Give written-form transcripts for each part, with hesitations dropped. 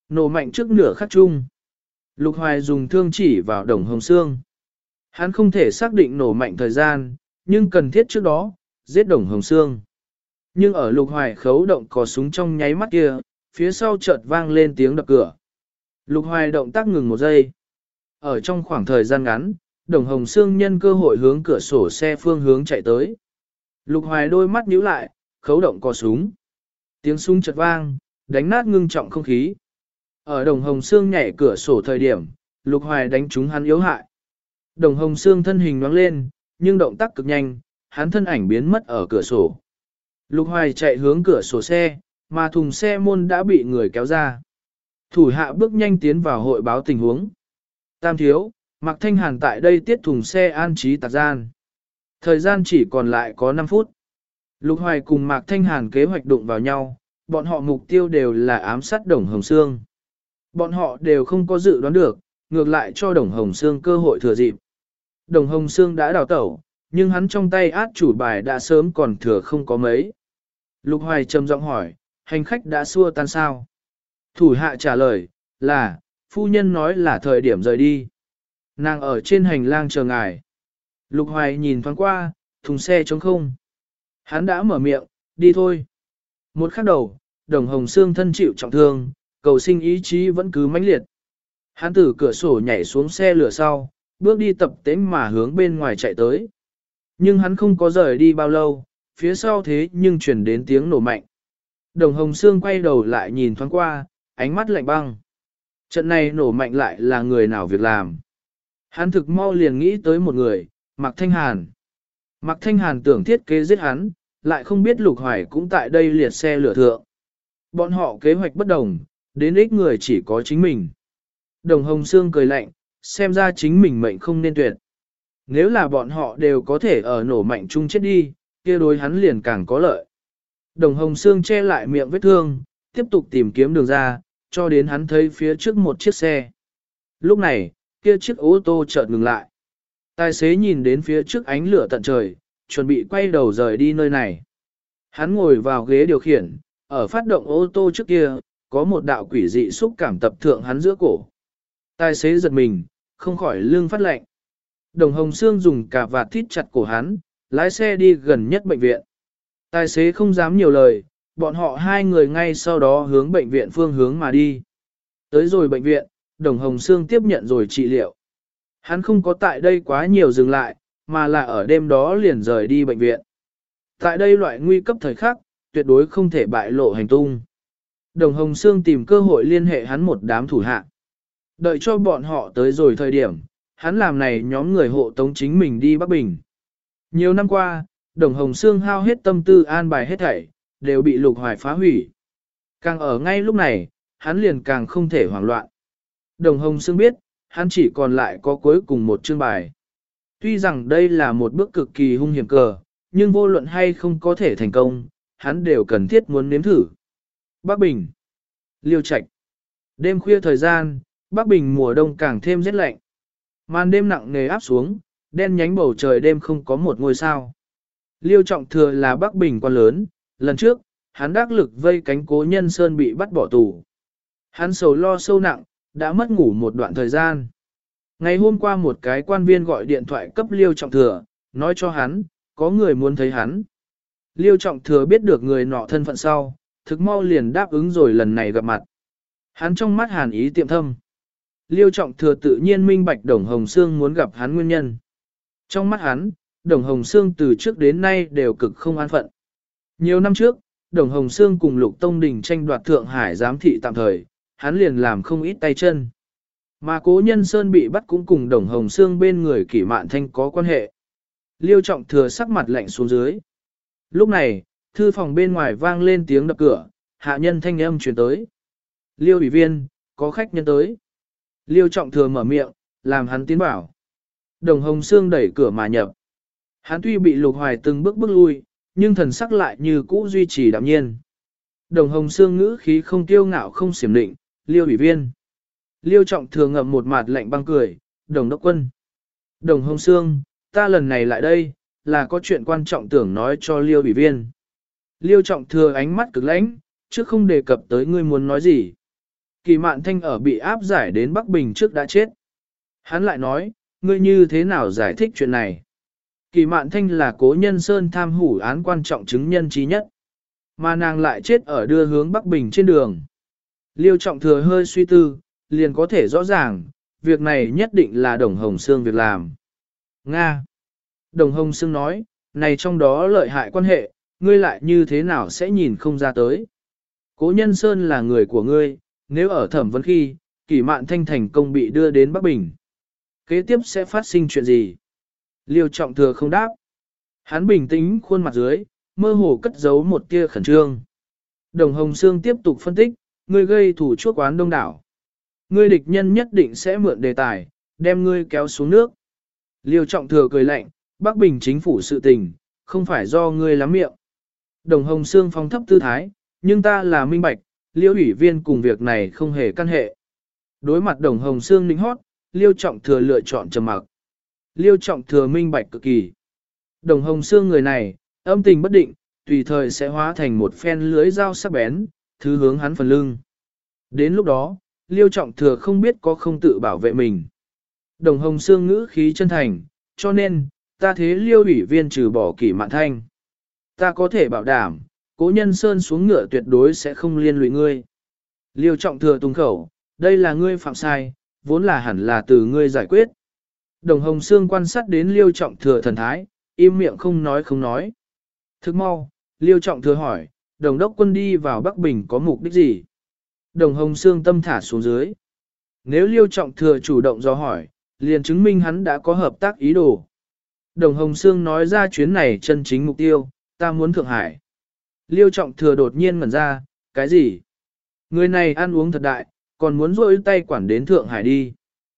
Nổ mạnh trước nửa khắc chung. Lục Hoài dùng thương chỉ vào Đồng Hồng Sương. Hắn không thể xác định nổ mạnh thời gian, nhưng cần thiết trước đó, giết Đồng Hồng Sương. Nhưng ở Lục Hoài khấu động cò súng trong nháy mắt kia, phía sau chợt vang lên tiếng đập cửa. Lục Hoài động tác ngừng một giây. Ở trong khoảng thời gian ngắn, Đồng Hồng Sương nhân cơ hội hướng cửa sổ xe phương hướng chạy tới. Lục Hoài đôi mắt nhíu lại, khấu động cò súng. Tiếng súng chợt vang, đánh nát ngưng trọng không khí. Ở Đồng Hồng Sương nhảy cửa sổ thời điểm, Lục Hoài đánh trúng hắn yếu hại. Đồng Hồng Sương thân hình nhoáng lên, nhưng động tác cực nhanh, hắn thân ảnh biến mất ở cửa sổ. Lục Hoài chạy hướng cửa sổ xe, mà thùng xe môn đã bị người kéo ra. Thủ hạ bước nhanh tiến vào hội báo tình huống. Tam thiếu, Mạc Thanh Hàn tại đây tiết thùng xe an trí tạc gian. Thời gian chỉ còn lại có 5 phút. Lục Hoài cùng Mạc Thanh Hàn kế hoạch đụng vào nhau, bọn họ mục tiêu đều là ám sát Đồng Hồng Sương. Bọn họ đều không có dự đoán được, ngược lại cho Đồng Hồng Sương cơ hội thừa dịp. Đồng Hồng Sương đã đào tẩu, nhưng hắn trong tay át chủ bài đã sớm còn thừa không có mấy. Lục Hoài trầm giọng hỏi, hành khách đã xua tan sao? Thủ hạ trả lời, là, phu nhân nói là thời điểm rời đi. Nàng ở trên hành lang chờ ngài. Lục Hoài nhìn thoáng qua, thùng xe trống không. Hắn đã mở miệng, đi thôi. Một khắc đầu, Đồng Hồng Sương thân chịu trọng thương, cầu sinh ý chí vẫn cứ mãnh liệt. Hắn từ cửa sổ nhảy xuống xe lửa sau, bước đi tập tễnh mà hướng bên ngoài chạy tới. Nhưng hắn không có rời đi bao lâu, phía sau thế nhưng chuyển đến tiếng nổ mạnh. Đồng Hồng Sương quay đầu lại nhìn thoáng qua, ánh mắt lạnh băng. Trận này nổ mạnh lại là người nào việc làm. Hắn thực mau liền nghĩ tới một người, Mạc Thanh Hàn. Mạc Thanh Hàn tưởng thiết kế giết hắn, lại không biết Lục Hoài cũng tại đây liệt xe lửa thượng. Bọn họ kế hoạch bất đồng, đến ích người chỉ có chính mình. Đồng Hồng Sương cười lạnh, xem ra chính mình mệnh không nên tuyệt. Nếu là bọn họ đều có thể ở nổ mạnh chung chết đi, kia đối hắn liền càng có lợi. Đồng Hồng Sương che lại miệng vết thương, tiếp tục tìm kiếm đường ra, cho đến hắn thấy phía trước một chiếc xe. Lúc này, kia chiếc ô tô chợt ngừng lại. Tài xế nhìn đến phía trước ánh lửa tận trời, chuẩn bị quay đầu rời đi nơi này. Hắn ngồi vào ghế điều khiển, ở phát động ô tô trước kia, có một đạo quỷ dị xúc cảm tập thượng hắn giữa cổ. Tài xế giật mình, không khỏi lưng phát lạnh. Đồng Hồng Sương dùng cả vạt thít chặt cổ hắn, lái xe đi gần nhất bệnh viện. Tài xế không dám nhiều lời, bọn họ hai người ngay sau đó hướng bệnh viện phương hướng mà đi. Tới rồi bệnh viện, Đồng Hồng Sương tiếp nhận rồi trị liệu. Hắn không có tại đây quá nhiều dừng lại, mà là ở đêm đó liền rời đi bệnh viện. Tại đây loại nguy cấp thời khắc, tuyệt đối không thể bại lộ hành tung. Đồng Hồng Sương tìm cơ hội liên hệ hắn một đám thủ hạ. Đợi cho bọn họ tới rồi thời điểm, hắn làm này nhóm người hộ tống chính mình đi Bắc Bình. Nhiều năm qua, Đồng Hồng Sương hao hết tâm tư an bài hết thảy, đều bị Lục Hoài phá hủy. Càng ở ngay lúc này, hắn liền càng không thể hoảng loạn. Đồng Hồng Sương biết, hắn chỉ còn lại có cuối cùng một chương bài. Tuy rằng đây là một bước cực kỳ hung hiểm cờ, nhưng vô luận hay không có thể thành công, hắn đều cần thiết muốn nếm thử. Bắc Bình, Liêu Trạch. Đêm khuya thời gian, Bắc Bình mùa đông càng thêm rét lạnh. Màn đêm nặng nề áp xuống, đen nhánh bầu trời đêm không có một ngôi sao. Liêu Trọng Thừa là Bắc Bình quan lớn, lần trước, hắn đắc lực vây cánh Cố Nhân Sơn bị bắt bỏ tù. Hắn sầu lo sâu nặng, đã mất ngủ một đoạn thời gian. Ngày hôm qua một cái quan viên gọi điện thoại cấp Liêu Trọng Thừa, nói cho hắn, có người muốn thấy hắn. Liêu Trọng Thừa biết được người nọ thân phận sau, thực mau liền đáp ứng rồi lần này gặp mặt. Hắn trong mắt hàn ý tiệm thâm. Liêu Trọng Thừa tự nhiên minh bạch Đồng Hồng Sương muốn gặp hắn nguyên nhân. Trong mắt hắn, Đồng Hồng Sương từ trước đến nay đều cực không an phận. Nhiều năm trước, Đồng Hồng Sương cùng Lục Tông Đình tranh đoạt Thượng Hải giám thị tạm thời, hắn liền làm không ít tay chân. Mà Cố Nhân Sơn bị bắt cũng cùng Đồng Hồng Sương bên người Kỷ Mạn Thanh có quan hệ. Liêu Trọng Thừa sắc mặt lạnh xuống dưới. Lúc này, thư phòng bên ngoài vang lên tiếng đập cửa, hạ nhân thanh âm truyền tới. Liêu ủy viên, có khách nhân tới. Liêu Trọng Thừa mở miệng, làm hắn tiến bảo. Đồng Hồng Sương đẩy cửa mà nhập. Hắn tuy bị Lục Hoài từng bước bước lui, nhưng thần sắc lại như cũ duy trì đạm nhiên. Đồng Hồng Sương ngữ khí không kiêu ngạo không xiểm định, Liêu ủy viên. Liêu Trọng Thừa ngậm một mặt lạnh băng cười, Đồng đốc quân. Đồng Hồng Sương, ta lần này lại đây, là có chuyện quan trọng tưởng nói cho Liêu ủy viên. Liêu Trọng Thừa ánh mắt cực lãnh, chứ không đề cập tới ngươi muốn nói gì. Kỳ Mạn Thanh ở bị áp giải đến Bắc Bình trước đã chết. Hắn lại nói, ngươi như thế nào giải thích chuyện này? Kỳ Mạn Thanh là Cố Nhân Sơn tham hủ án quan trọng chứng nhân trí nhất. Mà nàng lại chết ở đưa hướng Bắc Bình trên đường. Liêu Trọng Thừa hơi suy tư, liền có thể rõ ràng, việc này nhất định là Đồng Hồng Sương việc làm. Nga. Đồng Hồng Sương nói, này trong đó lợi hại quan hệ, ngươi lại như thế nào sẽ nhìn không ra tới. Cố Nhân Sơn là người của ngươi, nếu ở thẩm vấn khi, Kỳ Mạn Thanh thành công bị đưa đến Bắc Bình. Kế tiếp sẽ phát sinh chuyện gì? Liêu Trọng Thừa không đáp. Hắn bình tĩnh khuôn mặt dưới, mơ hồ cất giấu một tia khẩn trương. Đồng Hồng Sương tiếp tục phân tích, ngươi gây thủ chuốc oán đông đảo. Ngươi địch nhân nhất định sẽ mượn đề tài, đem ngươi kéo xuống nước. Liêu Trọng Thừa cười lạnh, Bắc Bình chính phủ sự tình, không phải do ngươi lắm miệng. Đồng Hồng Sương phong thấp tư thái, nhưng ta là minh bạch, Liêu ủy viên cùng việc này không hề căn hệ. Đối mặt Đồng Hồng Sương nính hót, Liêu Trọng Thừa lựa chọn trầm mặc. Liêu Trọng Thừa minh bạch cực kỳ. Đồng Hồng Sương người này, âm tình bất định, tùy thời sẽ hóa thành một phen lưới dao sắc bén, thứ hướng hắn phần lưng. Đến lúc đó, Liêu Trọng Thừa không biết có không tự bảo vệ mình. Đồng Hồng Sương ngữ khí chân thành, cho nên, ta thế Liêu ủy viên trừ bỏ Kỷ Mạn Thanh. Ta có thể bảo đảm, Cố Nhân Sơn xuống ngựa tuyệt đối sẽ không liên lụy ngươi. Liêu Trọng Thừa tung khẩu, đây là ngươi phạm sai, vốn là hẳn là từ ngươi giải quyết. Đồng Hồng Sương quan sát đến Liêu Trọng Thừa thần thái, im miệng không nói. Thức mau, Liêu Trọng Thừa hỏi, Đồng đốc quân đi vào Bắc Bình có mục đích gì? Đồng Hồng Sương tâm thả xuống dưới. Nếu Liêu Trọng Thừa chủ động do hỏi, liền chứng minh hắn đã có hợp tác ý đồ. Đồng Hồng Sương nói ra chuyến này chân chính mục tiêu, ta muốn Thượng Hải. Liêu Trọng Thừa đột nhiên ngẩn ra, cái gì? Người này ăn uống thật đại, còn muốn rôi tay quản đến Thượng Hải đi.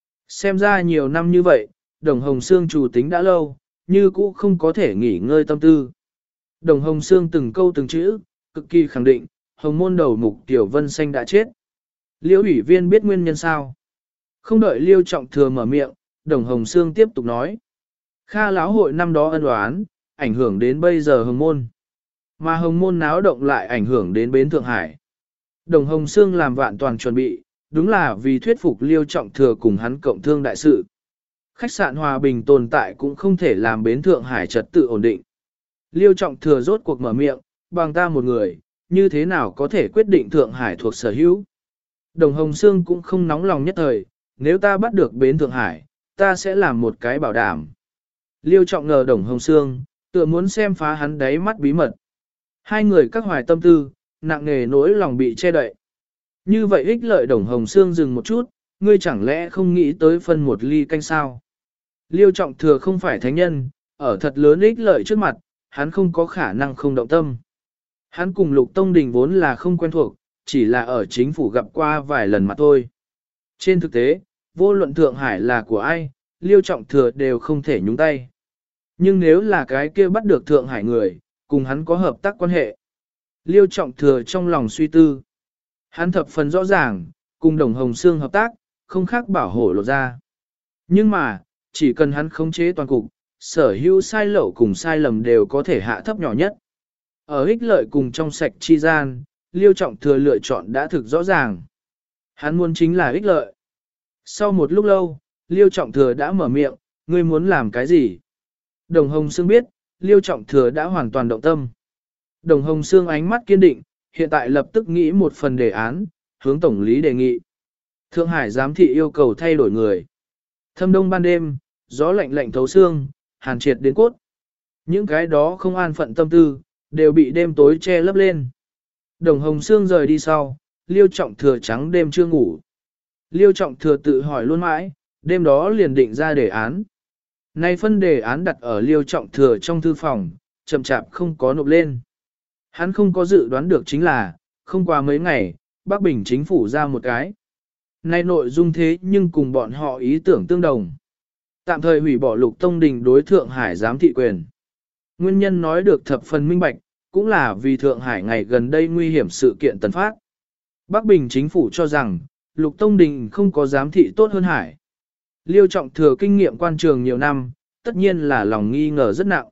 Xem ra nhiều năm như vậy, Đồng Hồng Sương chủ tính đã lâu, như cũ không có thể nghỉ ngơi tâm tư. Đồng Hồng Sương từng câu từng chữ, cực kỳ khẳng định, Hồng môn đầu mục Tiểu Vân Xanh đã chết. Liêu ủy viên biết nguyên nhân sao? Không đợi Liêu Trọng Thừa mở miệng, Đồng Hồng Sương tiếp tục nói. Kha Láo hội năm đó ân oán, ảnh hưởng đến bây giờ Hồng môn. Mà Hồng môn náo động lại ảnh hưởng đến bến Thượng Hải. Đồng Hồng Sương làm vạn toàn chuẩn bị, đúng là vì thuyết phục Liêu Trọng Thừa cùng hắn cộng thương đại sự. Khách sạn Hòa Bình tồn tại cũng không thể làm bến Thượng Hải trật tự ổn định. Liêu Trọng Thừa rốt cuộc mở miệng, bằng ta một người, như thế nào có thể quyết định Thượng Hải thuộc sở hữu. Đồng Hồng Sương cũng không nóng lòng nhất thời, nếu ta bắt được bến Thượng Hải, ta sẽ làm một cái bảo đảm. Liêu Trọng ngờ Đồng Hồng Sương, tựa muốn xem phá hắn đáy mắt bí mật. Hai người các hoài tâm tư, nặng nề nỗi lòng bị che đậy. Như vậy ích lợi Đồng Hồng Sương dừng một chút, ngươi chẳng lẽ không nghĩ tới phân một ly canh sao? Liêu Trọng Thừa không phải thánh nhân, ở thật lớn ích lợi trước mặt, hắn không có khả năng không động tâm. Hắn cùng Lục Tông Đình vốn là không quen thuộc, chỉ là ở chính phủ gặp qua vài lần mà thôi. Trên thực tế, vô luận Thượng Hải là của ai, Liêu Trọng Thừa đều không thể nhúng tay. Nhưng nếu là cái kia bắt được Thượng Hải người, cùng hắn có hợp tác quan hệ. Liêu Trọng Thừa trong lòng suy tư. Hắn thập phần rõ ràng, cùng Đồng Hồng Sương hợp tác, không khác bảo hộ lột ra. Nhưng mà, chỉ cần hắn khống chế toàn cục, sở hữu sai lậu cùng sai lầm đều có thể hạ thấp nhỏ nhất. Ở ích lợi cùng trong sạch chi gian, Liêu Trọng Thừa lựa chọn đã thực rõ ràng. Hắn muốn chính là ích lợi. Sau một lúc lâu, Liêu Trọng Thừa đã mở miệng, ngươi muốn làm cái gì? Đồng Hồng Sương biết, Liêu Trọng Thừa đã hoàn toàn động tâm. Đồng Hồng Sương ánh mắt kiên định, hiện tại lập tức nghĩ một phần đề án, hướng Tổng lý đề nghị. Thượng Hải giám thị yêu cầu thay đổi người. Thâm đông ban đêm, gió lạnh lạnh thấu xương, hàn triệt đến cốt. Những cái đó không an phận tâm tư, đều bị đêm tối che lấp lên. Đồng Hồng Sương rời đi sau, Liêu Trọng Thừa trắng đêm chưa ngủ. Liêu Trọng Thừa tự hỏi luôn mãi, đêm đó liền định ra đề án. Nay phân đề án đặt ở Liêu Trọng Thừa trong thư phòng, chậm chạp không có nộp lên. Hắn không có dự đoán được chính là, không qua mấy ngày, Bắc Bình chính phủ ra một cái. Nay nội dung thế nhưng cùng bọn họ ý tưởng tương đồng. Tạm thời hủy bỏ Lục Tông Đình đối Thượng Hải giám thị quyền. Nguyên nhân nói được thập phần minh bạch, cũng là vì Thượng Hải ngày gần đây nguy hiểm sự kiện tấn phát. Bắc Bình chính phủ cho rằng, Lục Tông Đình không có giám thị tốt hơn Hải. Liêu Trọng Thừa kinh nghiệm quan trường nhiều năm, tất nhiên là lòng nghi ngờ rất nặng.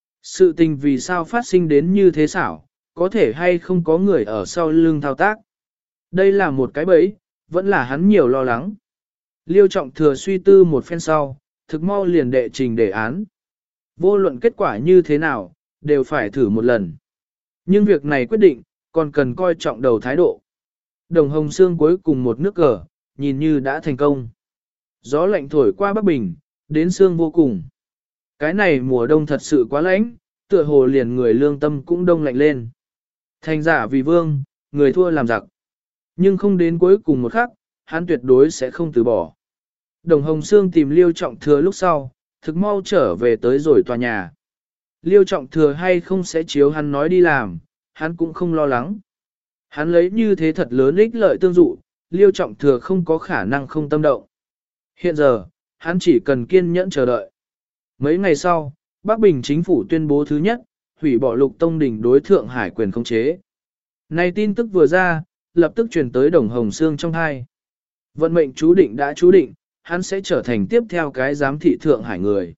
Sự tình vì sao phát sinh đến như thế xảo, có thể hay không có người ở sau lưng thao tác. Đây là một cái bẫy, vẫn là hắn nhiều lo lắng. Liêu Trọng Thừa suy tư một phen sau, thực mau liền đệ trình đề án. Vô luận kết quả như thế nào, đều phải thử một lần. Nhưng việc này quyết định, còn cần coi trọng đầu thái độ. Đồng Hồng Sương cuối cùng một nước cờ, nhìn như đã thành công. Gió lạnh thổi qua Bắc Bình, đến sương vô cùng. Cái này mùa đông thật sự quá lạnh, tựa hồ liền người lương tâm cũng đông lạnh lên. Thành giả vì vương, người thua làm giặc. Nhưng không đến cuối cùng một khắc, hắn tuyệt đối sẽ không từ bỏ. Đồng Hồng Sương tìm Liêu Trọng Thừa lúc sau, thực mau trở về tới rồi tòa nhà. Liêu Trọng Thừa hay không sẽ chiếu hắn nói đi làm, hắn cũng không lo lắng. Hắn lấy như thế thật lớn ích lợi tương dụ, Liêu Trọng Thừa không có khả năng không tâm động. Hiện giờ, hắn chỉ cần kiên nhẫn chờ đợi. Mấy ngày sau, Bắc Bình chính phủ tuyên bố thứ nhất, hủy bỏ Lục Tông Đình đối Thượng Hải quyền khống chế. Này tin tức vừa ra, lập tức truyền tới Đồng Hồng Sương trong hai. Vận mệnh chú định đã chú định, hắn sẽ trở thành tiếp theo cái giám thị Thượng Hải người.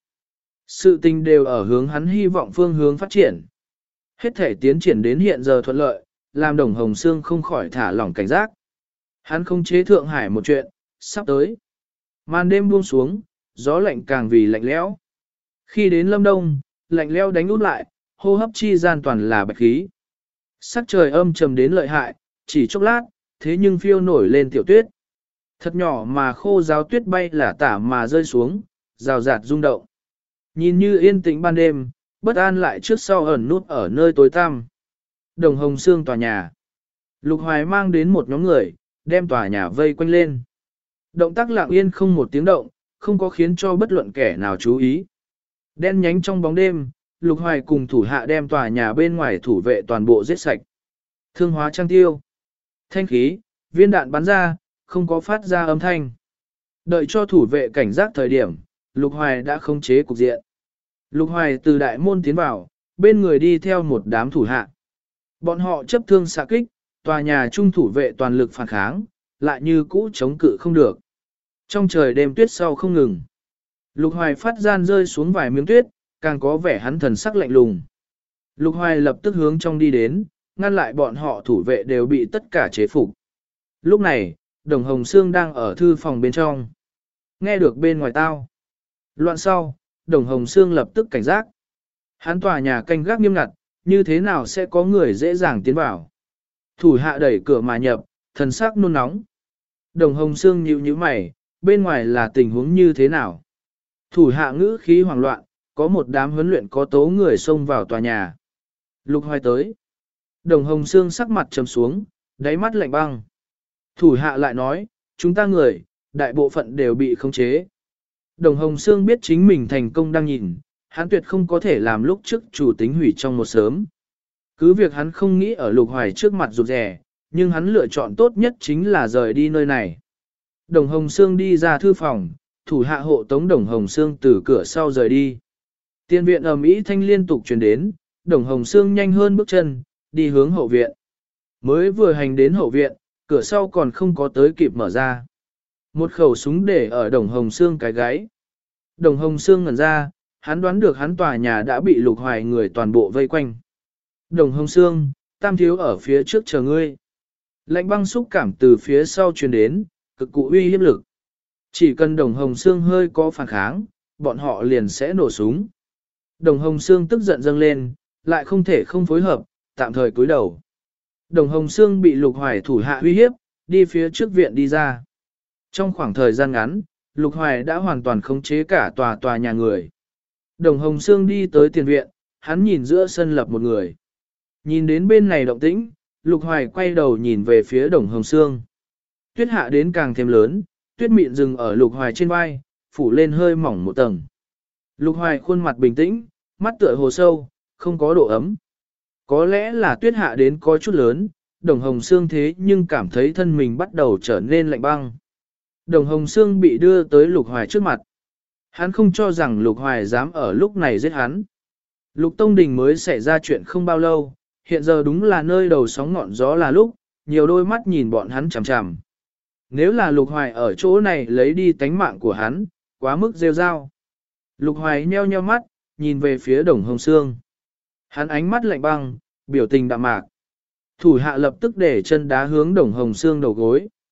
Sự tình đều ở hướng hắn hy vọng phương hướng phát triển. Hết thể tiến triển đến hiện giờ thuận lợi, làm Đồng Hồng Sương không khỏi thả lỏng cảnh giác. Hắn không chế Thượng Hải một chuyện, sắp tới. Màn đêm buông xuống, gió lạnh càng vì lạnh lẽo. Khi đến Lâm Đông, lạnh lẽo đánh út lại, hô hấp chi gian toàn là bạch khí. Sắc trời âm trầm đến lợi hại, chỉ chốc lát, thế nhưng phiêu nổi lên tiểu tuyết. Thật nhỏ mà khô ráo tuyết bay là tả mà rơi xuống, rào rạt rung động. Nhìn như yên tĩnh ban đêm, bất an lại trước sau ẩn nút ở nơi tối tăm. Đồng Hồng Sương tòa nhà. Lục Hoài mang đến một nhóm người, đem tòa nhà vây quanh lên. Động tác lặng yên không một tiếng động, không có khiến cho bất luận kẻ nào chú ý. Đen nhánh trong bóng đêm, Lục Hoài cùng thủ hạ đem tòa nhà bên ngoài thủ vệ toàn bộ giết sạch. Thương hóa trang tiêu. Thanh khí, viên đạn bắn ra, không có phát ra âm thanh. Đợi cho thủ vệ cảnh giác thời điểm, Lục Hoài đã khống chế cục diện. Lục Hoài từ đại môn tiến vào, bên người đi theo một đám thủ hạ. Bọn họ chấp thương xạ kích, tòa nhà trung thủ vệ toàn lực phản kháng, lại như cũ chống cự không được. Trong trời đêm tuyết sau không ngừng. Lục Hoài phát gian rơi xuống vài miếng tuyết, càng có vẻ hắn thần sắc lạnh lùng. Lục Hoài lập tức hướng trong đi đến, ngăn lại bọn họ thủ vệ đều bị tất cả chế phục. Lúc này, Đồng Hồng Sương đang ở thư phòng bên trong. Nghe được bên ngoài tao. Loạn sau, Đồng Hồng Sương lập tức cảnh giác. Hắn tòa nhà canh gác nghiêm ngặt, như thế nào sẽ có người dễ dàng tiến vào. Thủ hạ đẩy cửa mà nhập, thần sắc nôn nóng. Đồng Hồng Sương nhíu nhíu mày, bên ngoài là tình huống như thế nào? Thủ hạ ngữ khí hoảng loạn, có một đám huấn luyện có tố người xông vào tòa nhà. Lục Hoài tới. Đồng Hồng Sương sắc mặt trầm xuống, đáy mắt lạnh băng. Thủ hạ lại nói, chúng ta người, đại bộ phận đều bị khống chế. Đồng Hồng Sương biết chính mình thành công đang nhìn, hắn tuyệt không có thể làm lúc trước chủ tính hủy trong một sớm. Cứ việc hắn không nghĩ ở Lục Hoài trước mặt rụt rè, nhưng hắn lựa chọn tốt nhất chính là rời đi nơi này. Đồng Hồng Sương đi ra thư phòng, thủ hạ hộ tống Đồng Hồng Sương từ cửa sau rời đi. Tiên viện ầm ĩ thanh liên tục truyền đến, Đồng Hồng Sương nhanh hơn bước chân, đi hướng hậu viện. Mới vừa hành đến hậu viện, cửa sau còn không có tới kịp mở ra. Một khẩu súng để ở Đồng Hồng Sương cái gáy. Đồng Hồng Sương ngẩn ra, hắn đoán được hắn tòa nhà đã bị Lục Hoài người toàn bộ vây quanh. Đồng Hồng Sương, Tam thiếu ở phía trước chờ ngươi. Lạnh băng xúc cảm từ phía sau truyền đến, cực cụ uy hiếp lực. Chỉ cần Đồng Hồng Sương hơi có phản kháng, bọn họ liền sẽ nổ súng. Đồng Hồng Sương tức giận dâng lên, lại không thể không phối hợp, tạm thời cúi đầu. Đồng Hồng Sương bị Lục Hoài thủ hạ uy hiếp, đi phía trước viện đi ra. Trong khoảng thời gian ngắn, Lục Hoài đã hoàn toàn khống chế cả tòa nhà người. Đồng Hồng Sương đi tới tiền viện, hắn nhìn giữa sân lập một người. Nhìn đến bên này động tĩnh, Lục Hoài quay đầu nhìn về phía Đồng Hồng Sương. Tuyết hạ đến càng thêm lớn, tuyết mịn dừng ở Lục Hoài trên vai, phủ lên hơi mỏng một tầng. Lục Hoài khuôn mặt bình tĩnh, mắt tựa hồ sâu, không có độ ấm. Có lẽ là tuyết hạ đến có chút lớn, Đồng Hồng Sương thế nhưng cảm thấy thân mình bắt đầu trở nên lạnh băng. Đồng Hồng Sương bị đưa tới Lục Hoài trước mặt. Hắn không cho rằng Lục Hoài dám ở lúc này giết hắn. Lục Tông Đình mới xảy ra chuyện không bao lâu, hiện giờ đúng là nơi đầu sóng ngọn gió là lúc, nhiều đôi mắt nhìn bọn hắn chằm chằm. Nếu là Lục Hoài ở chỗ này lấy đi tánh mạng của hắn, quá mức rêu rao. Lục Hoài nheo nheo mắt, nhìn về phía Đồng Hồng Sương. Hắn ánh mắt lạnh băng, biểu tình đạm mạc. Thủ hạ lập tức để chân đá hướng Đồng Hồng Sương đầu gối.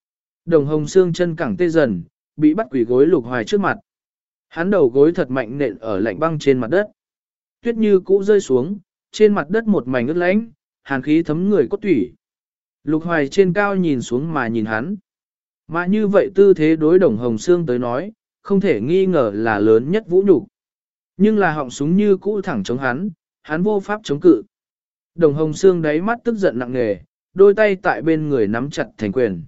Đồng Hồng Sương chân cẳng tê dần, bị bắt quỳ gối Lục Hoài trước mặt. Hắn đầu gối thật mạnh nện ở lạnh băng trên mặt đất. Tuyết như cũ rơi xuống, trên mặt đất một mảnh ướt lánh, hàn khí thấm người cốt tủy. Lục Hoài trên cao nhìn xuống mà nhìn hắn. Mà như vậy tư thế đối Đồng Hồng Sương tới nói, không thể nghi ngờ là lớn nhất vũ nhục. Nhưng là họng súng như cũ thẳng chống hắn vô pháp chống cự. Đồng Hồng Sương đáy mắt tức giận nặng nề, đôi tay tại bên người nắm chặt thành quyền.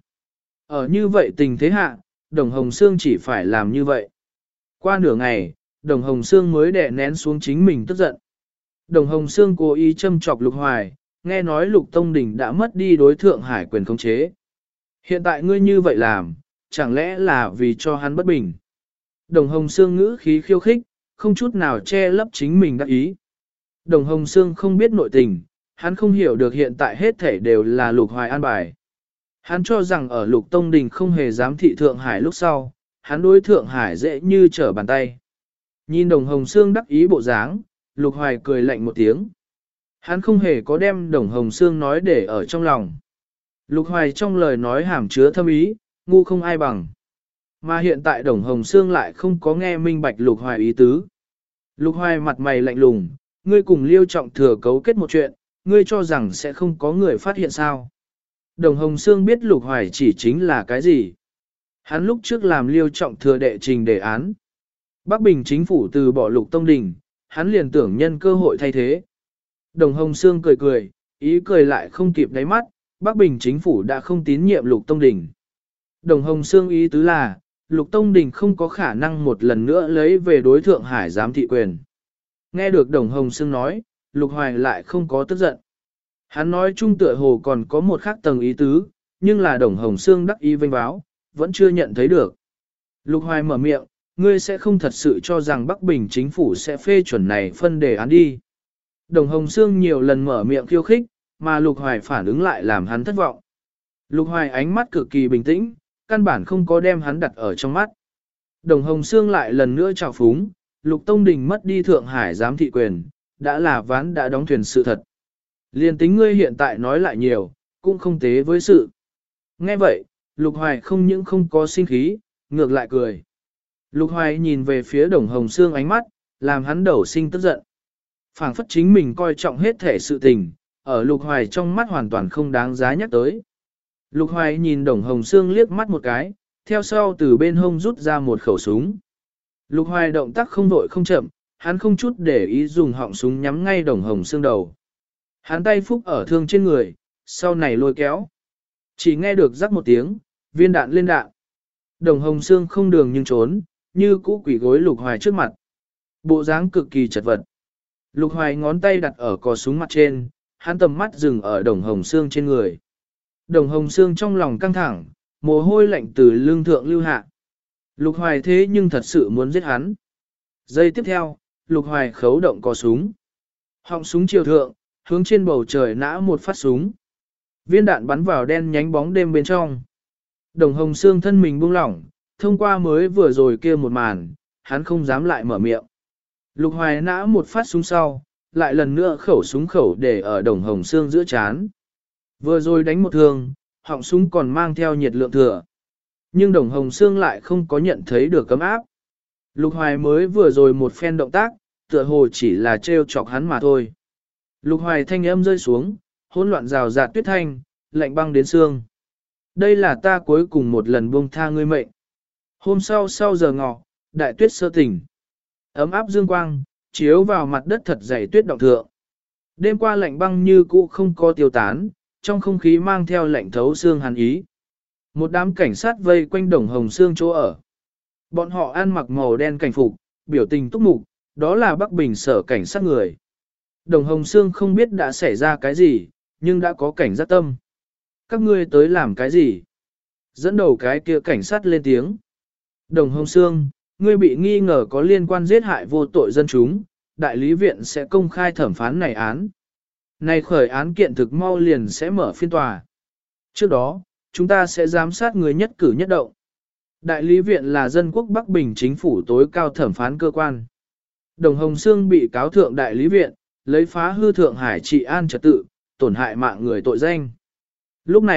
Ở như vậy tình thế hạ, Đồng Hồng Sương chỉ phải làm như vậy. Qua nửa ngày, Đồng Hồng Sương mới đè nén xuống chính mình tức giận. Đồng Hồng Sương cố ý châm chọc Lục Hoài, nghe nói Lục Tông Đình đã mất đi đối Thượng Hải quyền khống chế. Hiện tại ngươi như vậy làm, chẳng lẽ là vì cho hắn bất bình. Đồng Hồng Sương ngữ khí khiêu khích, không chút nào che lấp chính mình đắc ý. Đồng Hồng Sương không biết nội tình, hắn không hiểu được hiện tại hết thể đều là Lục Hoài an bài. Hắn cho rằng ở Lục Tông Đình không hề dám thị Thượng Hải lúc sau, hắn đối Thượng Hải dễ như trở bàn tay. Nhìn Đồng Hồng Sương đắc ý bộ dáng, Lục Hoài cười lạnh một tiếng. Hắn không hề có đem Đồng Hồng Sương nói để ở trong lòng. Lục Hoài trong lời nói hàm chứa thâm ý, ngu không ai bằng. Mà hiện tại Đồng Hồng Sương lại không có nghe minh bạch Lục Hoài ý tứ. Lục Hoài mặt mày lạnh lùng, ngươi cùng Liêu Trọng Thừa cấu kết một chuyện, ngươi cho rằng sẽ không có người phát hiện sao. Đồng Hồng Sương biết Lục Hoài chỉ chính là cái gì. Hắn lúc trước làm Liêu Trọng Thừa đệ trình đề án. Bắc Bình chính phủ từ bỏ Lục Tông Đình, hắn liền tưởng nhân cơ hội thay thế. Đồng Hồng Sương cười cười, ý cười lại không kịp đáy mắt, Bắc Bình chính phủ đã không tín nhiệm Lục Tông Đình. Đồng Hồng Sương ý tứ là, Lục Tông Đình không có khả năng một lần nữa lấy về đối Thượng Hải giám thị quyền. Nghe được Đồng Hồng Sương nói, Lục Hoài lại không có tức giận. Hắn nói chung tựa hồ còn có một khác tầng ý tứ, nhưng là Đồng Hồng Sương đắc ý vênh báo, vẫn chưa nhận thấy được. Lục Hoài mở miệng, ngươi sẽ không thật sự cho rằng Bắc Bình chính phủ sẽ phê chuẩn này phân đề án đi. Đồng Hồng Sương nhiều lần mở miệng khiêu khích, mà Lục Hoài phản ứng lại làm hắn thất vọng. Lục Hoài ánh mắt cực kỳ bình tĩnh, căn bản không có đem hắn đặt ở trong mắt. Đồng Hồng Sương lại lần nữa trào phúng, Lục Tông Đình mất đi Thượng Hải giám thị quyền, đã là ván đã đóng thuyền sự thật. Liên tính ngươi hiện tại nói lại nhiều, cũng không tế với sự. Nghe vậy, Lục Hoài không những không có sinh khí, ngược lại cười. Lục Hoài nhìn về phía Đồng Hồng Sương ánh mắt, làm hắn đầu sinh tức giận. Phảng phất chính mình coi trọng hết thể sự tình, ở Lục Hoài trong mắt hoàn toàn không đáng giá nhắc tới. Lục Hoài nhìn Đồng Hồng Sương liếc mắt một cái, theo sau từ bên hông rút ra một khẩu súng. Lục Hoài động tác không vội không chậm, hắn không chút để ý dùng họng súng nhắm ngay Đồng Hồng Sương đầu. Hắn tay phúc ở thương trên người, sau này lôi kéo. Chỉ nghe được rắc một tiếng, viên đạn lên đạn. Đồng Hồng Sương không đường nhưng trốn, như cũ quỷ gối Lục Hoài trước mặt. Bộ dáng cực kỳ chật vật. Lục Hoài ngón tay đặt ở cò súng mặt trên, hắn tầm mắt dừng ở Đồng Hồng Sương trên người. Đồng Hồng Sương trong lòng căng thẳng, mồ hôi lạnh từ lưng thượng lưu hạ. Lục Hoài thế nhưng thật sự muốn giết hắn. Giây tiếp theo, Lục Hoài khấu động cò súng. Họng súng chiều thượng, hướng trên bầu trời nã một phát súng. Viên đạn bắn vào đen nhánh bóng đêm bên trong. Đồng Hồng Sương thân mình buông lỏng, thông qua mới vừa rồi kia một màn, hắn không dám lại mở miệng. Lục Hoài nã một phát súng sau, lại lần nữa khẩu súng khẩu để ở Đồng Hồng Sương giữa chán. Vừa rồi đánh một thương, họng súng còn mang theo nhiệt lượng thừa. Nhưng Đồng Hồng Sương lại không có nhận thấy được cấm áp. Lục Hoài mới vừa rồi một phen động tác, tựa hồ chỉ là trêu chọc hắn mà thôi. Lục Hoài thanh âm rơi xuống, hỗn loạn rào rạt tuyết thanh, lạnh băng đến xương. Đây là ta cuối cùng một lần buông tha ngươi mệnh. Hôm sau giờ ngọ, đại tuyết sơ tỉnh. Ấm áp dương quang, chiếu vào mặt đất thật dày tuyết động thượng. Đêm qua lạnh băng như cũ không có tiêu tán, trong không khí mang theo lạnh thấu xương hàn ý. Một đám cảnh sát vây quanh Đồng Hồng Sương chỗ ở. Bọn họ ăn mặc màu đen cảnh phục, biểu tình túc mục, đó là Bắc Bình sở cảnh sát người. Đồng Hồng Sương không biết đã xảy ra cái gì, nhưng đã có cảnh giác tâm. Các ngươi tới làm cái gì? Dẫn đầu cái kia cảnh sát lên tiếng. Đồng Hồng Sương, ngươi bị nghi ngờ có liên quan giết hại vô tội dân chúng, đại lý viện sẽ công khai thẩm phán này án. Này khởi án kiện thực mau liền sẽ mở phiên tòa. Trước đó, chúng ta sẽ giám sát người nhất cử nhất động. Đại lý viện là dân quốc Bắc Bình chính phủ tối cao thẩm phán cơ quan. Đồng Hồng Sương bị cáo thượng đại lý viện, lấy phá hư Thượng Hải trị an trật tự, tổn hại mạng người tội danh. Lúc này,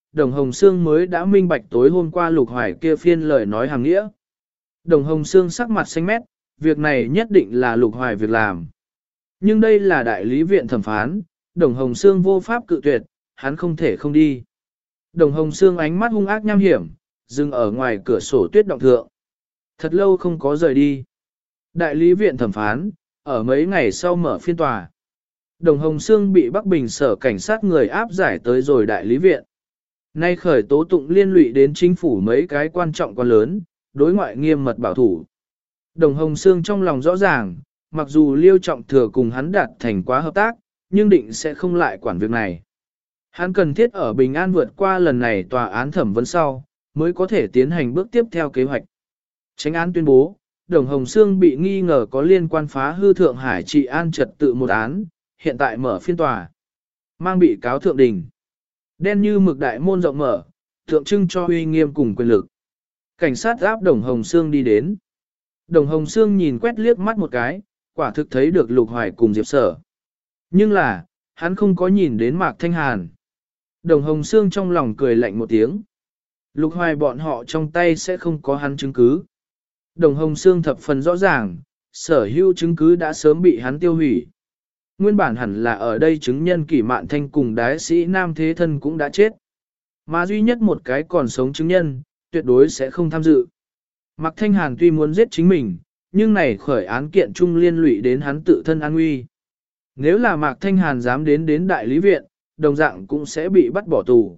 Đồng Hồng Sương mới đã minh bạch tối hôm qua Lục Hoài kia phiên lời nói hàng nghĩa. Đồng Hồng Sương sắc mặt xanh mét, việc này nhất định là Lục Hoài việc làm. Nhưng đây là đại lý viện thẩm phán, Đồng Hồng Sương vô pháp cự tuyệt, hắn không thể không đi. Đồng Hồng Sương ánh mắt hung ác nham hiểm, dừng ở ngoài cửa sổ tuyết động thượng. Thật lâu không có rời đi. Đại lý viện thẩm phán, ở mấy ngày sau mở phiên tòa. Đồng Hồng Sương bị Bắc Bình sở cảnh sát người áp giải tới rồi đại lý viện. Nay khởi tố tụng liên lụy đến chính phủ mấy cái quan trọng quan lớn, đối ngoại nghiêm mật bảo thủ. Đồng Hồng Sương trong lòng rõ ràng, mặc dù Liêu Trọng Thừa cùng hắn đạt thành quá hợp tác, nhưng định sẽ không lại quản việc này. Hắn cần thiết ở Bình An vượt qua lần này tòa án thẩm vấn sau, mới có thể tiến hành bước tiếp theo kế hoạch. Chánh án tuyên bố, Đồng Hồng Sương bị nghi ngờ có liên quan phá hư Thượng Hải trị an trật tự một án, hiện tại mở phiên tòa. Mang bị cáo thượng đình. Đen như mực đại môn rộng mở, tượng trưng cho uy nghiêm cùng quyền lực. Cảnh sát áp Đồng Hồng Sương đi đến. Đồng Hồng Sương nhìn quét liếc mắt một cái, quả thực thấy được Lục Hoài cùng Diệp Sở. Nhưng là, hắn không có nhìn đến Mạc Thanh Hàn. Đồng Hồng Sương trong lòng cười lạnh một tiếng. Lục Hoài bọn họ trong tay sẽ không có hắn chứng cứ. Đồng Hồng Sương thập phần rõ ràng, sở hữu chứng cứ đã sớm bị hắn tiêu hủy. Nguyên bản hẳn là ở đây chứng nhân Kỷ Mạn Thanh cùng đái sĩ Nam Thế Thân cũng đã chết. Mà duy nhất một cái còn sống chứng nhân, tuyệt đối sẽ không tham dự. Mạc Thanh Hàn tuy muốn giết chính mình, nhưng này khởi án kiện chung liên lụy đến hắn tự thân an nguy. Nếu là Mạc Thanh Hàn dám đến đại lý viện, đồng dạng cũng sẽ bị bắt bỏ tù.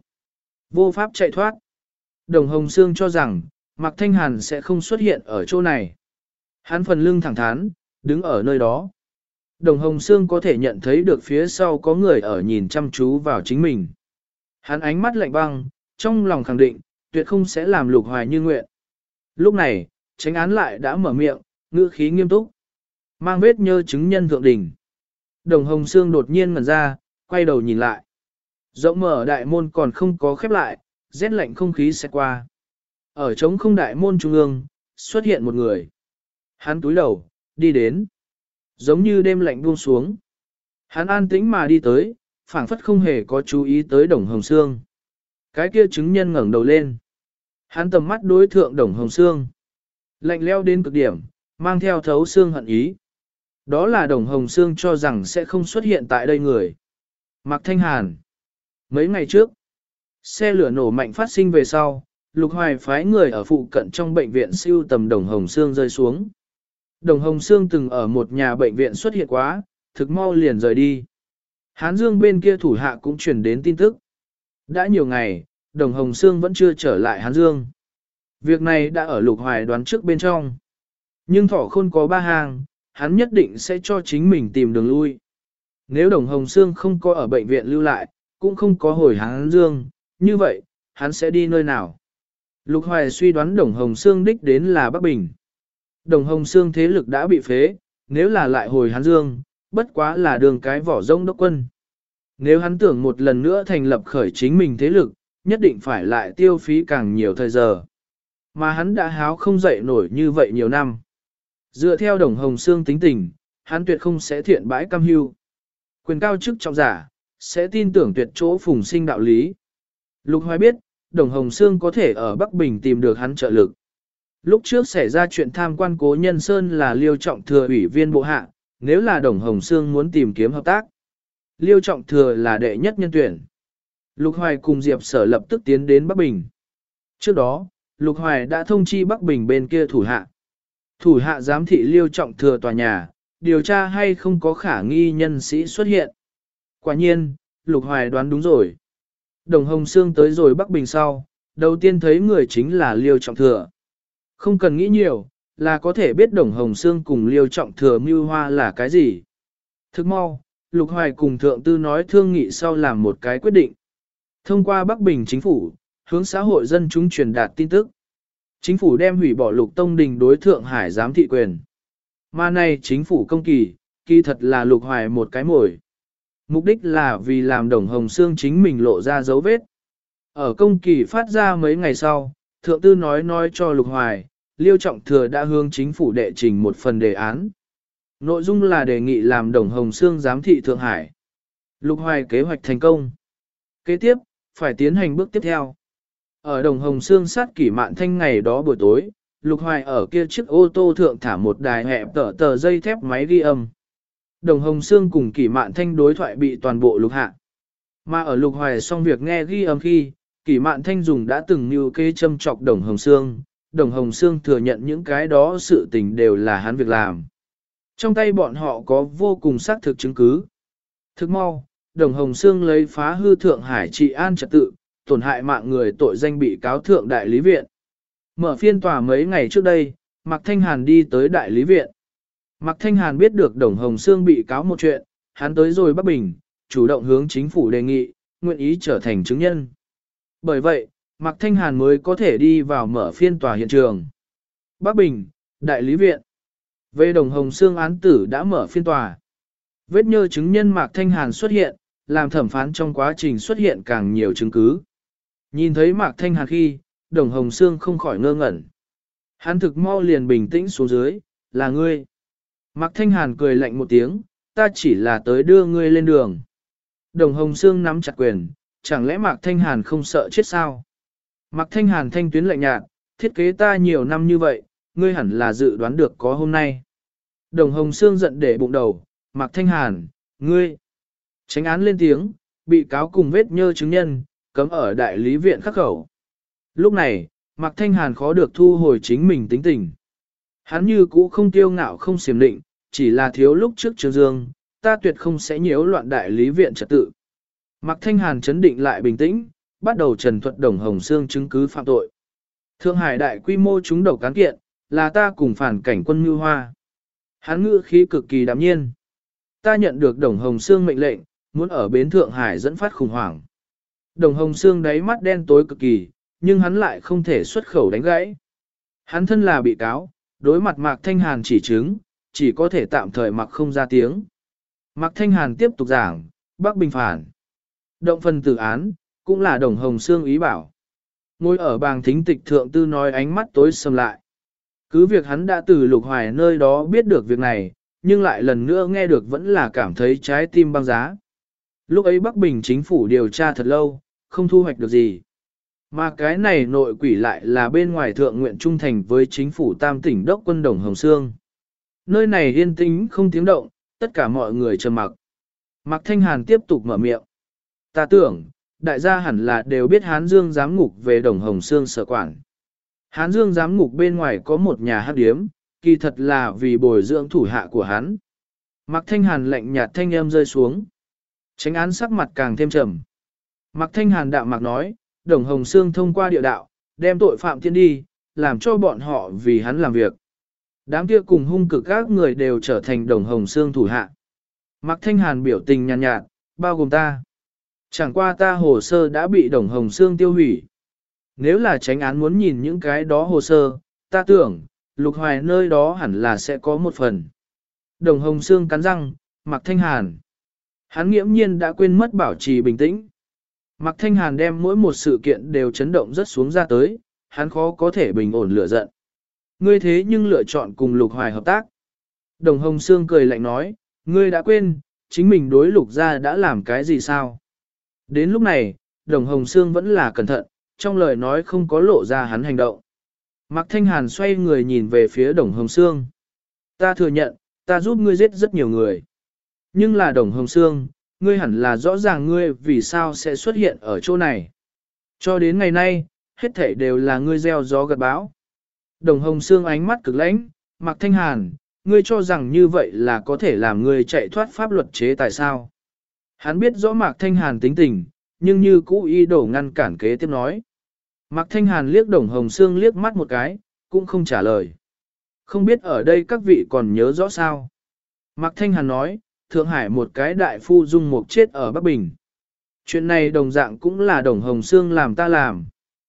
Vô pháp chạy thoát. Đồng Hồng Sương cho rằng, Mạc Thanh Hàn sẽ không xuất hiện ở chỗ này. Hắn phần lưng thẳng thắn, đứng ở nơi đó. Đồng Hồng Sương có thể nhận thấy được phía sau có người ở nhìn chăm chú vào chính mình. Hắn ánh mắt lạnh băng, trong lòng khẳng định, tuyệt không sẽ làm Lục Hoài như nguyện. Lúc này, chánh án lại đã mở miệng, ngữ khí nghiêm túc. Mang vết nhơ chứng nhân thượng đỉnh. Đồng Hồng Sương đột nhiên ngẩn ra, quay đầu nhìn lại. Rộng mở đại môn còn không có khép lại, rét lạnh không khí sẽ qua. Ở trống không đại môn trung ương, xuất hiện một người. Hắn túi đầu, đi đến. Giống như đêm lạnh buông xuống. Hắn an tĩnh mà đi tới, phảng phất không hề có chú ý tới Đồng Hồng Sương. Cái kia chứng nhân ngẩng đầu lên. Hắn tầm mắt đối thượng Đồng Hồng Sương. Lạnh leo đến cực điểm, mang theo thấu xương hận ý. Đó là Đồng Hồng Sương cho rằng sẽ không xuất hiện tại đây người. Mạc Thanh Hàn. Mấy ngày trước, xe lửa nổ mạnh phát sinh về sau, Lục Hoài phái người ở phụ cận trong bệnh viện siêu tầm Đồng Hồng Sương rơi xuống. Đồng Hồng Sương từng ở một nhà bệnh viện xuất hiện quá, thực mau liền rời đi. Hán Dương bên kia thủ hạ cũng truyền đến tin tức. Đã nhiều ngày, Đồng Hồng Sương vẫn chưa trở lại Hán Dương. Việc này đã ở Lục Hoài đoán trước bên trong. Nhưng thỏ khôn có ba hàng, hắn nhất định sẽ cho chính mình tìm đường lui. Nếu Đồng Hồng Sương không có ở bệnh viện lưu lại, cũng không có hồi Hán Dương, như vậy, hắn sẽ đi nơi nào? Lục Hoài suy đoán Đồng Hồng Sương đích đến là Bắc Bình. Đồng Hồng Sương thế lực đã bị phế, nếu là lại hồi Hán Dương, bất quá là đường cái vỏ rông đốc quân. Nếu hắn tưởng một lần nữa thành lập khởi chính mình thế lực, nhất định phải lại tiêu phí càng nhiều thời giờ. Mà hắn đã háo không dậy nổi như vậy nhiều năm. Dựa theo Đồng Hồng Sương tính tình, hắn tuyệt không sẽ thiện bãi cam hưu. Quyền cao chức trọng giả, sẽ tin tưởng tuyệt chỗ phùng sinh đạo lý. Lục Hoài biết, Đồng Hồng Sương có thể ở Bắc Bình tìm được hắn trợ lực. Lúc trước xảy ra chuyện tham quan Cố Nhân Sơn là Liêu Trọng Thừa ủy viên bộ hạ, nếu là Đồng Hồng Sương muốn tìm kiếm hợp tác. Liêu Trọng Thừa là đệ nhất nhân tuyển. Lục Hoài cùng Diệp Sở lập tức tiến đến Bắc Bình. Trước đó, Lục Hoài đã thông chi Bắc Bình bên kia thủ hạ. Thủ hạ giám thị Liêu Trọng Thừa tòa nhà, điều tra hay không có khả nghi nhân sĩ xuất hiện. Quả nhiên, Lục Hoài đoán đúng rồi. Đồng Hồng Sương tới rồi Bắc Bình sau, đầu tiên thấy người chính là Liêu Trọng Thừa. Không cần nghĩ nhiều, là có thể biết Đồng Hồng Sương cùng Liêu Trọng Thừa mưu hoa là cái gì. Thức mau, Lục Hoài cùng Thượng Tư nói thương nghị sau làm một cái quyết định. Thông qua Bắc Bình chính phủ, hướng xã hội dân chúng truyền đạt tin tức. Chính phủ đem hủy bỏ Lục Tông Đình đối Thượng Hải giám thị quyền. Mà này chính phủ công kỳ thật là Lục Hoài một cái mồi. Mục đích là vì làm Đồng Hồng Sương chính mình lộ ra dấu vết. Ở công kỳ phát ra mấy ngày sau, Thượng Tư nói cho Lục Hoài, Liêu Trọng Thừa đã hướng chính phủ đệ trình một phần đề án. Nội dung là đề nghị làm Đồng Hồng Sương giám thị Thượng Hải. Lục Hoài kế hoạch thành công. Kế tiếp, phải tiến hành bước tiếp theo. Ở Đồng Hồng Sương sát Kỷ Mạn Thanh ngày đó buổi tối, Lục Hoài ở kia chiếc ô tô thượng thả một đài hẹp tờ dây thép máy ghi âm. Đồng Hồng Sương cùng Kỷ Mạn Thanh đối thoại bị toàn bộ lục hạ. Mà ở Lục Hoài xong việc nghe ghi âm khi, Kỷ Mạn Thanh dùng đã từng mưu kê châm chọc Đồng Hồng Sương. Đồng Hồng Sương thừa nhận những cái đó sự tình đều là hắn việc làm. Trong tay bọn họ có vô cùng xác thực chứng cứ. Thức mau, Đồng Hồng Sương lấy phá hư Thượng Hải trị an trật tự, tổn hại mạng người tội danh bị cáo thượng đại lý viện. Mở phiên tòa mấy ngày trước đây, Mạc Thanh Hàn đi tới đại lý viện. Mạc Thanh Hàn biết được Đồng Hồng Sương bị cáo một chuyện, hắn tới rồi Bắc Bình, chủ động hướng chính phủ đề nghị, nguyện ý trở thành chứng nhân. Bởi vậy, Mạc Thanh Hàn mới có thể đi vào mở phiên tòa hiện trường. Bắc Bình, đại lý viện. Về Đồng Hồng Sương án tử đã mở phiên tòa. Vết nhơ chứng nhân Mạc Thanh Hàn xuất hiện, làm thẩm phán trong quá trình xuất hiện càng nhiều chứng cứ. Nhìn thấy Mạc Thanh Hàn khi, Đồng Hồng Sương không khỏi ngơ ngẩn. Hắn thực mau liền bình tĩnh xuống dưới, là ngươi. Mạc Thanh Hàn cười lạnh một tiếng, ta chỉ là tới đưa ngươi lên đường. Đồng Hồng Sương nắm chặt quyền, chẳng lẽ Mạc Thanh Hàn không sợ chết sao? Mạc Thanh Hàn thanh tuyến lạnh nhạt, thiết kế ta nhiều năm như vậy, ngươi hẳn là dự đoán được có hôm nay. Đồng Hồng Sương giận để bụng đầu, Mạc Thanh Hàn, ngươi. Tránh án lên tiếng, bị cáo cùng vết nhơ chứng nhân, cấm ở đại lý viện khắc khẩu. Lúc này, Mạc Thanh Hàn khó được thu hồi chính mình tính tình. Hắn như cũ không tiêu ngạo không xiểm định, chỉ là thiếu lúc trước Trương Dương, ta tuyệt không sẽ nhiễu loạn đại lý viện trật tự. Mạc Thanh Hàn chấn định lại bình tĩnh, bắt đầu trần thuật Đồng Hồng Sương chứng cứ phạm tội. Thượng Hải đại quy mô trúng độc cán kiện, là ta cùng phản cảnh quân Mưu Hoa. Hắn ngữ khí cực kỳ đạm nhiên. Ta nhận được Đồng Hồng Sương mệnh lệnh, muốn ở bến Thượng Hải dẫn phát khủng hoảng. Đồng Hồng Sương đáy mắt đen tối cực kỳ, nhưng hắn lại không thể xuất khẩu đánh gãy. Hắn thân là bị cáo, đối mặt Mạc Thanh Hàn chỉ chứng, chỉ có thể tạm thời mặc không ra tiếng. Mạc Thanh Hàn tiếp tục giảng, Bắc Bình phản. Động phần tử án, cũng là Đồng Hồng Sương ý bảo. Ngồi ở bàng thính tịch thượng tư nói ánh mắt tối sầm lại. Cứ việc hắn đã từ Lục Hoài nơi đó biết được việc này, nhưng lại lần nữa nghe được vẫn là cảm thấy trái tim băng giá. Lúc ấy Bắc Bình chính phủ điều tra thật lâu, không thu hoạch được gì. Mà cái này nội quỷ lại là bên ngoài thượng nguyện trung thành với chính phủ tam tỉnh đốc quân Đồng Hồng Sương. Nơi này yên tĩnh không tiếng động, tất cả mọi người trầm mặc. Mạc Thanh Hàn tiếp tục mở miệng. Ta tưởng, đại gia hẳn là đều biết Hán Dương giám ngục về Đồng Hồng Sương sở quản. Hán Dương giám ngục bên ngoài có một nhà hát điếm, kỳ thật là vì bồi dưỡng thủ hạ của hắn. Mạc Thanh Hàn lạnh nhạt thanh âm rơi xuống. Tránh án sắc mặt càng thêm trầm. Mạc Thanh Hàn đạm mạc nói, Đồng Hồng Sương thông qua địa đạo, đem tội phạm tiên đi, làm cho bọn họ vì hắn làm việc. Đám kia cùng hung cực các người đều trở thành Đồng Hồng Sương thủ hạ. Mạc Thanh Hàn biểu tình nhàn nhạt, bao gồm ta. Chẳng qua ta hồ sơ đã bị Đồng Hồng Sương tiêu hủy. Nếu là tránh án muốn nhìn những cái đó hồ sơ, ta tưởng, Lục Hoài nơi đó hẳn là sẽ có một phần. Đồng Hồng Sương cắn răng, Mạc Thanh Hàn. Hắn nghiễm nhiên đã quên mất bảo trì bình tĩnh. Mạc Thanh Hàn đem mỗi một sự kiện đều chấn động rất xuống ra tới, hắn khó có thể bình ổn lửa giận. Ngươi thế nhưng lựa chọn cùng Lục Hoài hợp tác. Đồng Hồng Sương cười lạnh nói, ngươi đã quên, chính mình đối Lục gia đã làm cái gì sao? Đến lúc này, Đồng Hồng Sương vẫn là cẩn thận, trong lời nói không có lộ ra hắn hành động. Mạc Thanh Hàn xoay người nhìn về phía Đồng Hồng Sương. Ta thừa nhận, ta giúp ngươi giết rất nhiều người. Nhưng là Đồng Hồng Sương, ngươi hẳn là rõ ràng ngươi vì sao sẽ xuất hiện ở chỗ này. Cho đến ngày nay, hết thảy đều là ngươi gieo gió gặt bão. Đồng Hồng Sương ánh mắt cực lãnh, Mạc Thanh Hàn, ngươi cho rằng như vậy là có thể làm ngươi chạy thoát pháp luật chế tại sao? Hắn biết rõ Mạc Thanh Hàn tính tình, nhưng như cũ ý đồ ngăn cản kế tiếp nói. Mạc Thanh Hàn liếc Đồng Hồng Sương liếc mắt một cái, cũng không trả lời. Không biết ở đây các vị còn nhớ rõ sao? Mạc Thanh Hàn nói, Thượng Hải một cái đại phu dung mục chết ở Bắc Bình. Chuyện này đồng dạng cũng là Đồng Hồng Sương làm ta làm.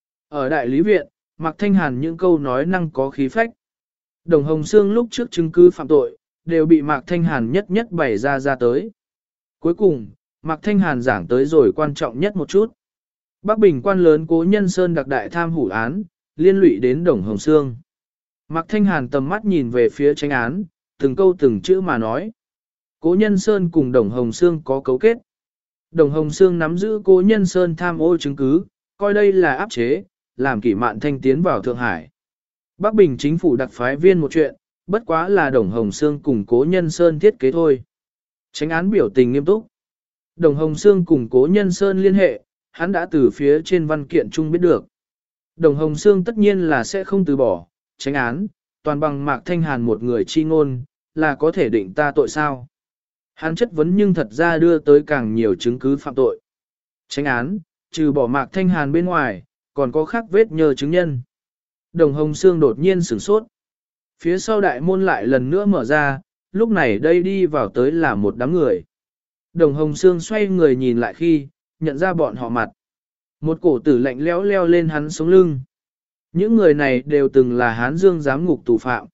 Ở đại lý viện, Mạc Thanh Hàn những câu nói năng có khí phách. Đồng Hồng Sương lúc trước chứng cứ phạm tội, đều bị Mạc Thanh Hàn nhất nhất bày ra tới. Cuối cùng, Mạc Thanh Hàn giảng tới rồi quan trọng nhất một chút. Bắc Bình quan lớn Cố Nhân Sơn đặc đại tham hủ án, liên lụy đến Đồng Hồng Sương. Mạc Thanh Hàn tầm mắt nhìn về phía tranh án, từng câu từng chữ mà nói. Cố Nhân Sơn cùng Đồng Hồng Sương có cấu kết. Đồng Hồng Sương nắm giữ Cố Nhân Sơn tham ô chứng cứ, coi đây là áp chế, làm Kỷ Mạn Thanh tiến vào Thượng Hải. Bắc Bình chính phủ đặc phái viên một chuyện, bất quá là Đồng Hồng Sương cùng Cố Nhân Sơn thiết kế thôi. Chánh án biểu tình nghiêm túc. Đồng Hồng Sương cùng Cố Nhân Sơn liên hệ, hắn đã từ phía trên văn kiện chung biết được. Đồng Hồng Sương tất nhiên là sẽ không từ bỏ, chánh án, toàn bằng Mạc Thanh Hàn một người chi ngôn, là có thể định ta tội sao. Hắn chất vấn nhưng thật ra đưa tới càng nhiều chứng cứ phạm tội. Chánh án, trừ bỏ Mạc Thanh Hàn bên ngoài, còn có khác vết nhờ chứng nhân. Đồng Hồng Sương đột nhiên sửng sốt. Phía sau đại môn lại lần nữa mở ra, lúc này đây đi vào tới là một đám người. Đồng Hồng Sương xoay người nhìn lại khi, nhận ra bọn họ mặt. Một cổ tử lạnh lẽo leo lên hắn sống lưng. Những người này đều từng là Hán Dương giám ngục tù phạm.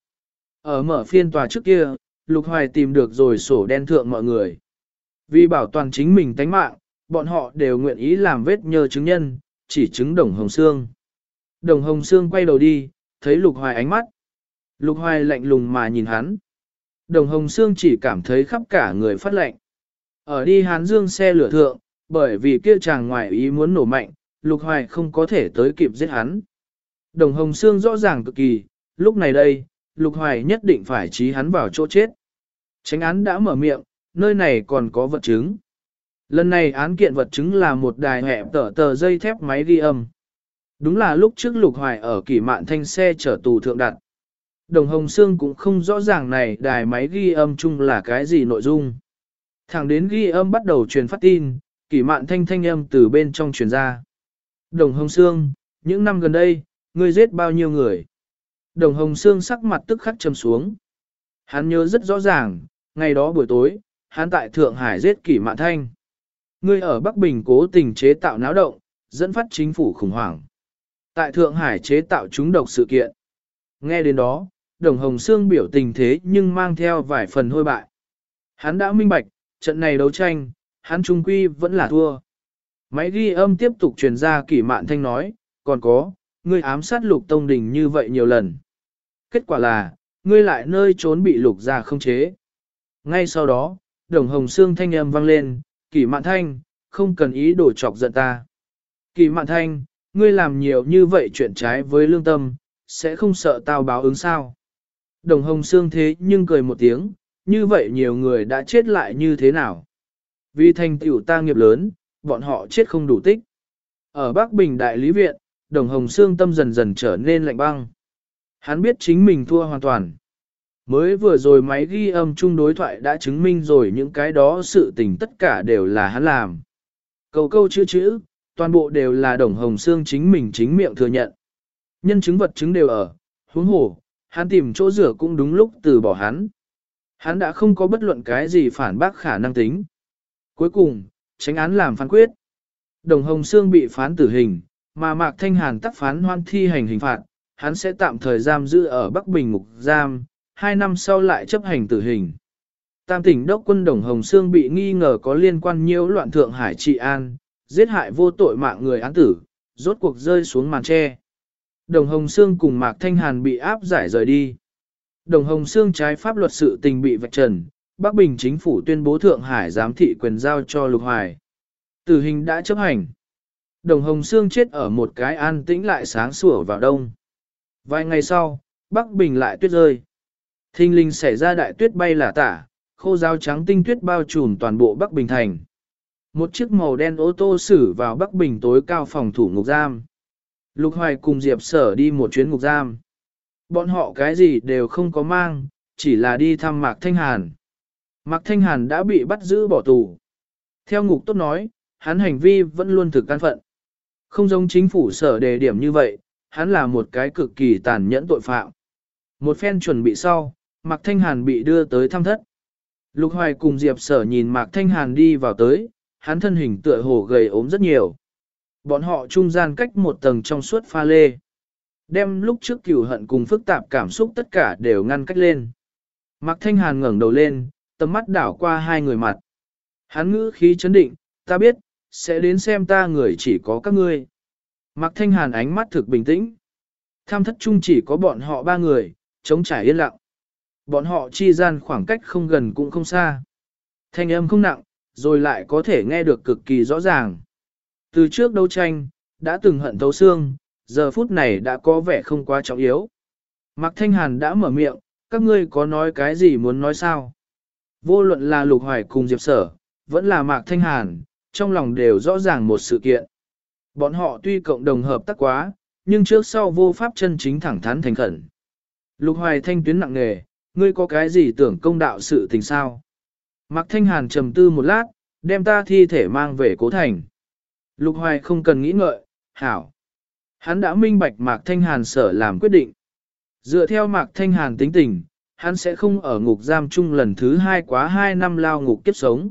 Ở mở phiên tòa trước kia, Lục Hoài tìm được rồi sổ đen thượng mọi người. Vì bảo toàn chính mình tánh mạng, bọn họ đều nguyện ý làm vết nhơ chứng nhân, chỉ chứng Đồng Hồng Sương. Đồng Hồng Sương quay đầu đi, thấy Lục Hoài ánh mắt. Lục Hoài lạnh lùng mà nhìn hắn. Đồng Hồng Sương chỉ cảm thấy khắp cả người phát lạnh. Ở đi Hán Dương xe lửa thượng, bởi vì kia chàng ngoài ý muốn nổ mạnh, Lục Hoài không có thể tới kịp giết hắn. Đồng Hồng Sương rõ ràng cực kỳ, lúc này đây, Lục Hoài nhất định phải trí hắn vào chỗ chết. Chánh án đã mở miệng, nơi này còn có vật chứng. Lần này án kiện vật chứng là một đài hẹp tờ dây thép máy ghi âm. Đúng là lúc trước Lục Hoài ở Kỷ Mạn Thanh xe chở tù thượng đặt. Đồng Hồng Sương cũng không rõ ràng này đài máy ghi âm chung là cái gì nội dung. Thẳng đến ghi âm bắt đầu truyền phát tin, Kỷ Mạn Thanh thanh âm từ bên trong truyền ra. Đồng Hồng Sương, những năm gần đây, ngươi giết bao nhiêu người? Đồng Hồng Sương sắc mặt tức khắc trầm xuống. Hắn nhớ rất rõ ràng, ngày đó buổi tối, hắn tại Thượng Hải giết Kỷ Mạn Thanh. Ngươi ở Bắc Bình cố tình chế tạo náo động, dẫn phát chính phủ khủng hoảng. Tại Thượng Hải chế tạo chúng độc sự kiện. Nghe đến đó, Đồng Hồng Sương biểu tình thế nhưng mang theo vài phần hôi bại. Hắn đã minh bạch, trận này đấu tranh, hắn trung quy vẫn là thua. Máy ghi âm tiếp tục truyền ra Kỷ Mạn Thanh nói, còn có, ngươi ám sát Lục Tông Đình như vậy nhiều lần. Kết quả là, ngươi lại nơi trốn bị Lục gia không chế. Ngay sau đó, Đồng Hồng Sương thanh âm vang lên, Kỷ Mạn Thanh, không cần ý đổ chọc giận ta. Kỷ Mạn Thanh, ngươi làm nhiều như vậy chuyện trái với lương tâm, sẽ không sợ tao báo ứng sao. Đồng Hồng Sương thế nhưng cười một tiếng, như vậy nhiều người đã chết lại như thế nào. Vì thành tựu ta nghiệp lớn, bọn họ chết không đủ tích. Ở Bắc Bình Đại Lý Viện, Đồng Hồng Sương tâm dần dần trở nên lạnh băng. Hắn biết chính mình thua hoàn toàn. Mới vừa rồi máy ghi âm chung đối thoại đã chứng minh rồi những cái đó sự tình tất cả đều là hắn làm. Câu câu chữ, toàn bộ đều là Đồng Hồng Sương chính mình chính miệng thừa nhận. Nhân chứng vật chứng đều ở, huống hồ, hắn tìm chỗ rửa cũng đúng lúc từ bỏ hắn. Hắn đã không có bất luận cái gì phản bác khả năng tính. Cuối cùng, chánh án làm phán quyết. Đồng Hồng Sương bị phán tử hình, mà Mạc Thanh Hàn tắc phán hoan thi hành hình phạt, hắn sẽ tạm thời giam giữ ở Bắc Bình ngục giam, 2 năm sau lại chấp hành tử hình. Tam tỉnh đốc quân Đồng Hồng Sương bị nghi ngờ có liên quan nhiễu loạn Thượng Hải trị an, giết hại vô tội mạng người án tử, rốt cuộc rơi xuống màn tre. Đồng Hồng Sương cùng Mạc Thanh Hàn bị áp giải rời đi. Đồng Hồng Sương trái pháp luật sự tình bị vạch trần, Bắc Bình chính phủ tuyên bố Thượng Hải giám thị quyền giao cho Lục Hoài. Tử hình đã chấp hành. Đồng Hồng Sương chết ở một cái an tĩnh lại sáng sủa vào đông. Vài ngày sau, Bắc Bình lại tuyết rơi. Thinh linh xảy ra đại tuyết bay là tả, khô ráo trắng tinh tuyết bao trùm toàn bộ Bắc Bình thành. Một chiếc màu đen ô tô xử vào Bắc Bình tối cao phòng thủ ngục giam. Lục Hoài cùng Diệp Sở đi một chuyến ngục giam. Bọn họ cái gì đều không có mang, chỉ là đi thăm Mạc Thanh Hàn. Mạc Thanh Hàn đã bị bắt giữ bỏ tù. Theo ngục tốt nói, hắn hành vi vẫn luôn thực căn phận. Không giống chính phủ Sở đề điểm như vậy, hắn là một cái cực kỳ tàn nhẫn tội phạm. Một phen chuẩn bị sau, Mạc Thanh Hàn bị đưa tới thăm thất. Lục Hoài cùng Diệp Sở nhìn Mạc Thanh Hàn đi vào tới, hắn thân hình tựa hồ gầy ốm rất nhiều. Bọn họ trung gian cách một tầng trong suốt pha lê. Đem lúc trước cửu hận cùng phức tạp cảm xúc tất cả đều ngăn cách lên. Mạc Thanh Hàn ngẩng đầu lên, tầm mắt đảo qua hai người mặt. Hắn ngữ khí chấn định, ta biết, sẽ đến xem ta người chỉ có các ngươi. Mạc Thanh Hàn ánh mắt thực bình tĩnh. Tham thất chung chỉ có bọn họ 3 người, trống trải yên lặng. Bọn họ chi gian khoảng cách không gần cũng không xa. Thanh âm không nặng, rồi lại có thể nghe được cực kỳ rõ ràng. Từ trước đấu tranh, đã từng hận thấu xương, giờ phút này đã có vẻ không quá trọng yếu. Mạc Thanh Hàn đã mở miệng, các ngươi có nói cái gì muốn nói sao? Vô luận là Lục Hoài cùng Diệp Sở, vẫn là Mạc Thanh Hàn, trong lòng đều rõ ràng một sự kiện. Bọn họ tuy cộng đồng hợp tác quá, nhưng trước sau vô pháp chân chính thẳng thắn thành khẩn. Lục Hoài thanh tuyến nặng nề, ngươi có cái gì tưởng công đạo sự tình sao? Mạc Thanh Hàn trầm tư một lát, đem ta thi thể mang về Cố Thành. Lục Hoài không cần nghĩ ngợi, hảo. Hắn đã minh bạch Mạc Thanh Hàn sở làm quyết định. Dựa theo Mạc Thanh Hàn tính tình, hắn sẽ không ở ngục giam chung lần thứ 2 quá 2 năm lao ngục kiếp sống.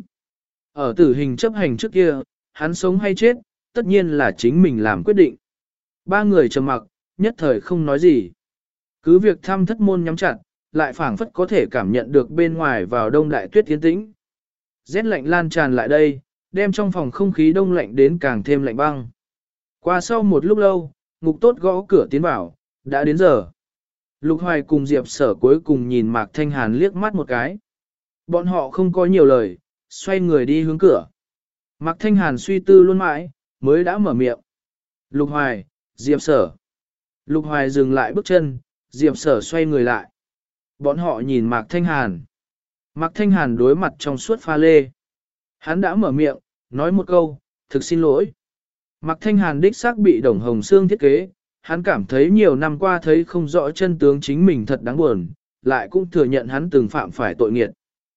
Ở tử hình chấp hành trước kia, hắn sống hay chết, tất nhiên là chính mình làm quyết định. Ba người trầm mặc, nhất thời không nói gì. Cứ việc thăm thất môn nhắm chặt, lại phảng phất có thể cảm nhận được bên ngoài vào đông đại tuyết tiến tĩnh. Rét lạnh lan tràn lại đây, đem trong phòng không khí đông lạnh đến càng thêm lạnh băng. Qua sau một lúc lâu, Ngục Tốt gõ cửa tiến vào, đã đến giờ. Lục Hoài cùng Diệp Sở cuối cùng nhìn Mạc Thanh Hàn liếc mắt một cái. Bọn họ không có nhiều lời, xoay người đi hướng cửa. Mạc Thanh Hàn suy tư luôn mãi, mới đã mở miệng. Lục Hoài, Diệp Sở. Lục Hoài dừng lại bước chân, Diệp Sở xoay người lại. Bọn họ nhìn Mạc Thanh Hàn. Mạc Thanh Hàn đối mặt trong suốt pha lê. Hắn đã mở miệng, nói một câu, thực xin lỗi. Mạc Thanh Hàn đích xác bị Đồng Hồng Sương thiết kế, hắn cảm thấy nhiều năm qua thấy không rõ chân tướng chính mình thật đáng buồn, lại cũng thừa nhận hắn từng phạm phải tội nghiệt.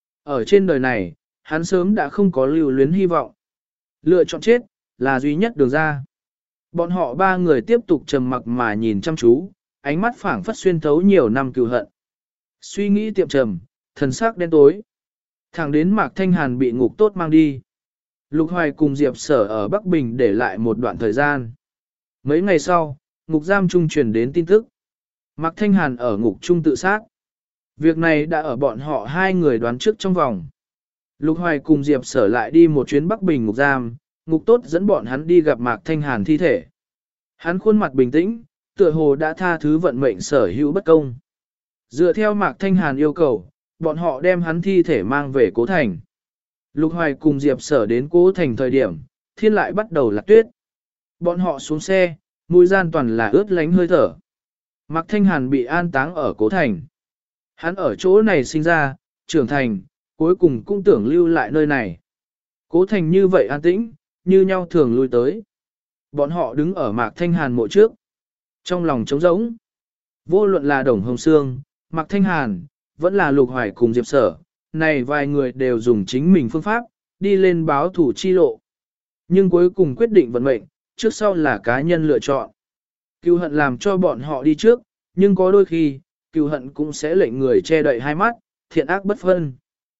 Ở trên đời này, hắn sớm đã không có lưu luyến hy vọng. Lựa chọn chết, là duy nhất đường ra. Bọn họ ba người tiếp tục trầm mặc mà nhìn chăm chú, ánh mắt phảng phất xuyên thấu nhiều năm cừu hận. Suy nghĩ tiệm trầm, thần sắc đen tối. Thẳng đến Mạc Thanh Hàn bị Ngục Tốt mang đi. Lục Hoài cùng Diệp Sở ở Bắc Bình để lại một đoạn thời gian. Mấy ngày sau, ngục giam trung truyền đến tin tức. Mạc Thanh Hàn ở ngục trung tự sát. Việc này đã ở bọn họ hai người đoán trước trong vòng. Lục Hoài cùng Diệp Sở lại đi một chuyến Bắc Bình ngục giam, Ngục Tốt dẫn bọn hắn đi gặp Mạc Thanh Hàn thi thể. Hắn khuôn mặt bình tĩnh, tựa hồ đã tha thứ vận mệnh sở hữu bất công. Dựa theo Mạc Thanh Hàn yêu cầu, bọn họ đem hắn thi thể mang về Cố Thành. Lục Hoài cùng Diệp Sở đến Cố Thành thời điểm, thiên lại bắt đầu lạc tuyết. Bọn họ xuống xe, mũi gian toàn là ướt lánh hơi thở. Mạc Thanh Hàn bị an táng ở Cố Thành. Hắn ở chỗ này sinh ra, trưởng thành, cuối cùng cũng tưởng lưu lại nơi này. Cố Thành như vậy an tĩnh, như nhau thường lui tới. Bọn họ đứng ở Mạc Thanh Hàn mộ trước. Trong lòng trống rỗng. Vô luận là Đồng Hồng Sương, Mạc Thanh Hàn, vẫn là Lục Hoài cùng Diệp Sở. Này vài người đều dùng chính mình phương pháp, đi lên báo thủ chi lộ. Nhưng cuối cùng quyết định vận mệnh, trước sau là cá nhân lựa chọn. Cựu hận làm cho bọn họ đi trước, nhưng có đôi khi, cựu hận cũng sẽ lệnh người che đậy hai mắt, thiện ác bất phân.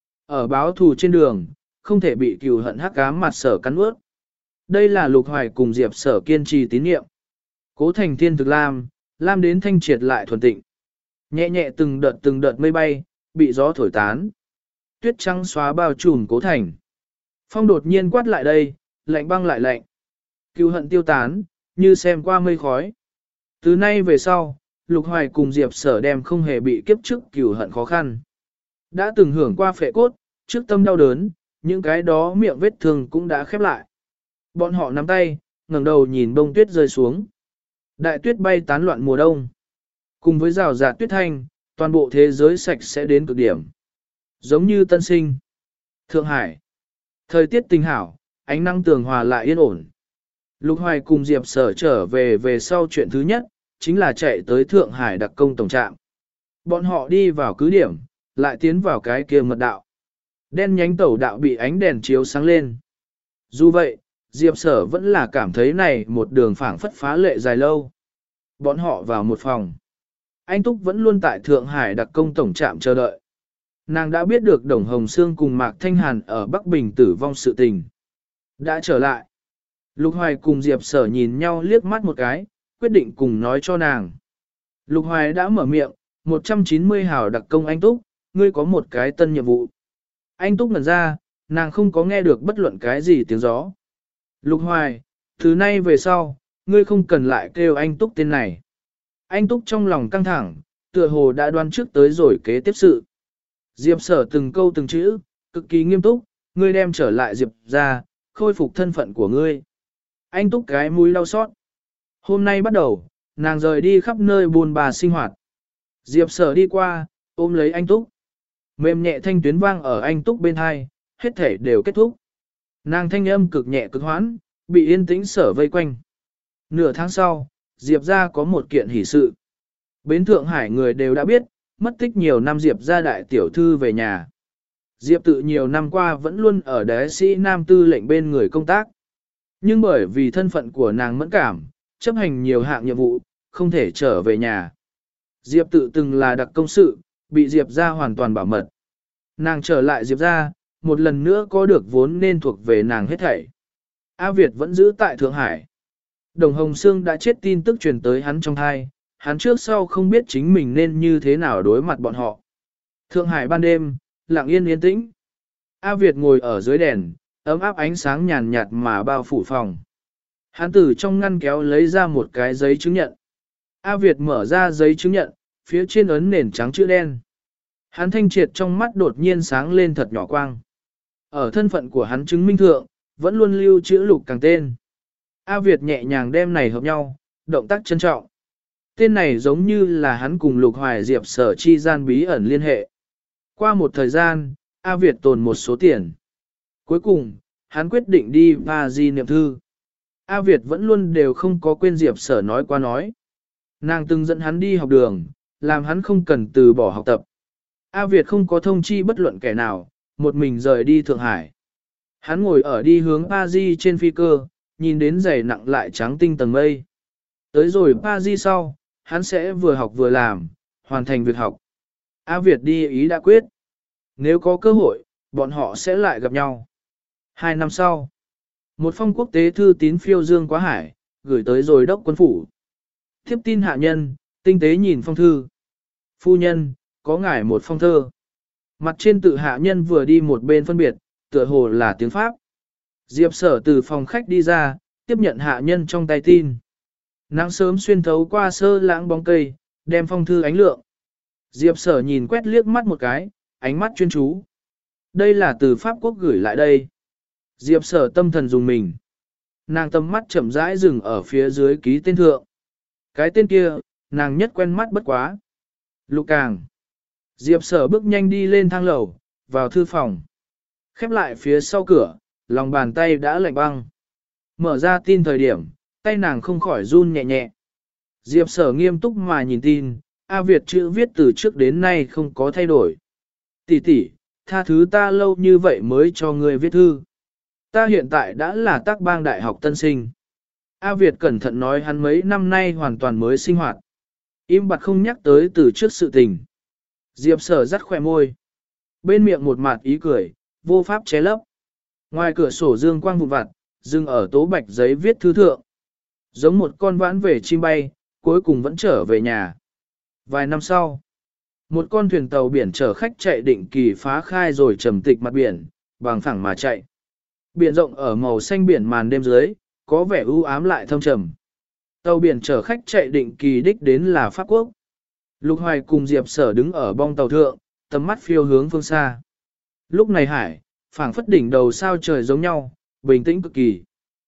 Ở báo thù trên đường, không thể bị cựu hận hắc ám mặt Sở cắn ướt. Đây là Lục Hoài cùng Diệp Sở kiên trì tín nhiệm. Cố Thành thiên thực lam đến thanh triệt lại thuần tịnh. Nhẹ nhẹ từng đợt mây bay, bị gió thổi tán. Tuyết trắng xóa bao trùm Cố Thành. Phong đột nhiên quát lại đây, lạnh băng lại lạnh. Cựu hận tiêu tán, như xem qua mây khói. Từ nay về sau, Lục Hoài cùng Diệp Sở đem không hề bị kiếp trước cựu hận khó khăn. Đã từng hưởng qua phệ cốt, trước tâm đau đớn, những cái đó miệng vết thương cũng đã khép lại. Bọn họ nắm tay, ngẩng đầu nhìn bông tuyết rơi xuống. Đại tuyết bay tán loạn mùa đông. Cùng với rào rạt tuyết thanh, toàn bộ thế giới sạch sẽ đến cực điểm. Giống như tân sinh. Thượng Hải. Thời tiết tình hảo, ánh nắng tường hòa lại yên ổn. Lục Hoài cùng Diệp Sở trở về sau chuyện thứ nhất, chính là chạy tới Thượng Hải đặc công tổng trạm. Bọn họ đi vào cứ điểm, lại tiến vào cái kia mật đạo. Đen nhánh tẩu đạo bị ánh đèn chiếu sáng lên. Dù vậy, Diệp Sở vẫn là cảm thấy này một đường phảng phất phá lệ dài lâu. Bọn họ vào một phòng. Anh Túc vẫn luôn tại Thượng Hải đặc công tổng trạm chờ đợi. Nàng đã biết được Đồng Hồng Sương cùng Mạc Thanh Hàn ở Bắc Bình tử vong sự tình. Đã trở lại. Lục Hoài cùng Diệp Sở nhìn nhau liếc mắt một cái, quyết định cùng nói cho nàng. Lục Hoài đã mở miệng, 190 hào đặc công anh Túc, ngươi có một cái tân nhiệm vụ. Anh Túc ngẩn ra, nàng không có nghe được bất luận cái gì tiếng gió. Lục Hoài, từ nay về sau, ngươi không cần lại kêu anh Túc tên này. Anh Túc trong lòng căng thẳng, tựa hồ đã đoán trước tới rồi kế tiếp sự. Diệp Sở từng câu từng chữ, cực kỳ nghiêm túc, Ngươi đem trở lại Diệp ra, khôi phục thân phận của ngươi. Anh Túc cái mũi đau xót. Hôm nay bắt đầu, nàng rời đi khắp nơi buôn bà sinh hoạt. Diệp Sở đi qua, ôm lấy anh Túc. Mềm nhẹ thanh tuyến vang ở anh Túc bên hai, hết thể đều kết thúc. Nàng thanh âm cực nhẹ cực hoãn, bị yên tĩnh Sở vây quanh. Nửa tháng sau, Diệp ra có một kiện hỷ sự. Bến Thượng Hải người đều đã biết, mất tích nhiều năm Diệp ra đại tiểu thư về nhà. Diệp tự nhiều năm qua vẫn luôn ở đế sĩ Nam Tư lệnh bên người công tác. Nhưng bởi vì thân phận của nàng mẫn cảm, chấp hành nhiều hạng nhiệm vụ, không thể trở về nhà. Diệp tự từng là đặc công sự, bị Diệp ra hoàn toàn bảo mật. Nàng trở lại Diệp ra, một lần nữa có được vốn nên thuộc về nàng hết thảy. A Việt vẫn giữ tại Thượng Hải. Đồng Hồng Sương đã chết tin tức truyền tới hắn trong thai, hắn trước sau không biết chính mình nên như thế nào đối mặt bọn họ. Thượng Hải ban đêm, lặng yên yên tĩnh. A Việt ngồi ở dưới đèn, ấm áp ánh sáng nhàn nhạt mà bao phủ phòng. Hắn từ trong ngăn kéo lấy ra một cái giấy chứng nhận. A Việt mở ra giấy chứng nhận, phía trên ấn nền trắng chữ đen. Hắn thanh triệt trong mắt đột nhiên sáng lên thật nhỏ quang. Ở thân phận của hắn chứng minh thượng, vẫn luôn lưu chữ Lục Càng tên. A Việt nhẹ nhàng đem này hợp nhau, động tác trân trọng. Tên này giống như là hắn cùng Lục Hoài Diệp Sở chi gian bí ẩn liên hệ. Qua một thời gian, A Việt tồn một số tiền. Cuối cùng, hắn quyết định đi Paris niệm thư. A Việt vẫn luôn đều không có quên Diệp Sở nói qua nói. Nàng từng dẫn hắn đi học đường, làm hắn không cần từ bỏ học tập. A Việt không có thông chi bất luận kẻ nào, một mình rời đi Thượng Hải. Hắn ngồi ở đi hướng Paris trên phi cơ, nhìn đến dày nặng lại trắng tinh tầng mây. Tới rồi Paris sau, hắn sẽ vừa học vừa làm, hoàn thành việc học. A Việt đi ý đã quyết. Nếu có cơ hội, bọn họ sẽ lại gặp nhau. 2 năm sau, một phong quốc tế thư tín phiêu dương quá hải, gửi tới rồi đốc quân phủ. Tiếp tin hạ nhân, tinh tế nhìn phong thư. Phu nhân, có ngài một phong thơ. Mặt trên tự hạ nhân vừa đi một bên phân biệt, tựa hồ là tiếng Pháp. Diệp Sở từ phòng khách đi ra, tiếp nhận hạ nhân trong tay tin. Nắng sớm xuyên thấu qua sơ lãng bóng cây, đem phong thư ánh lượng. Diệp Sở nhìn quét liếc mắt một cái, ánh mắt chuyên chú. Đây là từ Pháp Quốc gửi lại đây. Diệp Sở tâm thần dùng mình. Nàng tâm mắt chậm rãi dừng ở phía dưới ký tên thượng. Cái tên kia, nàng nhất quen mắt bất quá. Lục Càng. Diệp Sở bước nhanh đi lên thang lầu, vào thư phòng. Khép lại phía sau cửa, lòng bàn tay đã lạnh băng. Mở ra tin thời điểm, tay nàng không khỏi run nhẹ nhẹ. Diệp Sở nghiêm túc mà nhìn tin, A Việt chữ viết từ trước đến nay không có thay đổi. Tỷ tỷ, tha thứ ta lâu như vậy mới cho ngươi viết thư. Ta hiện tại đã là tác bang đại học tân sinh. A Việt cẩn thận nói hắn mấy năm nay hoàn toàn mới sinh hoạt. Im bặt không nhắc tới từ trước sự tình. Diệp Sở rắt khỏe môi. Bên miệng một mặt ý cười, vô pháp che lấp. Ngoài cửa sổ dương quang vụn vặt, dừng ở tố bạch giấy viết thư thượng. Giống một con vãn về chim bay, cuối cùng vẫn trở về nhà. Vài năm sau, một con thuyền tàu biển chở khách chạy định kỳ phá khai rồi trầm tịch mặt biển, bằng phẳng mà chạy. Biển rộng ở màu xanh biển màn đêm dưới, có vẻ u ám lại thâm trầm. Tàu biển chở khách chạy định kỳ đích đến là Pháp Quốc. Lục Hoài cùng Diệp Sở đứng ở bong tàu thượng, tầm mắt phiêu hướng phương xa. Lúc này hải, phảng phất đỉnh đầu sao trời giống nhau, bình tĩnh cực kỳ.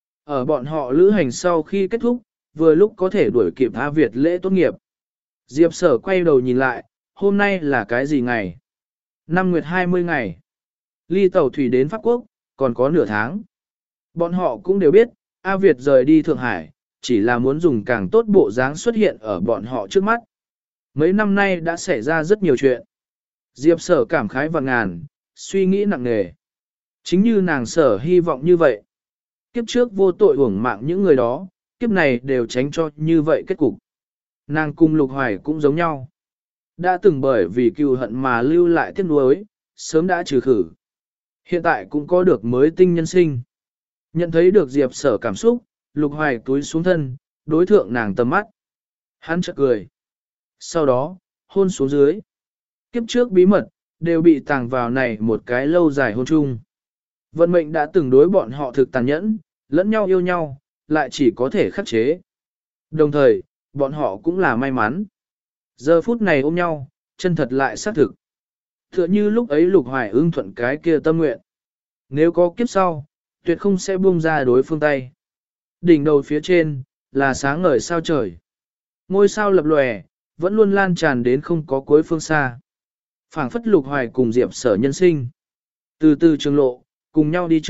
Ở bọn họ lữ hành sau khi kết thúc, vừa lúc có thể đuổi kịp A Việt lễ tốt nghiệp. Diệp Sở quay đầu nhìn lại, hôm nay là cái gì ngày? Năm nguyệt 20 ngày. Ly tàu thủy đến Pháp Quốc, còn có nửa tháng. Bọn họ cũng đều biết, A Việt rời đi Thượng Hải, chỉ là muốn dùng càng tốt bộ dáng xuất hiện ở bọn họ trước mắt. Mấy năm nay đã xảy ra rất nhiều chuyện. Diệp Sở cảm khái và ngàn, suy nghĩ nặng nề. Chính như nàng Sở hy vọng như vậy. Kiếp trước vô tội uổng mạng những người đó, kiếp này đều tránh cho như vậy kết cục. Nàng cùng Lục Hoài cũng giống nhau. Đã từng bởi vì cừu hận mà lưu lại tiếc nuối, sớm đã trừ khử. Hiện tại cũng có được mới tinh nhân sinh. Nhận thấy được Diệp Sở cảm xúc, Lục Hoài túi xuống thân, đối thượng nàng tầm mắt. Hắn chợt cười. Sau đó, hôn xuống dưới. Kiếp trước bí mật, đều bị tàng vào này một cái lâu dài hôn chung. Vận mệnh đã từng đối bọn họ thực tàn nhẫn, lẫn nhau yêu nhau, lại chỉ có thể khắc chế. Đồng thời, bọn họ cũng là may mắn. Giờ phút này ôm nhau, chân thật lại xác thực. Tựa như lúc ấy Lục Hoài ưng thuận cái kia tâm nguyện. nếu có kiếp sau, tuyệt không sẽ buông ra đối phương tay. Đỉnh đầu phía trên, là sáng ngời sao trời. Ngôi sao lập lòe, vẫn luôn lan tràn đến không có cuối phương xa. Phảng phất Lục Hoài cùng Diệp Sở nhân sinh. Từ từ trường lộ, cùng nhau đi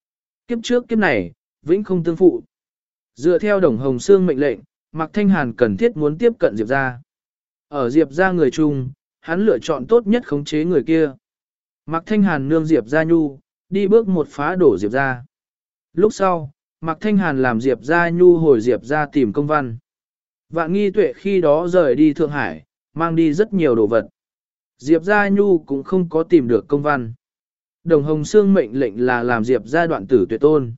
trước kiếp này, vĩnh không tương phụ. Dựa theo Đồng Hồng Sương mệnh lệnh, Mạc Thanh Hàn cần thiết muốn tiếp cận Diệp gia. Ở Diệp gia người chung, hắn lựa chọn tốt nhất khống chế người kia. Mạc Thanh Hàn nương Diệp Gia Nhu, đi bước một phá đổ Diệp gia. Lúc sau, Mạc Thanh Hàn làm Diệp Gia Nhu hồi Diệp gia tìm công văn. Vạn Nghi Tuệ khi đó rời đi Thượng Hải, mang đi rất nhiều đồ vật. Diệp Gia Nhu cũng không có tìm được công văn. Đồng Hồng Sương mệnh lệnh là làm Diệp Gia đoạn tử tuyệt tôn.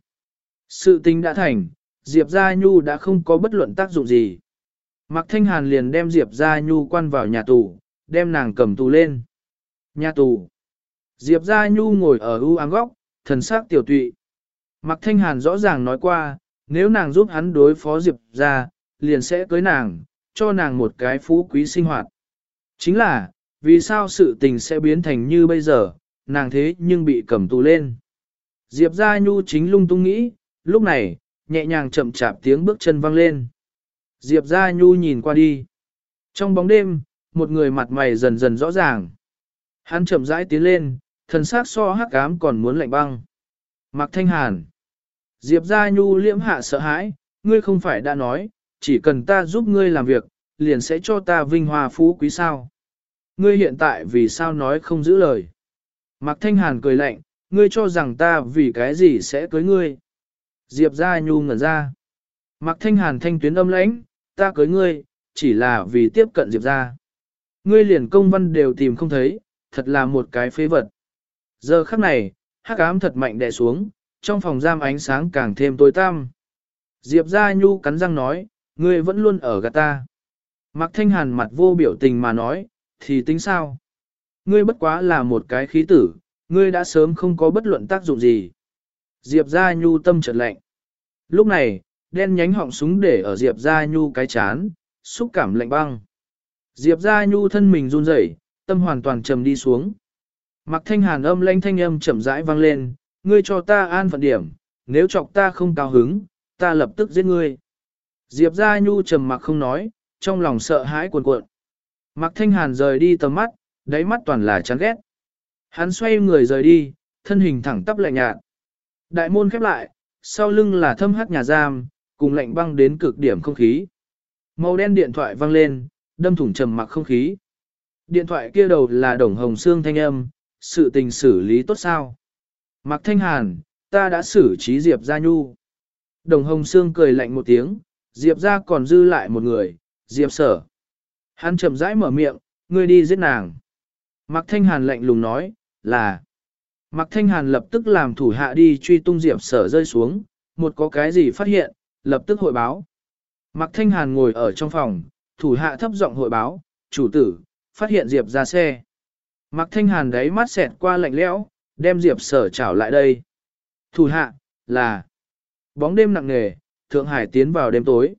Sự tình đã thành, Diệp Gia Nhu đã không có bất luận tác dụng gì. Mạc Thanh Hàn liền đem Diệp Gia Nhu quan vào nhà tù, đem nàng cầm tù lên. Nhà tù. Diệp Gia Nhu ngồi ở ưu ám góc, thần sắc tiểu tụy. Mạc Thanh Hàn rõ ràng nói qua, nếu nàng giúp hắn đối phó Diệp Gia, liền sẽ cưới nàng, cho nàng một cái phú quý sinh hoạt. Chính là, vì sao sự tình sẽ biến thành như bây giờ, nàng thế nhưng bị cầm tù lên. Diệp Gia Nhu chính lung tung nghĩ, lúc này, nhẹ nhàng chậm chạp tiếng bước chân vang lên. Diệp Gia Nhu nhìn qua đi. Trong bóng đêm, một người mặt mày dần dần rõ ràng. Hắn chậm rãi tiến lên, thần sắc so hắc ám còn muốn lạnh băng. Mạc Thanh Hàn. Diệp Gia Nhu liễm hạ sợ hãi, ngươi không phải đã nói, chỉ cần ta giúp ngươi làm việc, liền sẽ cho ta vinh hoa phú quý sao. Ngươi hiện tại vì sao nói không giữ lời. Mạc Thanh Hàn cười lạnh, ngươi cho rằng ta vì cái gì sẽ cưới ngươi. Diệp Gia Nhu ngẩn ra. Mạc Thanh Hàn thanh tuyến âm lãnh, ta cưới ngươi, chỉ là vì tiếp cận Diệp Gia. Ngươi liền công văn đều tìm không thấy, thật là một cái phế vật. Giờ khắc này, hắc ám thật mạnh đè xuống, trong phòng giam ánh sáng càng thêm tối tăm. Diệp Gia Nhu cắn răng nói, ngươi vẫn luôn ở gạt ta. Mạc Thanh Hàn mặt vô biểu tình mà nói, thì tính sao? Ngươi bất quá là một cái khí tử, ngươi đã sớm không có bất luận tác dụng gì. Diệp Gia Nhu tâm chợt lạnh. Lúc này, đen nhánh họng súng để ở Diệp Gia Nhu cái chán, xúc cảm lạnh băng. Diệp Gia Nhu thân mình run rẩy, tâm hoàn toàn trầm đi xuống. Mạc Thanh Hàn âm lãnh thanh âm chậm rãi vang lên, ngươi cho ta an phận điểm, nếu chọc ta không cao hứng, ta lập tức giết ngươi. Diệp Gia Nhu trầm mặc không nói, trong lòng sợ hãi cuồn cuộn. Mạc Thanh Hàn rời đi tầm mắt, đáy mắt toàn là chán ghét. Hắn xoay người rời đi, thân hình thẳng tắp lạnh nhạt. Đại môn khép lại, sau lưng là thâm hắc nhà giam, cùng lạnh băng đến cực điểm không khí. Màu đen điện thoại vang lên, đâm thủng trầm mặc không khí. Điện thoại kia đầu là Đồng Hồng Sương thanh âm, sự tình xử lý tốt sao? Mạc Thanh Hàn, ta đã xử trí Diệp Gia Nhu. Đồng Hồng Sương cười lạnh một tiếng, Diệp Gia còn dư lại một người, Diệp Sở. Hắn chậm rãi mở miệng, ngươi đi giết nàng. Mạc Thanh Hàn lạnh lùng nói, là. Mạc Thanh Hàn lập tức làm thủ hạ đi truy tung Diệp Sở rơi xuống, một có cái gì phát hiện, lập tức hội báo. Mạc Thanh Hàn ngồi ở trong phòng, thủ hạ thấp giọng hội báo, chủ tử, phát hiện Diệp ra xe. Mạc Thanh Hàn đáy mắt xẹt qua lạnh lẽo, đem Diệp Sở trảo lại đây. Thủ hạ, là. Bóng đêm nặng nề, Thượng Hải tiến vào đêm tối.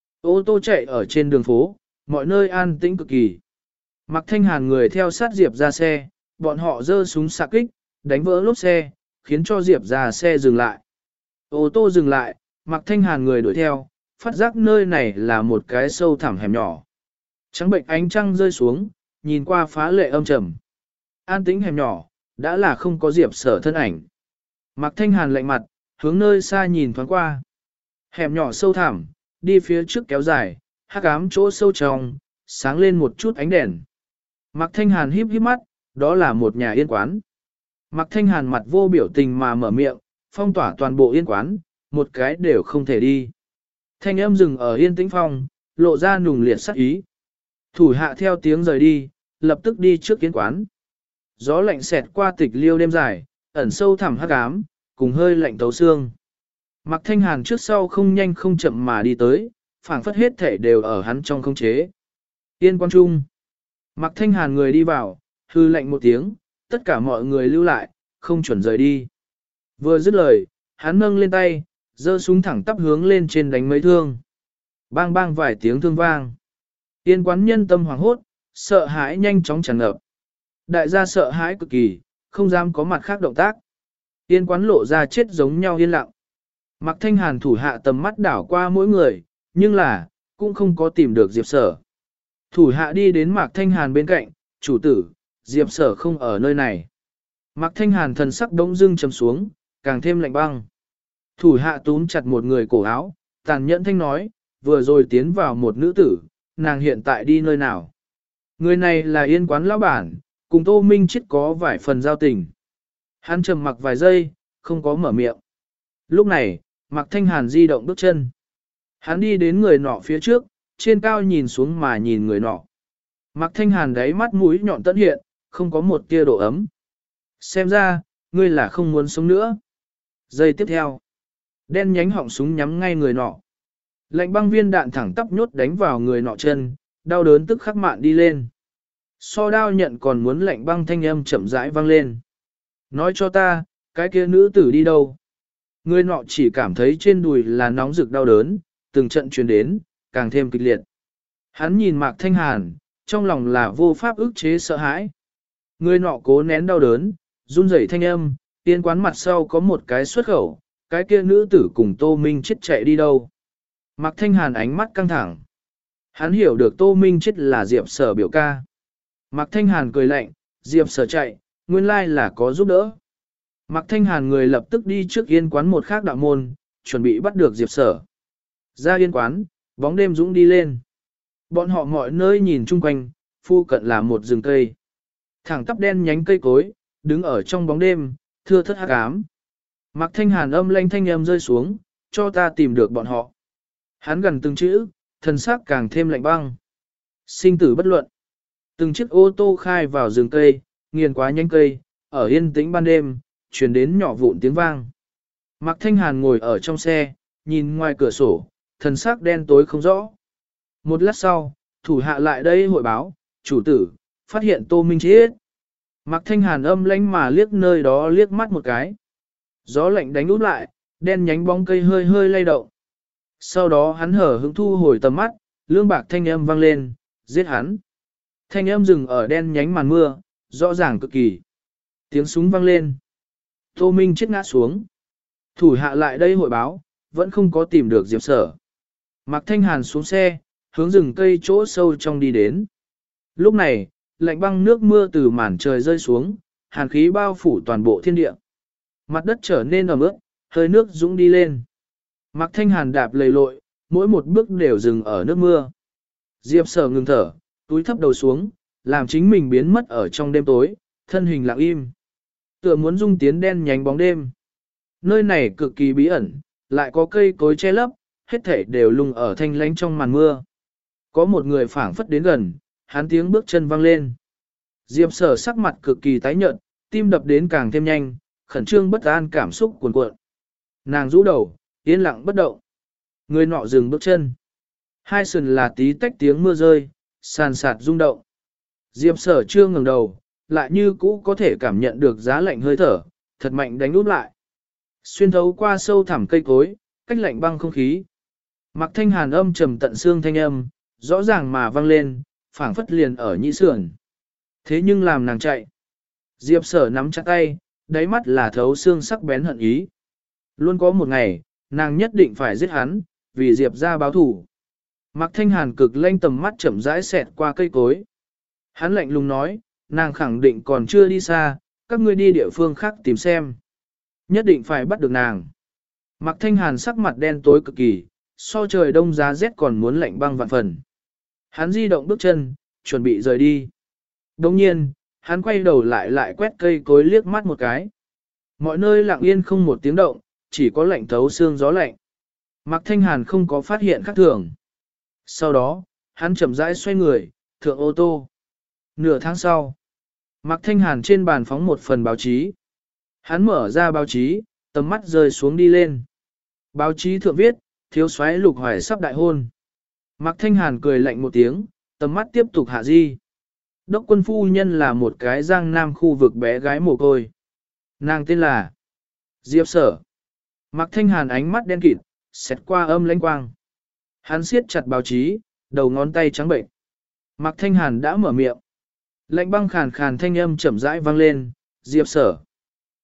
Ô tô chạy ở trên đường phố, mọi nơi an tĩnh cực kỳ. Mạc Thanh Hàn người theo sát Diệp ra xe, bọn họ giơ súng xạ kích, đánh vỡ lốp xe, khiến cho Diệp ra xe dừng lại. Ô tô dừng lại, Mạc Thanh Hàn người đuổi theo, phát giác nơi này là một cái sâu thẳm hẻm nhỏ. Trắng bệnh ánh trăng rơi xuống, nhìn qua phá lệ âm trầm. An tĩnh hẻm nhỏ, đã là không có Diệp Sở thân ảnh. Mạc Thanh Hàn lạnh mặt, hướng nơi xa nhìn thoáng qua. Hẻm nhỏ sâu thẳm, đi phía trước kéo dài, hắc ám chỗ sâu trong, sáng lên một chút ánh đèn. Mạc Thanh Hàn híp híp mắt, đó là một nhà yên quán. Mạc Thanh Hàn mặt vô biểu tình mà mở miệng, phong tỏa toàn bộ yên quán, một cái đều không thể đi. Thanh âm dừng ở yên tĩnh phòng, lộ ra nùng liệt sắc ý. Thủ hạ theo tiếng rời đi, lập tức đi trước yên quán. Gió lạnh xẹt qua tịch liêu đêm dài, ẩn sâu thẳm hắc ám, cùng hơi lạnh tấu xương. Mạc Thanh Hàn trước sau không nhanh không chậm mà đi tới, phảng phất hết thể đều ở hắn trong khống chế. Yên quán trung. Mạc Thanh Hàn người đi vào, hư lạnh một tiếng, tất cả mọi người lưu lại, không chuẩn rời đi. Vừa dứt lời, hắn nâng lên tay, giơ súng thẳng tắp hướng lên trên đánh mấy thương. Bang bang vài tiếng thương vang. Yên quán nhân tâm hoảng hốt, sợ hãi nhanh chóng tràn ngập. Đại gia sợ hãi cực kỳ, không dám có mặt khác động tác. Yên quán lộ ra chết giống nhau yên lặng. Mạc Thanh Hàn thủ hạ tầm mắt đảo qua mỗi người, nhưng là, cũng không có tìm được Diệp Sở. Thủ hạ đi đến Mạc Thanh Hàn bên cạnh, chủ tử, Diệp Sở không ở nơi này. Mạc Thanh Hàn thần sắc đống dưng trầm xuống, càng thêm lạnh băng. Thủ hạ túm chặt một người cổ áo, tàn nhẫn thanh nói, vừa rồi tiến vào một nữ tử, nàng hiện tại đi nơi nào. Người này là Yên quán lão bản, cùng Tô Minh Chết có vài phần giao tình. Hắn trầm mặc vài giây, không có mở miệng. Lúc này, Mạc Thanh Hàn di động bước chân. Hắn đi đến người nọ phía trước, trên cao nhìn xuống mà nhìn người nọ. Mạc Thanh Hàn đáy mắt mũi nhọn tận hiện, không có một tia độ ấm. Xem ra, ngươi là không muốn sống nữa. Giây tiếp theo, đen nhánh họng súng nhắm ngay người nọ. Lạnh băng viên đạn thẳng tắp nhốt đánh vào người nọ chân, đau đớn tức khắc mạn đi lên. So đao nhận còn muốn lạnh băng thanh âm chậm rãi vang lên. Nói cho ta, cái kia nữ tử đi đâu? Người nọ chỉ cảm thấy trên đùi là nóng rực đau đớn, từng trận truyền đến, càng thêm kịch liệt. Hắn nhìn Mạc Thanh Hàn, trong lòng là vô pháp ức chế sợ hãi. Người nọ cố nén đau đớn, run rẩy thanh âm, Yên quán mặt sau có một cái xuất khẩu, cái kia nữ tử cùng Tô Minh Chết chạy đi đâu? Mạc Thanh Hàn ánh mắt căng thẳng. Hắn hiểu được Tô Minh Chết là Diệp Sở biểu ca. Mạc Thanh Hàn cười lạnh, Diệp Sở chạy, nguyên lai là có giúp đỡ. Mạc Thanh Hàn người lập tức đi trước Yên quán một khác đạo môn, chuẩn bị bắt được Diệp Sở. Ra Yên quán, bóng đêm dũng đi lên. Bọn họ mọi nơi nhìn chung quanh, phu cận là một rừng cây. Thẳng tắp đen nhánh cây cối, đứng ở trong bóng đêm, thưa thất hắc ám. Mạc Thanh Hàn âm lanh thanh âm rơi xuống, cho ta tìm được bọn họ. Hắn gần từng chữ, thần sắc càng thêm lạnh băng. Sinh tử bất luận. Từng chiếc ô tô khai vào rừng cây, nghiền quá nhanh cây, ở yên tĩnh ban đêm, truyền đến nhỏ vụn tiếng vang. Mạc Thanh Hàn ngồi ở trong xe, nhìn ngoài cửa sổ, thần sắc đen tối không rõ. Một lát sau, thủ hạ lại đây hội báo, chủ tử, phát hiện Tô Minh Chết. Mạc Thanh Hàn âm lãnh mà liếc nơi đó liếc mắt một cái. Gió lạnh đánh út lại, đen nhánh bóng cây hơi hơi lay động. Sau đó hắn hở hứng thu hồi tầm mắt, lương bạc thanh âm vang lên, giết hắn. Thanh âm dừng ở đen nhánh màn mưa, rõ ràng cực kỳ. Tiếng súng vang lên. Tô Minh Chết ngã xuống. Thủ hạ lại đây hội báo, vẫn không có tìm được Diệp Sở. Mạc Thanh Hàn xuống xe, hướng rừng cây chỗ sâu trong đi đến. Lúc này, lạnh băng nước mưa từ màn trời rơi xuống, hàn khí bao phủ toàn bộ thiên địa. Mặt đất trở nên ẩm ướt, hơi nước dũng đi lên. Mạc Thanh Hàn đạp lầy lội, mỗi một bước đều dừng ở nước mưa. Diệp Sở ngừng thở, túi thấp đầu xuống, làm chính mình biến mất ở trong đêm tối, thân hình lặng im. Tựa muốn dung tiến đen nhánh bóng đêm. Nơi này cực kỳ bí ẩn, lại có cây cối che lấp, hết thảy đều lung ở thanh lánh trong màn mưa. Có một người phảng phất đến gần, hắn tiếng bước chân vang lên. Diệp Sở sắc mặt cực kỳ tái nhợt, tim đập đến càng thêm nhanh, khẩn trương bất an cảm xúc cuồn cuộn. Nàng rũ đầu, yên lặng bất động. Người nọ dừng bước chân. Hai sườn là tí tách tiếng mưa rơi, sàn sạt rung động. Diệp Sở chưa ngẩng đầu, lại như cũ có thể cảm nhận được giá lạnh hơi thở, thật mạnh đánh úp lại. Xuyên thấu qua sâu thẳm cây cối, cách lạnh băng không khí. Mạc Thanh Hàn âm trầm tận xương thanh âm, rõ ràng mà vang lên, phảng phất liền ở nhĩ sườn. Thế nhưng làm nàng chạy. Diệp Sở nắm chặt tay, đáy mắt là thấu xương sắc bén hận ý. Luôn có một ngày, nàng nhất định phải giết hắn, vì Diệp ra báo thủ. Mạc Thanh Hàn cực lanh tầm mắt chậm rãi xẹt qua cây cối. Hắn lạnh lùng nói, nàng khẳng định còn chưa đi xa, các ngươi đi địa phương khác tìm xem. Nhất định phải bắt được nàng. Mạc Thanh Hàn sắc mặt đen tối cực kỳ, so trời đông giá rét còn muốn lạnh băng vạn phần. Hắn di động bước chân, chuẩn bị rời đi. Đồng nhiên, hắn quay đầu lại quét cây cối liếc mắt một cái. Mọi nơi lặng yên không một tiếng động, chỉ có lạnh thấu xương gió lạnh. Mạc Thanh Hàn không có phát hiện khác thường. Sau đó, hắn chậm rãi xoay người, thượng ô tô. Nửa tháng sau, Mạc Thanh Hàn trên bàn phóng một phần báo chí. Hắn mở ra báo chí, tầm mắt rơi xuống đi lên. Báo chí thượng viết, thiếu soái Lục Hoài sắp đại hôn. Mạc Thanh Hàn cười lạnh một tiếng, tầm mắt tiếp tục hạ di. Đốc quân phu nhân là một cái giang nam khu vực bé gái mồ côi. Nàng tên là Diệp Sở. Mạc Thanh Hàn ánh mắt đen kịt, xẹt qua âm lãnh quang. Hắn siết chặt báo chí, đầu ngón tay trắng bệnh. Mạc Thanh Hàn đã mở miệng. Lạnh băng khàn khàn thanh âm chậm rãi vang lên, Diệp Sở.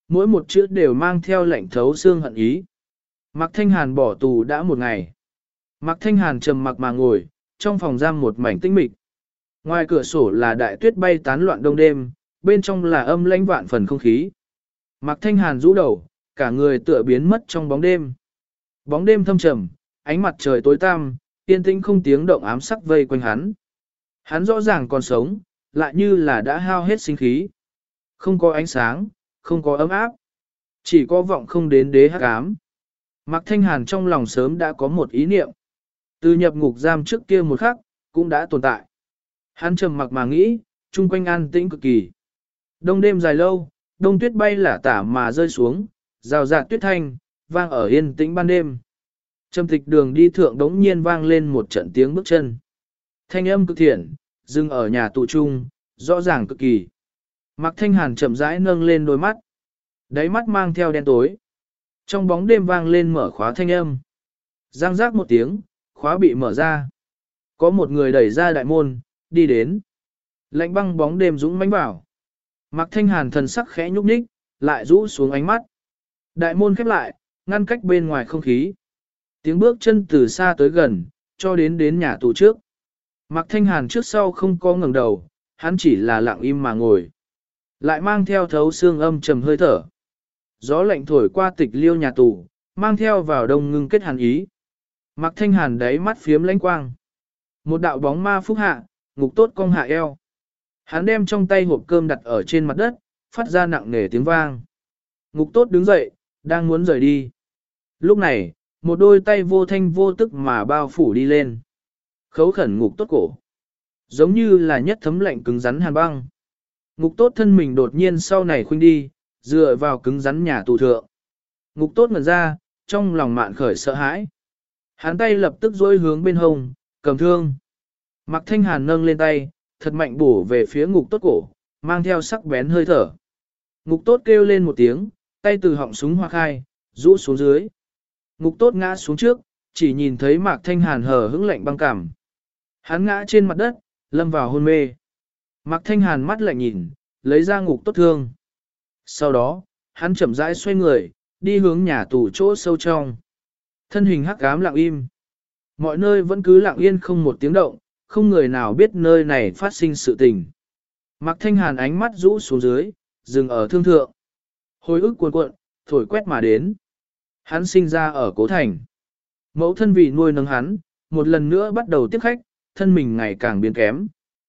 mỗi một chữ đều mang theo lệnh thấu xương hận ý. Mạc Thanh Hàn bỏ tù đã một ngày. Mạc Thanh Hàn trầm mặc mà ngồi, trong phòng giam một mảnh tĩnh mịch. Ngoài cửa sổ là đại tuyết bay tán loạn đông đêm, bên trong là âm lãnh vạn phần không khí. Mạc Thanh Hàn rũ đầu, cả người tựa biến mất trong bóng đêm. Bóng đêm thâm trầm, ánh mặt trời tối tăm, yên tĩnh không tiếng động ám sắc vây quanh hắn. Hắn rõ ràng còn sống, lại như là đã hao hết sinh khí. Không có ánh sáng, không có ấm áp. Chỉ có vọng không đến đế hắc ám. Mạc Thanh Hàn trong lòng sớm đã có một ý niệm. Từ nhập ngục giam trước kia một khắc, cũng đã tồn tại. Hắn trầm mặc mà nghĩ, chung quanh an tĩnh cực kỳ. Đông đêm dài lâu, đông tuyết bay lả tả mà rơi xuống, rào rạt tuyết thanh, vang ở yên tĩnh ban đêm. Trầm tịch đường đi thượng đống nhiên vang lên một trận tiếng bước chân. Thanh âm cực thiện, dừng ở nhà tù trung, rõ ràng cực kỳ. Mạc Thanh Hàn chậm rãi nâng lên đôi mắt. Đáy mắt mang theo đen tối. Trong bóng đêm vang lên mở khóa thanh âm. Giang giác một tiếng, khóa bị mở ra. Có một người đẩy ra đại môn, đi đến. Lạnh băng bóng đêm dũng mãnh vào. Mạc Thanh Hàn thần sắc khẽ nhúc nhích, lại rũ xuống ánh mắt. Đại môn khép lại, ngăn cách bên ngoài không khí. Tiếng bước chân từ xa tới gần, cho đến nhà tù trước. Mạc Thanh Hàn trước sau không có ngẩng đầu, hắn chỉ là lặng im mà ngồi. Lại mang theo thấu xương âm trầm hơi thở. Gió lạnh thổi qua tịch liêu nhà tù, mang theo vào đông ngưng kết hàn ý. Mạc Thanh Hàn đáy mắt phiếm lãnh quang. Một đạo bóng ma phúc hạ, ngục tốt cong hạ eo. Hắn đem trong tay hộp cơm đặt ở trên mặt đất, phát ra nặng nề tiếng vang. Ngục tốt đứng dậy, đang muốn rời đi. Lúc này, một đôi tay vô thanh vô tức mà bao phủ đi lên. Khấu khẩn ngục tốt cổ. Giống như là nhất thấm lạnh cứng rắn hàn băng. Ngục tốt thân mình đột nhiên sau này khuynh đi, dựa vào cứng rắn nhà tù thượng. Ngục tốt ngẩn ra, trong lòng mạn khởi sợ hãi. Hắn tay lập tức dối hướng bên hông, cầm thương. Mạc Thanh Hàn nâng lên tay, thật mạnh bổ về phía ngục tốt cổ, mang theo sắc bén hơi thở. Ngục tốt kêu lên một tiếng, tay từ họng súng hoa khai, rũ xuống dưới. Ngục tốt ngã xuống trước, chỉ nhìn thấy Mạc Thanh Hàn hờ hững lạnh băng cảm. Hắn ngã trên mặt đất, lâm vào hôn mê. Mạc Thanh Hàn mắt lạnh nhìn, lấy ra ngục tốt thương. Sau đó, hắn chậm rãi xoay người, đi hướng nhà tù chỗ sâu trong. Thân hình hắc ám lặng im. Mọi nơi vẫn cứ lặng yên không một tiếng động, không người nào biết nơi này phát sinh sự tình. Mạc Thanh Hàn ánh mắt rũ xuống dưới, dừng ở thương thượng. Hồi ức cuồn cuộn, thổi quét mà đến. Hắn sinh ra ở Cố Thành. Mẫu thân vì nuôi nấng hắn, một lần nữa bắt đầu tiếp khách, thân mình ngày càng biến kém.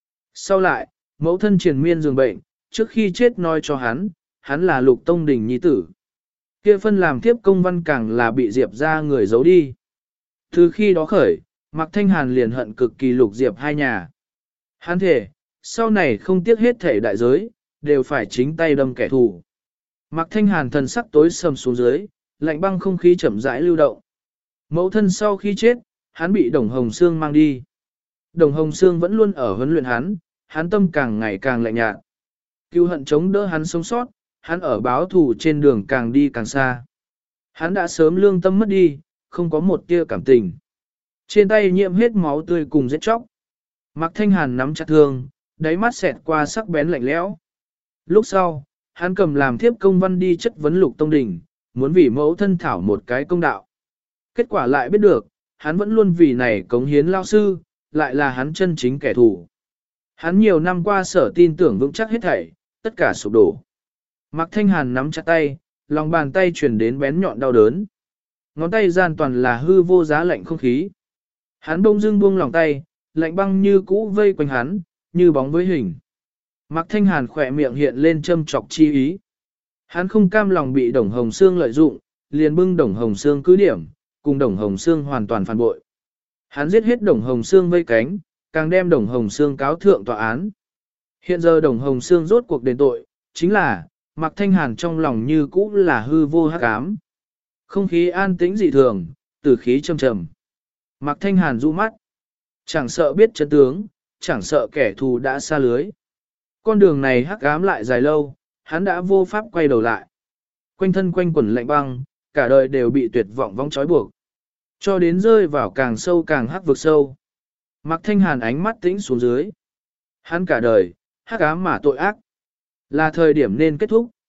Sau lại, mẫu thân triền miên giường bệnh, trước khi chết nói cho hắn là Lục Tông Đình nhi tử. Kia phân làm tiếp công văn càng là bị Diệp ra người giấu đi. Từ khi đó khởi, Mạc Thanh Hàn liền hận cực kỳ Lục Diệp hai nhà. Hắn thể, sau này không tiếc hết thể đại giới, đều phải chính tay đâm kẻ thù. Mạc Thanh Hàn thần sắc tối sầm xuống dưới, lạnh băng không khí chậm rãi lưu động. Mẫu thân sau khi chết, hắn bị Đồng Hồng Sương mang đi. Đồng Hồng Sương vẫn luôn ở huấn luyện hắn tâm càng ngày càng lạnh nhạt. Cưu hận chống đỡ hắn sống sót, hắn ở báo thù trên đường càng đi càng xa. Hắn đã sớm lương tâm mất đi, không có một tia cảm tình. Trên tay nhiễm hết máu tươi cùng giết chóc. Mạc Thanh Hàn nắm chặt thương, đáy mắt xẹt qua sắc bén lạnh lẽo. Lúc sau, hắn cầm làm thiếp công văn đi chất vấn Lục Tông Đình, muốn vì mẫu thân thảo một cái công đạo. Kết quả lại biết được, hắn vẫn luôn vì này cống hiến lao sư, lại là hắn chân chính kẻ thù. Hắn nhiều năm qua sở tin tưởng vững chắc hết thảy, tất cả sụp đổ. Mạc Thanh Hàn nắm chặt tay, lòng bàn tay truyền đến bén nhọn đau đớn. Ngón tay gian toàn là hư vô giá lạnh không khí. Hắn bỗng dưng buông lòng tay, lạnh băng như cũ vây quanh hắn, như bóng với hình. Mạc Thanh Hàn khỏe miệng hiện lên châm chọc chi ý. Hắn không cam lòng bị Đồng Hồng Sương lợi dụng, liền bưng Đồng Hồng Sương cứ điểm, cùng Đồng Hồng Sương hoàn toàn phản bội. Hắn giết hết Đồng Hồng Sương vây cánh, càng đem Đồng Hồng Sương cáo thượng tòa án. Hiện giờ Đồng Hồng Sương rốt cuộc đền tội, chính là, Mạc Thanh Hàn trong lòng như cũ là hư vô hắc ám. Không khí an tĩnh dị thường, tử khí trầm trầm. Mạc Thanh Hàn du mắt. Chẳng sợ biết chân tướng, chẳng sợ kẻ thù đã xa lưới. Con đường này hắc ám lại dài lâu, hắn đã vô pháp quay đầu lại. Quanh thân quanh quẩn lạnh băng, cả đời đều bị tuyệt vọng vong trói buộc. Cho đến rơi vào càng sâu càng hắc vực sâu. Mạc Thanh Hàn ánh mắt tĩnh xuống dưới. Hắn cả đời, hắc ám mà tội ác. Là thời điểm nên kết thúc.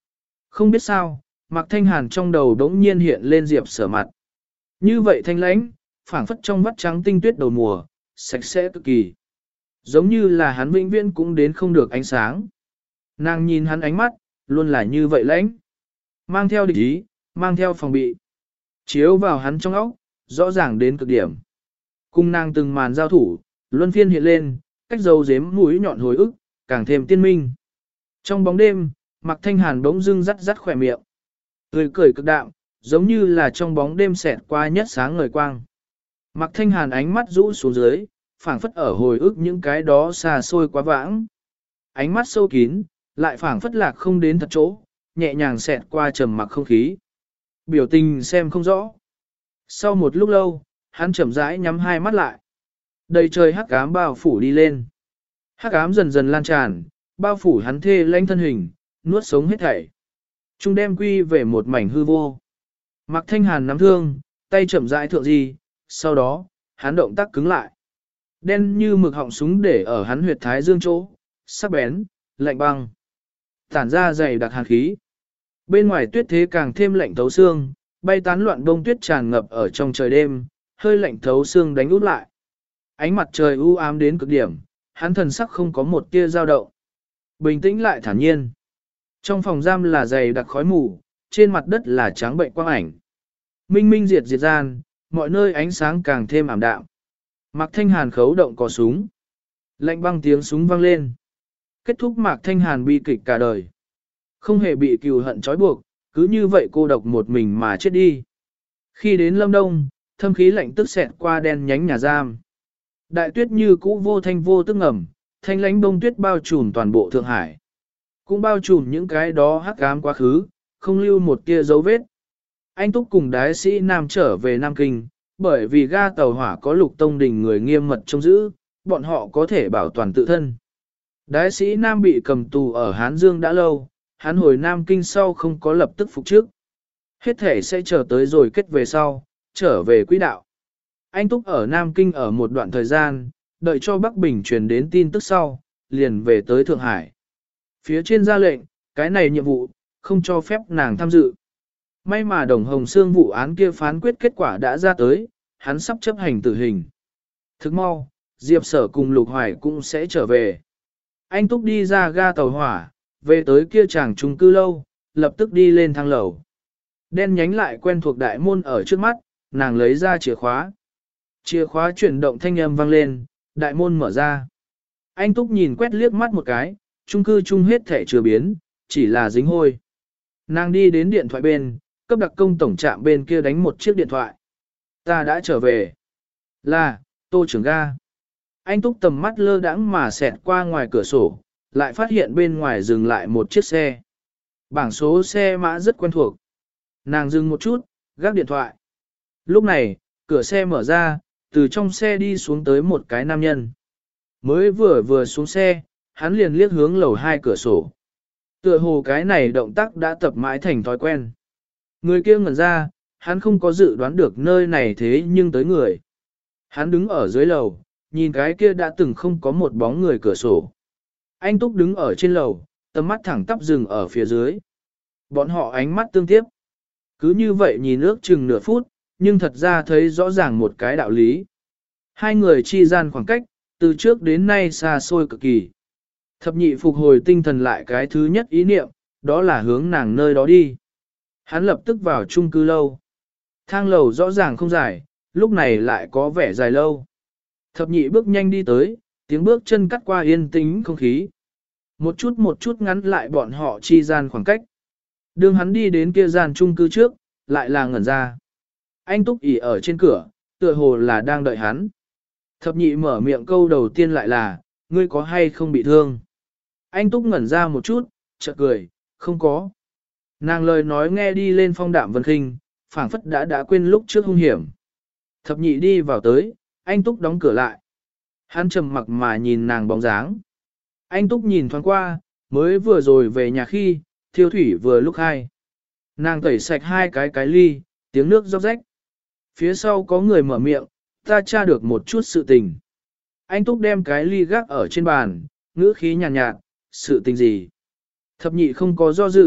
Không biết sao, Mạc Thanh Hàn trong đầu đống nhiên hiện lên Diệp Sở mặt. Như vậy thanh lãnh, phảng phất trong vắt trắng tinh tuyết đầu mùa, sạch sẽ cực kỳ. Giống như là hắn vĩnh viễn cũng đến không được ánh sáng. Nàng nhìn hắn ánh mắt, luôn là như vậy lãnh. Mang theo địch ý, mang theo phòng bị. Chiếu vào hắn trong óc, rõ ràng đến cực điểm. Cùng nàng từng màn giao thủ, luân phiên hiện lên, cách dầu dếm mũi nhọn hồi ức, càng thêm tiên minh. Trong bóng đêm, Mạc Thanh Hàn bỗng dưng rắt rắt khỏe miệng. Tươi cười cực đạm, giống như là trong bóng đêm xẹt qua nhất sáng ngời quang. Mạc Thanh Hàn ánh mắt rũ xuống dưới, phảng phất ở hồi ức những cái đó xa xôi quá vãng. Ánh mắt sâu kín, lại phảng phất lạc không đến thật chỗ, nhẹ nhàng xẹt qua trầm mặc không khí. Biểu tình xem không rõ. Sau một lúc lâu, hắn chậm rãi nhắm hai mắt lại. Đầy trời hắc ám bao phủ đi lên. Hắc ám dần dần lan tràn, bao phủ hắn thê lãnh thân hình, nuốt sống hết thảy. Trung đem quy về một mảnh hư vô. Mạc Thanh Hàn nắm thương, tay chậm rãi thượng di, sau đó, hắn động tác cứng lại. Đen như mực họng súng để ở hắn huyệt thái dương chỗ, sắc bén, lạnh băng. Tản ra dày đặc hàn khí. Bên ngoài tuyết thế càng thêm lạnh thấu xương, bay tán loạn bông tuyết tràn ngập ở trong trời đêm, hơi lạnh thấu xương đánh út lại. Ánh mặt trời u ám đến cực điểm, hắn thần sắc không có một tia dao động. Bình tĩnh lại thản nhiên. Trong phòng giam là dày đặc khói mù, trên mặt đất là trắng bệnh quang ảnh. Minh minh diệt diệt gian, mọi nơi ánh sáng càng thêm ảm đạm. Mạc Thanh Hàn khấu động cò súng. Lạnh băng tiếng súng vang lên. Kết thúc Mạc Thanh Hàn bi kịch cả đời. Không hề bị cừu hận trói buộc, cứ như vậy cô độc một mình mà chết đi. Khi đến Lâm Đông, thâm khí lạnh tức xẹt qua đen nhánh nhà giam. Đại tuyết như cũ vô thanh vô tức ngầm, thanh lãnh bông tuyết bao trùm toàn bộ Thượng Hải. Cũng bao trùm những cái đó hắc ám quá khứ, không lưu một tia dấu vết. Anh Túc cùng đái sĩ Nam trở về Nam Kinh, bởi vì ga tàu hỏa có Lục Tông Đình người nghiêm mật trông giữ, bọn họ có thể bảo toàn tự thân. Đái sĩ Nam bị cầm tù ở Hán Dương đã lâu, hắn hồi Nam Kinh sau không có lập tức phục trước. Hết thể sẽ chờ tới rồi kết về sau, trở về quỹ đạo. Anh Túc ở Nam Kinh ở một đoạn thời gian, đợi cho Bắc Bình truyền đến tin tức sau, liền về tới Thượng Hải. Phía trên ra lệnh, cái này nhiệm vụ, không cho phép nàng tham dự. May mà Đồng Hồng Sương vụ án kia phán quyết kết quả đã ra tới, hắn sắp chấp hành tử hình. Thức mau, Diệp Sở cùng Lục Hoài cũng sẽ trở về. Anh Túc đi ra ga tàu hỏa, về tới kia chàng chung cư lâu, lập tức đi lên thang lầu. Đen nhánh lại quen thuộc đại môn ở trước mắt, nàng lấy ra chìa khóa. Chìa khóa chuyển động thanh âm vang lên, đại môn mở ra. Anh Túc nhìn quét liếc mắt một cái, chung cư chung hết thể chưa biến, chỉ là dính hôi. Nàng đi đến điện thoại bên, cấp đặc công tổng trạm bên kia đánh một chiếc điện thoại. Ta đã trở về. Là, Tô trưởng ga. Anh Túc tầm mắt lơ đãng mà xẹt qua ngoài cửa sổ, lại phát hiện bên ngoài dừng lại một chiếc xe. Bảng số xe mã rất quen thuộc. Nàng dừng một chút, gác điện thoại. Lúc này, cửa xe mở ra, từ trong xe đi xuống tới một cái nam nhân. Mới vừa xuống xe, hắn liền liếc hướng lầu 2 cửa sổ. Tựa hồ cái này động tác đã tập mãi thành thói quen. Người kia ngẩn ra, hắn không có dự đoán được nơi này thế nhưng tới người. Hắn đứng ở dưới lầu, nhìn cái kia đã từng không có một bóng người cửa sổ. Anh Túc đứng ở trên lầu, tầm mắt thẳng tắp dừng ở phía dưới. Bọn họ ánh mắt tương tiếp. Cứ như vậy nhìn ước chừng nửa phút, nhưng thật ra thấy rõ ràng một cái đạo lý. Hai người chi gian khoảng cách, từ trước đến nay xa xôi cực kỳ. Thập nhị phục hồi tinh thần lại cái thứ nhất ý niệm, đó là hướng nàng nơi đó đi. Hắn lập tức vào chung cư lâu. Thang lầu rõ ràng không dài, lúc này lại có vẻ dài lâu. Thập nhị bước nhanh đi tới, tiếng bước chân cắt qua yên tĩnh không khí. Một chút ngắn lại bọn họ chi gian khoảng cách. Đường hắn đi đến kia gian chung cư trước, lại là ngẩn ra. Anh Túc ỉ ở trên cửa, tựa hồ là đang đợi hắn. Thập nhị mở miệng câu đầu tiên lại là, ngươi có hay không bị thương? Anh Túc ngẩn ra một chút, chợt cười, không có. Nàng lời nói nghe đi lên phong đạm vân khinh, phảng phất đã quên lúc trước hung hiểm. Thập nhị đi vào tới, anh Túc đóng cửa lại. Hắn trầm mặc mà nhìn nàng bóng dáng. Anh Túc nhìn thoáng qua, mới vừa rồi về nhà khi, thiêu thủy vừa lúc hai. Nàng tẩy sạch hai cái ly, tiếng nước róc rách. Phía sau có người mở miệng, ta tra được một chút sự tình. Anh Túc đem cái ly gác ở trên bàn, ngữ khí nhàn nhạt, sự tình gì? Thập nhị không có do dự,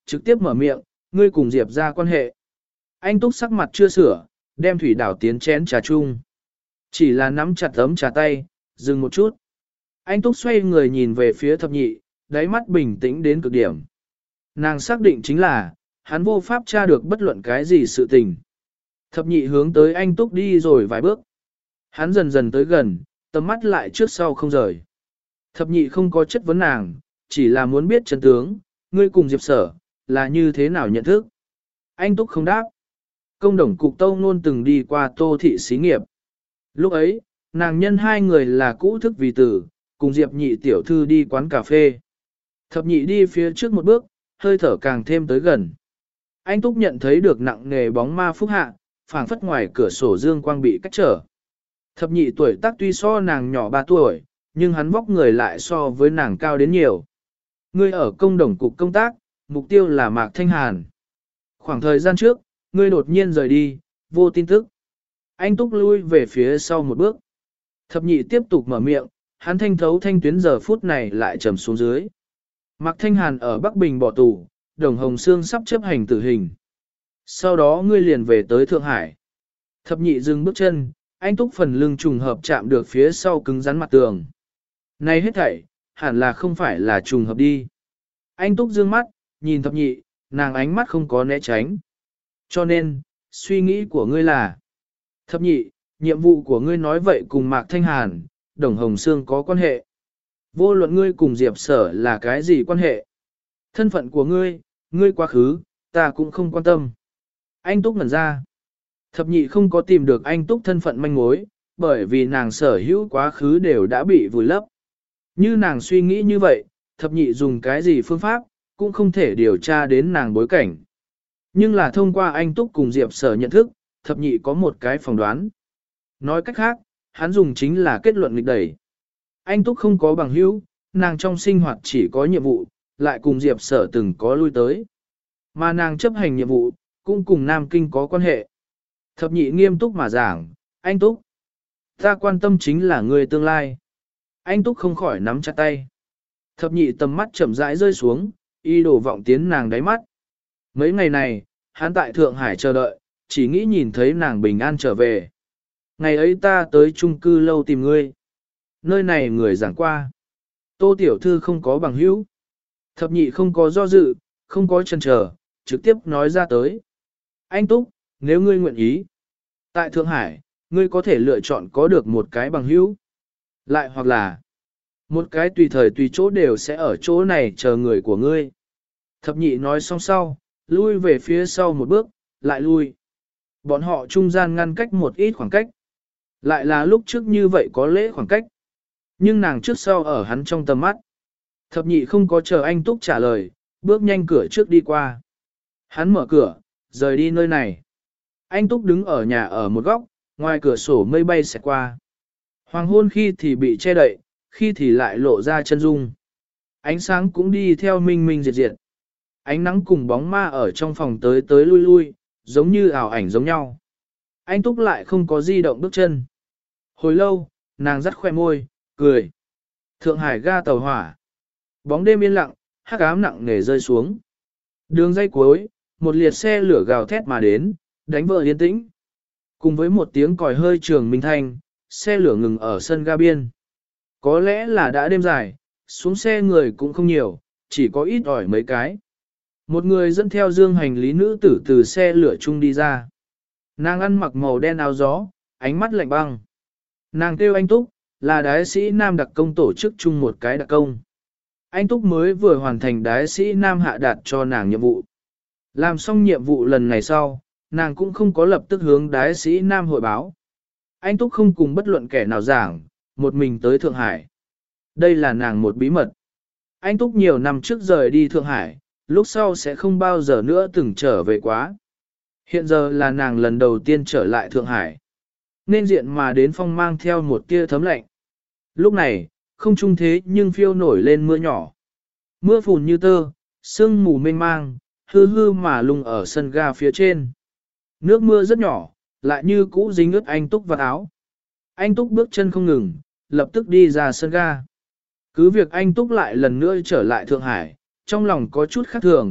trực tiếp mở miệng, ngươi cùng Diệp ra quan hệ. Anh Túc sắc mặt chưa sửa, đem thủy đảo tiến chén trà chung. Chỉ là nắm chặt ấm trà tay, dừng một chút. Anh Túc xoay người nhìn về phía thập nhị, đáy mắt bình tĩnh đến cực điểm. Nàng xác định chính là, hắn vô pháp tra được bất luận cái gì sự tình. Thập nhị hướng tới anh Túc đi rồi vài bước. Hắn dần dần tới gần, tầm mắt lại trước sau không rời. Thập nhị không có chất vấn nàng, chỉ là muốn biết chân tướng, ngươi cùng Diệp Sở, là như thế nào nhận thức. Anh Túc không đáp. Công đồng cục Tâu Nôn từng đi qua Tô thị xí nghiệp. Lúc ấy, nàng nhân hai người là cũ thức vì tử, cùng Diệp nhị tiểu thư đi quán cà phê. Thập nhị đi phía trước một bước, hơi thở càng thêm tới gần. Anh Túc nhận thấy được nặng nề bóng ma phúc hạ, phảng phất ngoài cửa sổ dương quang bị cách trở. Thập nhị tuổi tác tuy so nàng nhỏ 3 tuổi, nhưng hắn vóc người lại so với nàng cao đến nhiều. Ngươi ở công đồng cục công tác, mục tiêu là Mạc Thanh Hàn. Khoảng thời gian trước, ngươi đột nhiên rời đi, vô tin tức. Anh Túc lui về phía sau một bước. Thập nhị tiếp tục mở miệng, hắn thanh thấu thanh tuyến giờ phút này lại trầm xuống dưới. Mạc Thanh Hàn ở Bắc Bình bỏ tù, Đồng Hồng Sương sắp chấp hành tử hình. Sau đó ngươi liền về tới Thượng Hải. Thập nhị dừng bước chân, anh Túc phần lưng trùng hợp chạm được phía sau cứng rắn mặt tường. Này hết thảy, hẳn là không phải là trùng hợp đi. Anh Túc dương mắt, nhìn thập nhị, nàng ánh mắt không có né tránh. Cho nên, suy nghĩ của ngươi là, thập nhị, nhiệm vụ của ngươi nói vậy cùng Mạc Thanh Hàn, Đồng Hồng Sương có quan hệ. Vô luận ngươi cùng Diệp Sở là cái gì quan hệ. Thân phận của ngươi, ngươi quá khứ, ta cũng không quan tâm. Anh Túc ngẩn ra. Thập nhị không có tìm được anh Túc thân phận manh mối, bởi vì nàng sở hữu quá khứ đều đã bị vùi lấp. Như nàng suy nghĩ như vậy, thập nhị dùng cái gì phương pháp, cũng không thể điều tra đến nàng bối cảnh. Nhưng là thông qua anh Túc cùng Diệp Sở nhận thức, thập nhị có một cái phỏng đoán. Nói cách khác, hắn dùng chính là kết luận nghịch đẩy. Anh Túc không có bằng hữu, nàng trong sinh hoạt chỉ có nhiệm vụ, lại cùng Diệp Sở từng có lui tới. Mà nàng chấp hành nhiệm vụ, cũng cùng Nam Kinh có quan hệ. Thập nhị nghiêm túc mà giảng, anh Túc, ta quan tâm chính là người tương lai. Anh Túc không khỏi nắm chặt tay. Thập nhị tầm mắt chậm rãi rơi xuống, y đổ vọng tiến nàng đáy mắt. Mấy ngày này, hắn tại Thượng Hải chờ đợi, chỉ nghĩ nhìn thấy nàng bình an trở về. Ngày ấy ta tới chung cư lâu tìm ngươi. Nơi này người giảng qua. Tô tiểu thư không có bằng hữu. Thập nhị không có do dự, không có chần chờ, trực tiếp nói ra tới. Anh Túc, nếu ngươi nguyện ý. Tại Thượng Hải, ngươi có thể lựa chọn có được một cái bằng hữu. Lại hoặc là, một cái tùy thời tùy chỗ đều sẽ ở chỗ này chờ người của ngươi. Thập nhị nói xong sau, lui về phía sau một bước, lại lui. Bọn họ trung gian ngăn cách một ít khoảng cách. Lại là lúc trước như vậy có lễ khoảng cách. Nhưng nàng trước sau ở hắn trong tầm mắt. Thập nhị không có chờ anh Túc trả lời, bước nhanh cửa trước đi qua. Hắn mở cửa, rời đi nơi này. Anh Túc đứng ở nhà ở một góc, ngoài cửa sổ mây bay xẹt qua. Hoàng hôn khi thì bị che đậy, khi thì lại lộ ra chân dung. Ánh sáng cũng đi theo minh minh diệt diệt. Ánh nắng cùng bóng ma ở trong phòng tới tới lui lui, giống như ảo ảnh giống nhau. Anh Túc lại không có di động bước chân. Hồi lâu, nàng dắt khoe môi, cười. Thượng Hải ga tàu hỏa. Bóng đêm yên lặng, hắc ám nặng nề rơi xuống. Đường dây cuối, một liệt xe lửa gào thét mà đến, đánh vỡ yên tĩnh. Cùng với một tiếng còi hơi trường minh thanh, xe lửa ngừng ở sân ga biên. Có lẽ là đã đêm dài, xuống xe người cũng không nhiều, chỉ có ít ỏi mấy cái. Một người dẫn theo dương hành lý nữ tử từ xe lửa chung đi ra. Nàng ăn mặc màu đen áo gió, ánh mắt lạnh băng. Nàng kêu anh Túc, là đái sĩ Nam đặc công tổ chức chung một cái đặc công. Anh Túc mới vừa hoàn thành đái sĩ Nam hạ đạt cho nàng nhiệm vụ. Làm xong nhiệm vụ lần này sau, nàng cũng không có lập tức hướng đái sĩ Nam hội báo. Anh Túc không cùng bất luận kẻ nào giảng, một mình tới Thượng Hải. Đây là nàng một bí mật. Anh Túc nhiều năm trước rời đi Thượng Hải, lúc sau sẽ không bao giờ nữa từng trở về quá. Hiện giờ là nàng lần đầu tiên trở lại Thượng Hải. Nên diện mà đến phong mang theo một tia thấm lạnh. Lúc này, không trung thế nhưng phiêu nổi lên mưa nhỏ. Mưa phùn như tơ, sương mù mênh mang, hư hư mà lung ở sân ga phía trên. Nước mưa rất nhỏ, lại như cũ dính ướt anh Túc vào áo. Anh Túc bước chân không ngừng, lập tức đi ra sân ga. Cứ việc anh Túc lại lần nữa trở lại Thượng Hải, trong lòng có chút khác thường,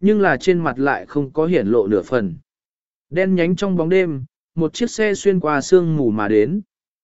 nhưng là trên mặt lại không có hiển lộ nửa phần. Đen nhánh trong bóng đêm, một chiếc xe xuyên qua sương mù mà đến.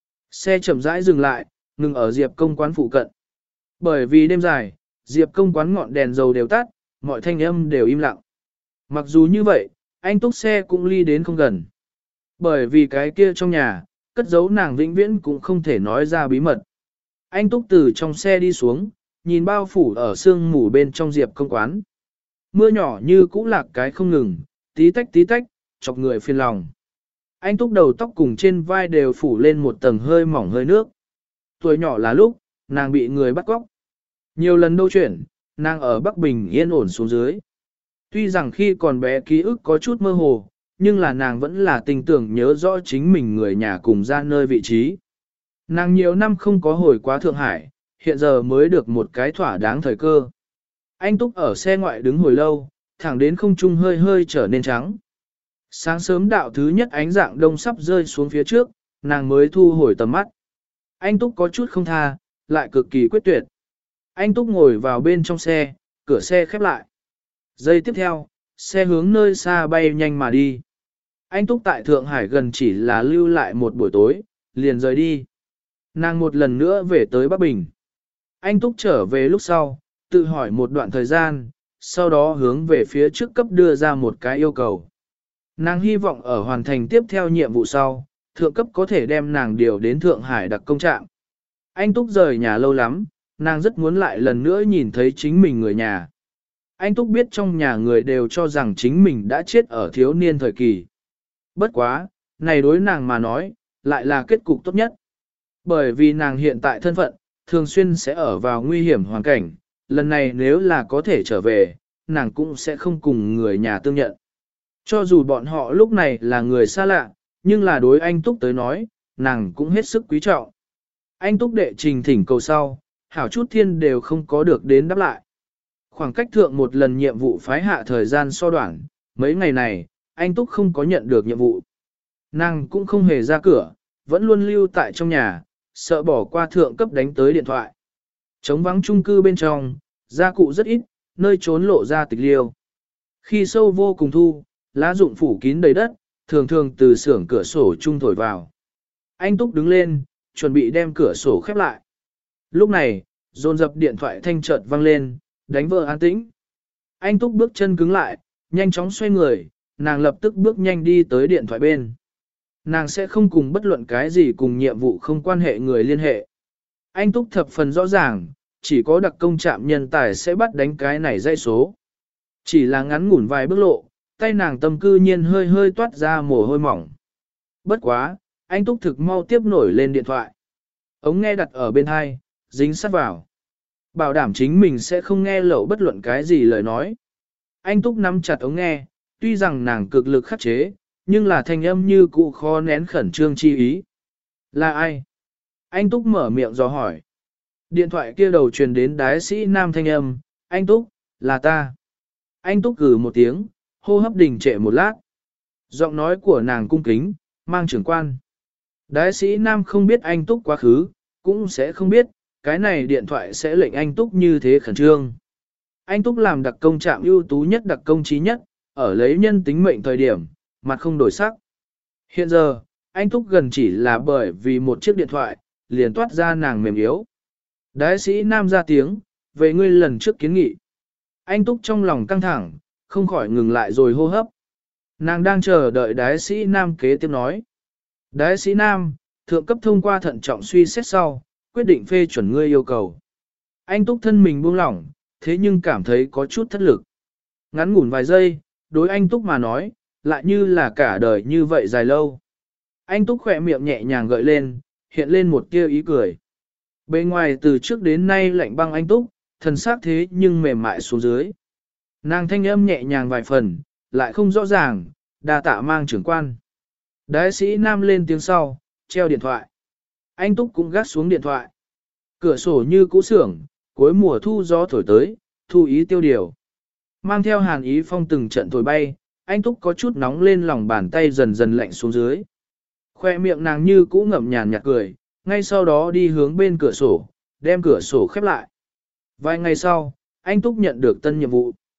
Xe chậm rãi dừng lại, ngừng ở Diệp công quán phụ cận. Bởi vì đêm dài, Diệp công quán ngọn đèn dầu đều tắt, mọi thanh âm đều im lặng. Mặc dù như vậy, anh túc xe cũng ly đến không gần. Bởi vì cái kia trong nhà, cất giấu nàng vĩnh viễn cũng không thể nói ra bí mật. Anh túc từ trong xe đi xuống, nhìn bao phủ ở sương mù bên trong Diệp công quán. Mưa nhỏ như cũ lạc cái không ngừng, tí tách, chọc người phiền lòng. Anh túc đầu tóc cùng trên vai đều phủ lên một tầng hơi mỏng hơi nước. Tuổi nhỏ là lúc, nàng bị người bắt cóc. Nhiều lần đâu chuyển, nàng ở Bắc Bình yên ổn xuống dưới. Tuy rằng khi còn bé ký ức có chút mơ hồ, nhưng là nàng vẫn là tình tưởng nhớ rõ chính mình người nhà cùng ra nơi vị trí. Nàng nhiều năm không có hồi quá Thượng Hải, hiện giờ mới được một cái thỏa đáng thời cơ. Anh túc ở xe ngoại đứng hồi lâu, thẳng đến không trung hơi hơi trở nên trắng. Sáng sớm đạo thứ nhất ánh dạng đông sắp rơi xuống phía trước, nàng mới thu hồi tầm mắt. Anh túc có chút không tha, lại cực kỳ quyết tuyệt. Anh túc ngồi vào bên trong xe, cửa xe khép lại. Giây tiếp theo, xe hướng nơi xa bay nhanh mà đi. Anh túc tại Thượng Hải gần chỉ là lưu lại một buổi tối, liền rời đi. Nàng một lần nữa về tới Bắc Bình. Anh túc trở về lúc sau, tự hỏi một đoạn thời gian, sau đó hướng về phía trước cấp đưa ra một cái yêu cầu. Nàng hy vọng ở hoàn thành tiếp theo nhiệm vụ sau, thượng cấp có thể đem nàng điều đến Thượng Hải đặc công trạm. Anh túc rời nhà lâu lắm, nàng rất muốn lại lần nữa nhìn thấy chính mình người nhà. Anh túc biết trong nhà người đều cho rằng chính mình đã chết ở thiếu niên thời kỳ. Bất quá, này đối nàng mà nói, lại là kết cục tốt nhất. Bởi vì nàng hiện tại thân phận, thường xuyên sẽ ở vào nguy hiểm hoàn cảnh, lần này nếu là có thể trở về, nàng cũng sẽ không cùng người nhà tương nhận. Cho dù bọn họ lúc này là người xa lạ, nhưng là đối anh Túc tới nói, nàng cũng hết sức quý trọng. Anh Túc đệ trình thỉnh cầu sau, hảo chút thiên đều không có được đến đáp lại. Khoảng cách thượng một lần nhiệm vụ phái hạ thời gian so đoạn, mấy ngày này, anh Túc không có nhận được nhiệm vụ. Nàng cũng không hề ra cửa, vẫn luôn lưu tại trong nhà, sợ bỏ qua thượng cấp đánh tới điện thoại. Trống vắng chung cư bên trong, gia cụ rất ít, nơi trốn lộ ra tịch liêu. Khi sâu vô cùng thu, lá rụng phủ kín đầy đất, thường thường từ xưởng cửa sổ chung thổi vào. Anh Túc đứng lên, chuẩn bị đem cửa sổ khép lại. Lúc này, dồn dập điện thoại thanh chợt vang lên, đánh vỡ an tĩnh. Anh Túc bước chân cứng lại, nhanh chóng xoay người, nàng lập tức bước nhanh đi tới điện thoại bên. Nàng sẽ không cùng bất luận cái gì cùng nhiệm vụ không quan hệ người liên hệ. Anh Túc thập phần rõ ràng, chỉ có đặc công trạm nhân tài sẽ bắt đánh cái này dây số. Chỉ là ngắn ngủn vài bước lộ, tay nàng tâm cư nhiên hơi hơi toát ra mồ hôi mỏng. Bất quá, anh Túc thực mau tiếp nổi lên điện thoại. Ống nghe đặt ở bên hai, dính sát vào. Bảo đảm chính mình sẽ không nghe lẩu bất luận cái gì lời nói. Anh Túc nắm chặt ống nghe, tuy rằng nàng cực lực khắc chế, nhưng là thanh âm như cụ khó nén khẩn trương chi ý. Là ai? Anh Túc mở miệng dò hỏi. Điện thoại kia đầu truyền đến đái sĩ nam thanh âm, anh Túc, là ta. Anh Túc gừ một tiếng, hô hấp đình trệ một lát. Giọng nói của nàng cung kính, mang trưởng quan. Đái sĩ nam không biết anh Túc quá khứ, cũng sẽ không biết, cái này điện thoại sẽ lệnh anh Túc như thế khẩn trương. Anh Túc làm đặc công trạm ưu tú nhất đặc công trí nhất, ở lấy nhân tính mệnh thời điểm, mặt không đổi sắc. Hiện giờ, anh Túc gần chỉ là bởi vì một chiếc điện thoại, liền toát ra nàng mềm yếu. Đái sĩ nam ra tiếng, về ngươi lần trước kiến nghị. Anh Túc trong lòng căng thẳng, không khỏi ngừng lại rồi hô hấp. Nàng đang chờ đợi đái sĩ nam kế tiếp nói. Đái sĩ nam, thượng cấp thông qua thận trọng suy xét sau, quyết định phê chuẩn ngươi yêu cầu. Anh Túc thân mình buông lỏng, thế nhưng cảm thấy có chút thất lực. Ngắn ngủn vài giây, đối anh Túc mà nói, lại như là cả đời như vậy dài lâu. Anh Túc khỏe miệng nhẹ nhàng gợi lên, hiện lên một tia ý cười. Bên ngoài từ trước đến nay lạnh băng anh Túc, thần sắc thế nhưng mềm mại xuống dưới. Nàng thanh âm nhẹ nhàng vài phần, lại không rõ ràng, đa tạ mang trưởng quan. Đái sĩ nam lên tiếng sau, treo điện thoại. Anh Túc cũng gác xuống điện thoại. Cửa sổ như cũ xưởng, cuối mùa thu gió thổi tới, thu ý tiêu điều. Mang theo hàn ý phong từng trận thổi bay, anh Túc có chút nóng lên lòng bàn tay dần dần lạnh xuống dưới. Khoe miệng nàng như cũ ngậm nhàn nhạt cười, ngay sau đó đi hướng bên cửa sổ, đem cửa sổ khép lại. Vài ngày sau, anh Túc nhận được tân nhiệm vụ.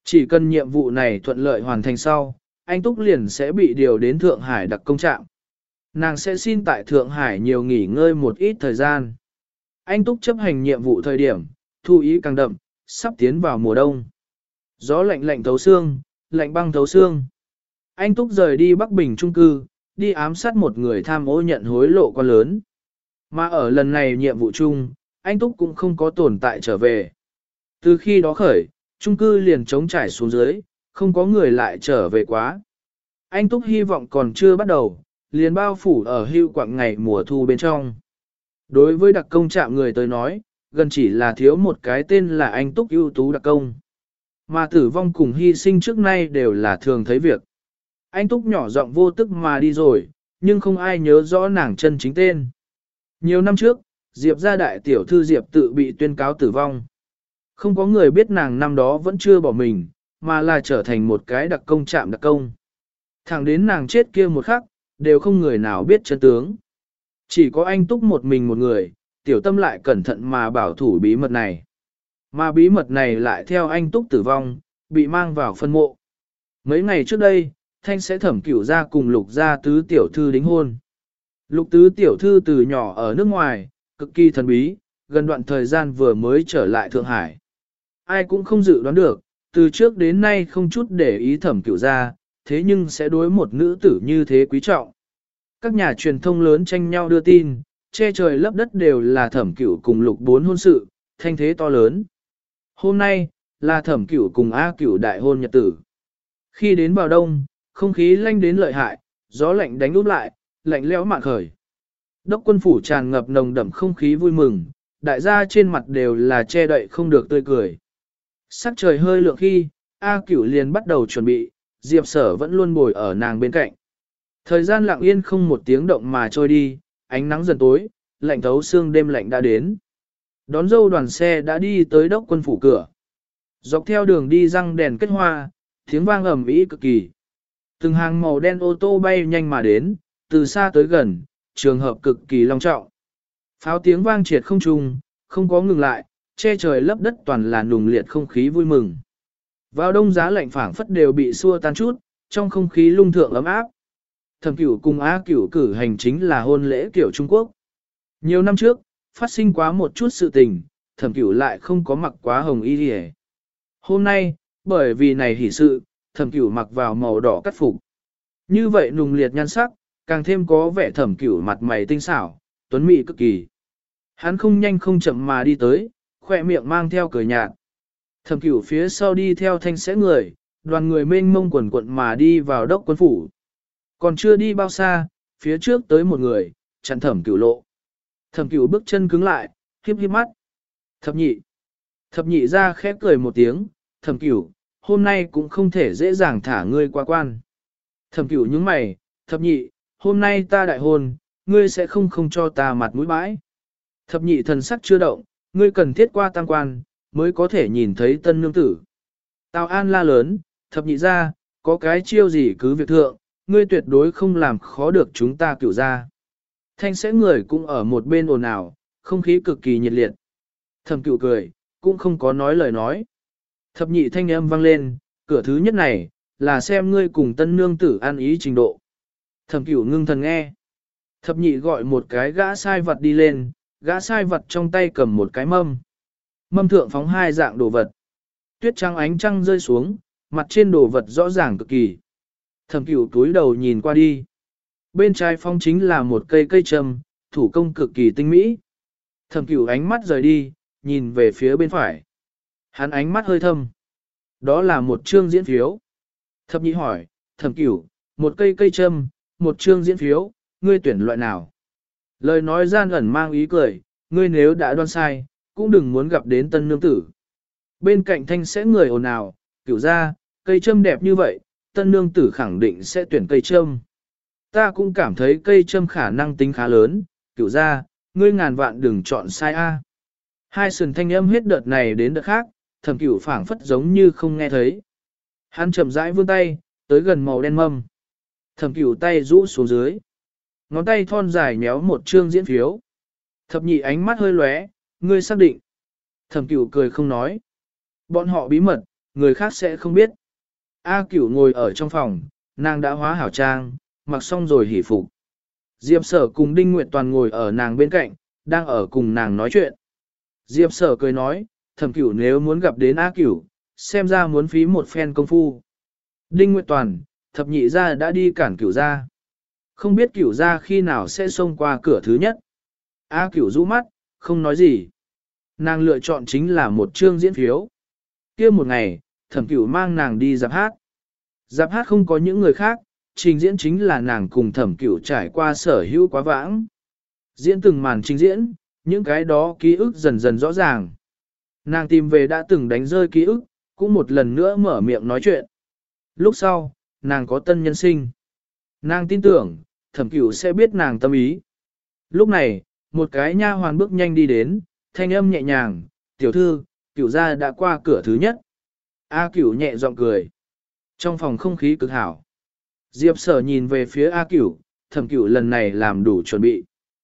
Chỉ cần nhiệm vụ này thuận lợi hoàn thành sau, anh Túc liền sẽ bị điều đến Thượng Hải đặc công trạm. Nàng sẽ xin tại Thượng Hải nhiều nghỉ ngơi một ít thời gian. Anh Túc chấp hành nhiệm vụ thời điểm, thu ý càng đậm, sắp tiến vào mùa đông. Gió lạnh lạnh thấu xương, lạnh băng thấu xương. Anh Túc rời đi Bắc Bình trung cư, đi ám sát một người tham ô nhận hối lộ quá lớn. Mà ở lần này nhiệm vụ chung, anh Túc cũng không có tồn tại trở về. Từ khi đó khởi, trung cư liền trống trải xuống dưới, không có người lại trở về quá. Anh Túc hy vọng còn chưa bắt đầu, liền bao phủ ở hưu quạng ngày mùa thu bên trong. Đối với đặc công trạm người tới nói, gần chỉ là thiếu một cái tên là anh Túc ưu tú đặc công. Mà tử vong cùng hy sinh trước nay đều là thường thấy việc. Anh Túc nhỏ giọng vô tức mà đi rồi, nhưng không ai nhớ rõ nàng chân chính tên. Nhiều năm trước, Diệp gia đại tiểu thư Diệp tự bị tuyên cáo tử vong. Không có người biết nàng năm đó vẫn chưa bỏ mình, mà là trở thành một cái đặc công trạm đặc công. Thẳng đến nàng chết kia một khắc, đều không người nào biết chân tướng. Chỉ có anh Túc một mình một người, tiểu tâm lại cẩn thận mà bảo thủ bí mật này. Mà bí mật này lại theo anh Túc tử vong, bị mang vào phân mộ. Mấy ngày trước đây, Thanh sẽ thẩm cửu ra cùng Lục gia tứ tiểu thư đính hôn. Lục tứ tiểu thư từ nhỏ ở nước ngoài, cực kỳ thần bí, gần đoạn thời gian vừa mới trở lại Thượng Hải. Ai cũng không dự đoán được, từ trước đến nay không chút để ý thẩm cửu ra, thế nhưng sẽ đối một nữ tử như thế quý trọng. Các nhà truyền thông lớn tranh nhau đưa tin, che trời lấp đất đều là thẩm cửu cùng Lục bốn hôn sự, thanh thế to lớn. Hôm nay, là thẩm cửu cùng A cửu đại hôn nhật tử. Khi đến vào đông, không khí lanh đến lợi hại, gió lạnh đánh úp lại, lạnh lẽo mạn khởi. Đốc quân phủ tràn ngập nồng đậm không khí vui mừng, đại gia trên mặt đều là che đậy không được tươi cười. Sắc trời hơi lượng khi, A Cửu liền bắt đầu chuẩn bị, Diệp Sở vẫn luôn bồi ở nàng bên cạnh. Thời gian lặng yên không một tiếng động mà trôi đi, ánh nắng dần tối, lạnh thấu xương đêm lạnh đã đến. Đón dâu đoàn xe đã đi tới đốc quân phủ cửa. Dọc theo đường đi răng đèn kết hoa, tiếng vang ầm ĩ cực kỳ. Từng hàng màu đen ô tô bay nhanh mà đến, từ xa tới gần, trường hợp cực kỳ long trọng. Pháo tiếng vang triệt không trung, không có ngừng lại, che trời lấp đất toàn là nùng liệt không khí vui mừng. Vào đông giá lạnh phảng phất đều bị xua tan chút, trong không khí lung thượng ấm áp. Thẩm Cửu cùng A Cửu cử hành chính là hôn lễ kiểu Trung Quốc. Nhiều năm trước, phát sinh quá một chút sự tình, Thẩm Cửu lại không có mặc quá hồng y liễu. Hôm nay, bởi vì này hỷ sự, Thẩm Cửu mặc vào màu đỏ cắt phục. Như vậy nùng liệt nhan sắc, càng thêm có vẻ Thẩm Cửu mặt mày tinh xảo, tuấn mỹ cực kỳ. Hắn không nhanh không chậm mà đi tới, khỏe miệng mang theo cười nhạt. Thẩm Cửu phía sau đi theo Thanh sẽ người, đoàn người mênh mông quần quận mà đi vào đốc quân phủ. Còn chưa đi bao xa, phía trước tới một người, chặn Thẩm Cửu lộ. Thẩm Cửu bước chân cứng lại, híp híp mắt. Thập nhị. Thập nhị ra khép cười một tiếng, Thẩm Cửu, hôm nay cũng không thể dễ dàng thả ngươi qua quan. Thẩm Cửu nhướng mày, thập nhị, hôm nay ta đại hôn, ngươi sẽ không cho ta mặt mũi bãi. Thập nhị thần sắc chưa động, ngươi cần thiết qua tam quan, mới có thể nhìn thấy tân nương tử. Tào An la lớn, thập nhị ra, có cái chiêu gì cứ việc thượng, ngươi tuyệt đối không làm khó được chúng ta Cửu ra. Thanh sẽ người cũng ở một bên ồn ào, không khí cực kỳ nhiệt liệt. Thẩm Cửu cười, cũng không có nói lời nói. Thập nhị thanh âm vang lên, cửa thứ nhất này, là xem ngươi cùng tân nương tử ăn ý trình độ. Thẩm Cửu ngưng thần nghe. Thập nhị gọi một cái gã sai vật đi lên, gã sai vật trong tay cầm một cái mâm. Mâm thượng phóng hai dạng đồ vật. Tuyết trắng ánh trăng rơi xuống, mặt trên đồ vật rõ ràng cực kỳ. Thẩm Cửu túi đầu nhìn qua đi. Bên trái phong chính là một cây cây trầm, thủ công cực kỳ tinh mỹ. Thẩm Cửu ánh mắt rời đi, nhìn về phía bên phải. Hắn ánh mắt hơi thâm. Đó là một chương diễn phiếu. Thập nhị hỏi, Thẩm Cửu, một cây cây trầm, một chương diễn phiếu, ngươi tuyển loại nào? Lời nói gian ẩn mang ý cười, ngươi nếu đã đoán sai, cũng đừng muốn gặp đến tân nương tử. Bên cạnh Thanh sẽ người ồn ào, Cửu ra, cây trâm đẹp như vậy, tân nương tử khẳng định sẽ tuyển cây trâm. Ta cũng cảm thấy cây trâm khả năng tính khá lớn, Cửu ra, ngươi ngàn vạn đừng chọn sai a. Hai sườn thanh âm hết đợt này đến đợt khác, Thẩm Cửu phảng phất giống như không nghe thấy. Hắn chậm rãi vươn tay, tới gần màu đen mâm. Thẩm Cửu tay rũ xuống dưới. Ngón tay thon dài méo một chương diễn phiếu. Thập nhị ánh mắt hơi lóe, ngươi xác định. Thẩm Cửu cười không nói. Bọn họ bí mật, người khác sẽ không biết. A Cửu ngồi ở trong phòng, nàng đã hóa hảo trang, mặc xong rồi hỉ phục. Diệp Sở cùng Đinh Nguyệt Toàn ngồi ở nàng bên cạnh, đang ở cùng nàng nói chuyện. Diệp Sở cười nói, Thẩm Cửu nếu muốn gặp đến A Cửu, xem ra muốn phí một phen công phu. Đinh Nguyệt Toàn, thập nhị gia đã đi cản Cửu gia. Không biết Cửu gia khi nào sẽ xông qua cửa thứ nhất. A Cửu rũ mắt, không nói gì. Nàng lựa chọn chính là một chương diễn phiếu. Kia một ngày, Thẩm Cửu mang nàng đi dạp hát. Dạp hát không có những người khác, trình diễn chính là nàng cùng Thẩm Cửu trải qua sở hữu quá vãng. Diễn từng màn trình diễn, những cái đó ký ức dần dần rõ ràng. Nàng tìm về đã từng đánh rơi ký ức, cũng một lần nữa mở miệng nói chuyện. Lúc sau, nàng có tân nhân sinh. Nàng tin tưởng, Thẩm Cửu sẽ biết nàng tâm ý. Lúc này, một cái nha hoàn bước nhanh đi đến, thanh âm nhẹ nhàng, tiểu thư, Cửu gia đã qua cửa thứ nhất. A Cửu nhẹ giọng cười. Trong phòng không khí cực hảo. Diệp Sở nhìn về phía A Cửu, Thẩm Cửu lần này làm đủ chuẩn bị.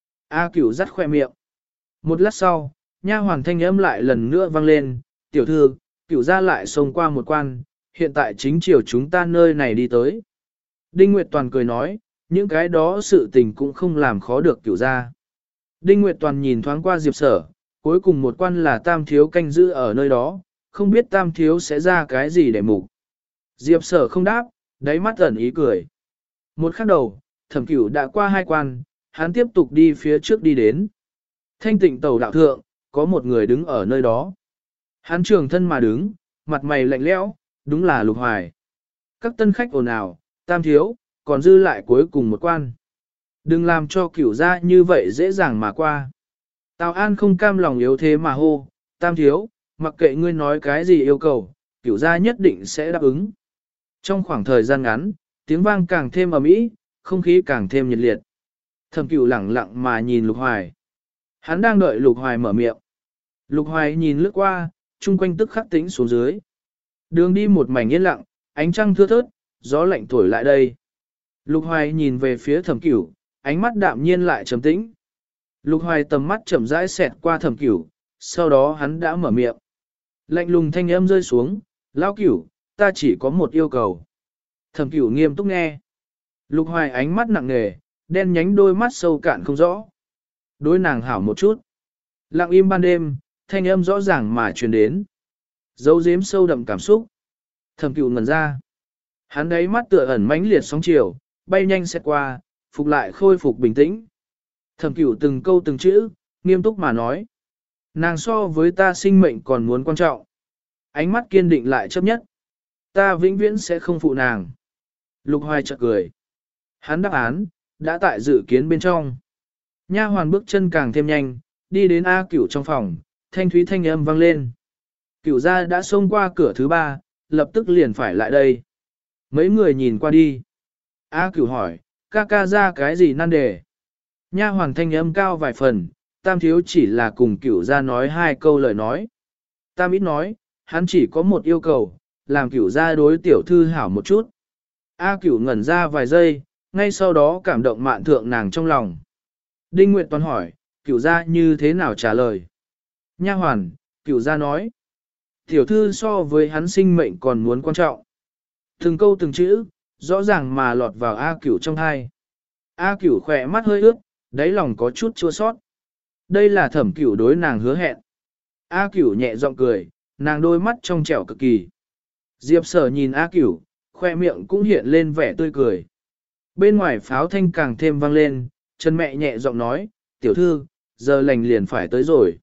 A Cửu rắt khoe miệng. Một lát sau, nha hoàn thanh âm lại lần nữa vang lên, tiểu thư, Cửu gia lại xông qua một quan, hiện tại chính chiều chúng ta nơi này đi tới. Đinh Nguyệt Toàn cười nói, những cái đó sự tình cũng không làm khó được Cửu gia. Đinh Nguyệt Toàn nhìn thoáng qua Diệp Sở, cuối cùng một quan là Tam Thiếu canh giữ ở nơi đó, không biết Tam Thiếu sẽ ra cái gì để mục. Diệp Sở không đáp, đáy mắt ẩn ý cười. Một khắc đầu, Thẩm Cửu đã qua hai quan, hắn tiếp tục đi phía trước đi đến. Thanh Tịnh Tẩu đạo thượng, có một người đứng ở nơi đó. Hắn trường thân mà đứng, mặt mày lạnh lẽo, đúng là Lục Hoài. Các tân khách ồn ào, Tam Thiếu, còn dư lại cuối cùng một quan. Đừng làm cho Cửu gia như vậy dễ dàng mà qua. Tào An không cam lòng yếu thế mà hô, Tam Thiếu, mặc kệ ngươi nói cái gì yêu cầu, Cửu gia nhất định sẽ đáp ứng. Trong khoảng thời gian ngắn, tiếng vang càng thêm ầm ĩ, không khí càng thêm nhiệt liệt. Thẩm Cửu lẳng lặng mà nhìn Lục Hoài. Hắn đang đợi Lục Hoài mở miệng. Lục Hoài nhìn lướt qua, chung quanh tức khắc tĩnh xuống dưới. Đường đi một mảnh yên lặng, ánh trăng thưa thớt, gió lạnh thổi lại đây. Lục Hoài nhìn về phía Thẩm Cửu, ánh mắt đạm nhiên lại trầm tĩnh. Lục Hoài tầm mắt chậm rãi xẹt qua Thẩm Cửu, sau đó hắn đã mở miệng. Lạnh lùng thanh âm rơi xuống, Lão Cửu, ta chỉ có một yêu cầu. Thẩm Cửu nghiêm túc nghe. Lục Hoài ánh mắt nặng nề, đen nhánh đôi mắt sâu cạn không rõ. Đối nàng hảo một chút. Lặng im ban đêm, thanh âm rõ ràng mà truyền đến. Dấu giếm sâu đậm cảm xúc. Thẩm Cửu ngẩn ra. Hắn đáy mắt tựa ẩn mãnh liệt sóng chiều, bay nhanh xét qua, phục lại khôi phục bình tĩnh. Thẩm Cửu từng câu từng chữ, nghiêm túc mà nói. Nàng so với ta sinh mệnh còn muốn quan trọng. Ánh mắt kiên định lại chấp nhất. Ta vĩnh viễn sẽ không phụ nàng. Lục Hoài chợt cười. Hắn đáp án, đã tại dự kiến bên trong. Nha hoàn bước chân càng thêm nhanh, đi đến A Cửu trong phòng, thanh thúy thanh âm vang lên. Cửu gia đã xông qua cửa thứ ba, lập tức liền phải lại đây. Mấy người nhìn qua đi. A Cửu hỏi, ca ra cái gì nan đề? Nha hoàn thanh âm cao vài phần, Tam Thiếu chỉ là cùng Cửu gia nói hai câu lời nói. Tam ít nói, hắn chỉ có một yêu cầu, làm Cửu gia đối tiểu thư hảo một chút. A Cửu ngẩn ra vài giây, ngay sau đó cảm động mạn thượng nàng trong lòng. Đinh Nguyệt Toàn hỏi, Cửu gia như thế nào trả lời? Nha hoàn, Cửu gia nói, tiểu thư so với hắn sinh mệnh còn muốn quan trọng. Từng câu từng chữ, rõ ràng mà lọt vào A Cửu trong tai. A Cửu khỏe mắt hơi ướt, đáy lòng có chút chua sót. Đây là Thẩm Cửu đối nàng hứa hẹn. A Cửu nhẹ giọng cười, nàng đôi mắt trong trẻo cực kỳ. Diệp Sở nhìn A Cửu, khoe miệng cũng hiện lên vẻ tươi cười. Bên ngoài pháo thanh càng thêm vang lên, Trần mẹ nhẹ giọng nói, tiểu thư, giờ lành liền phải tới rồi.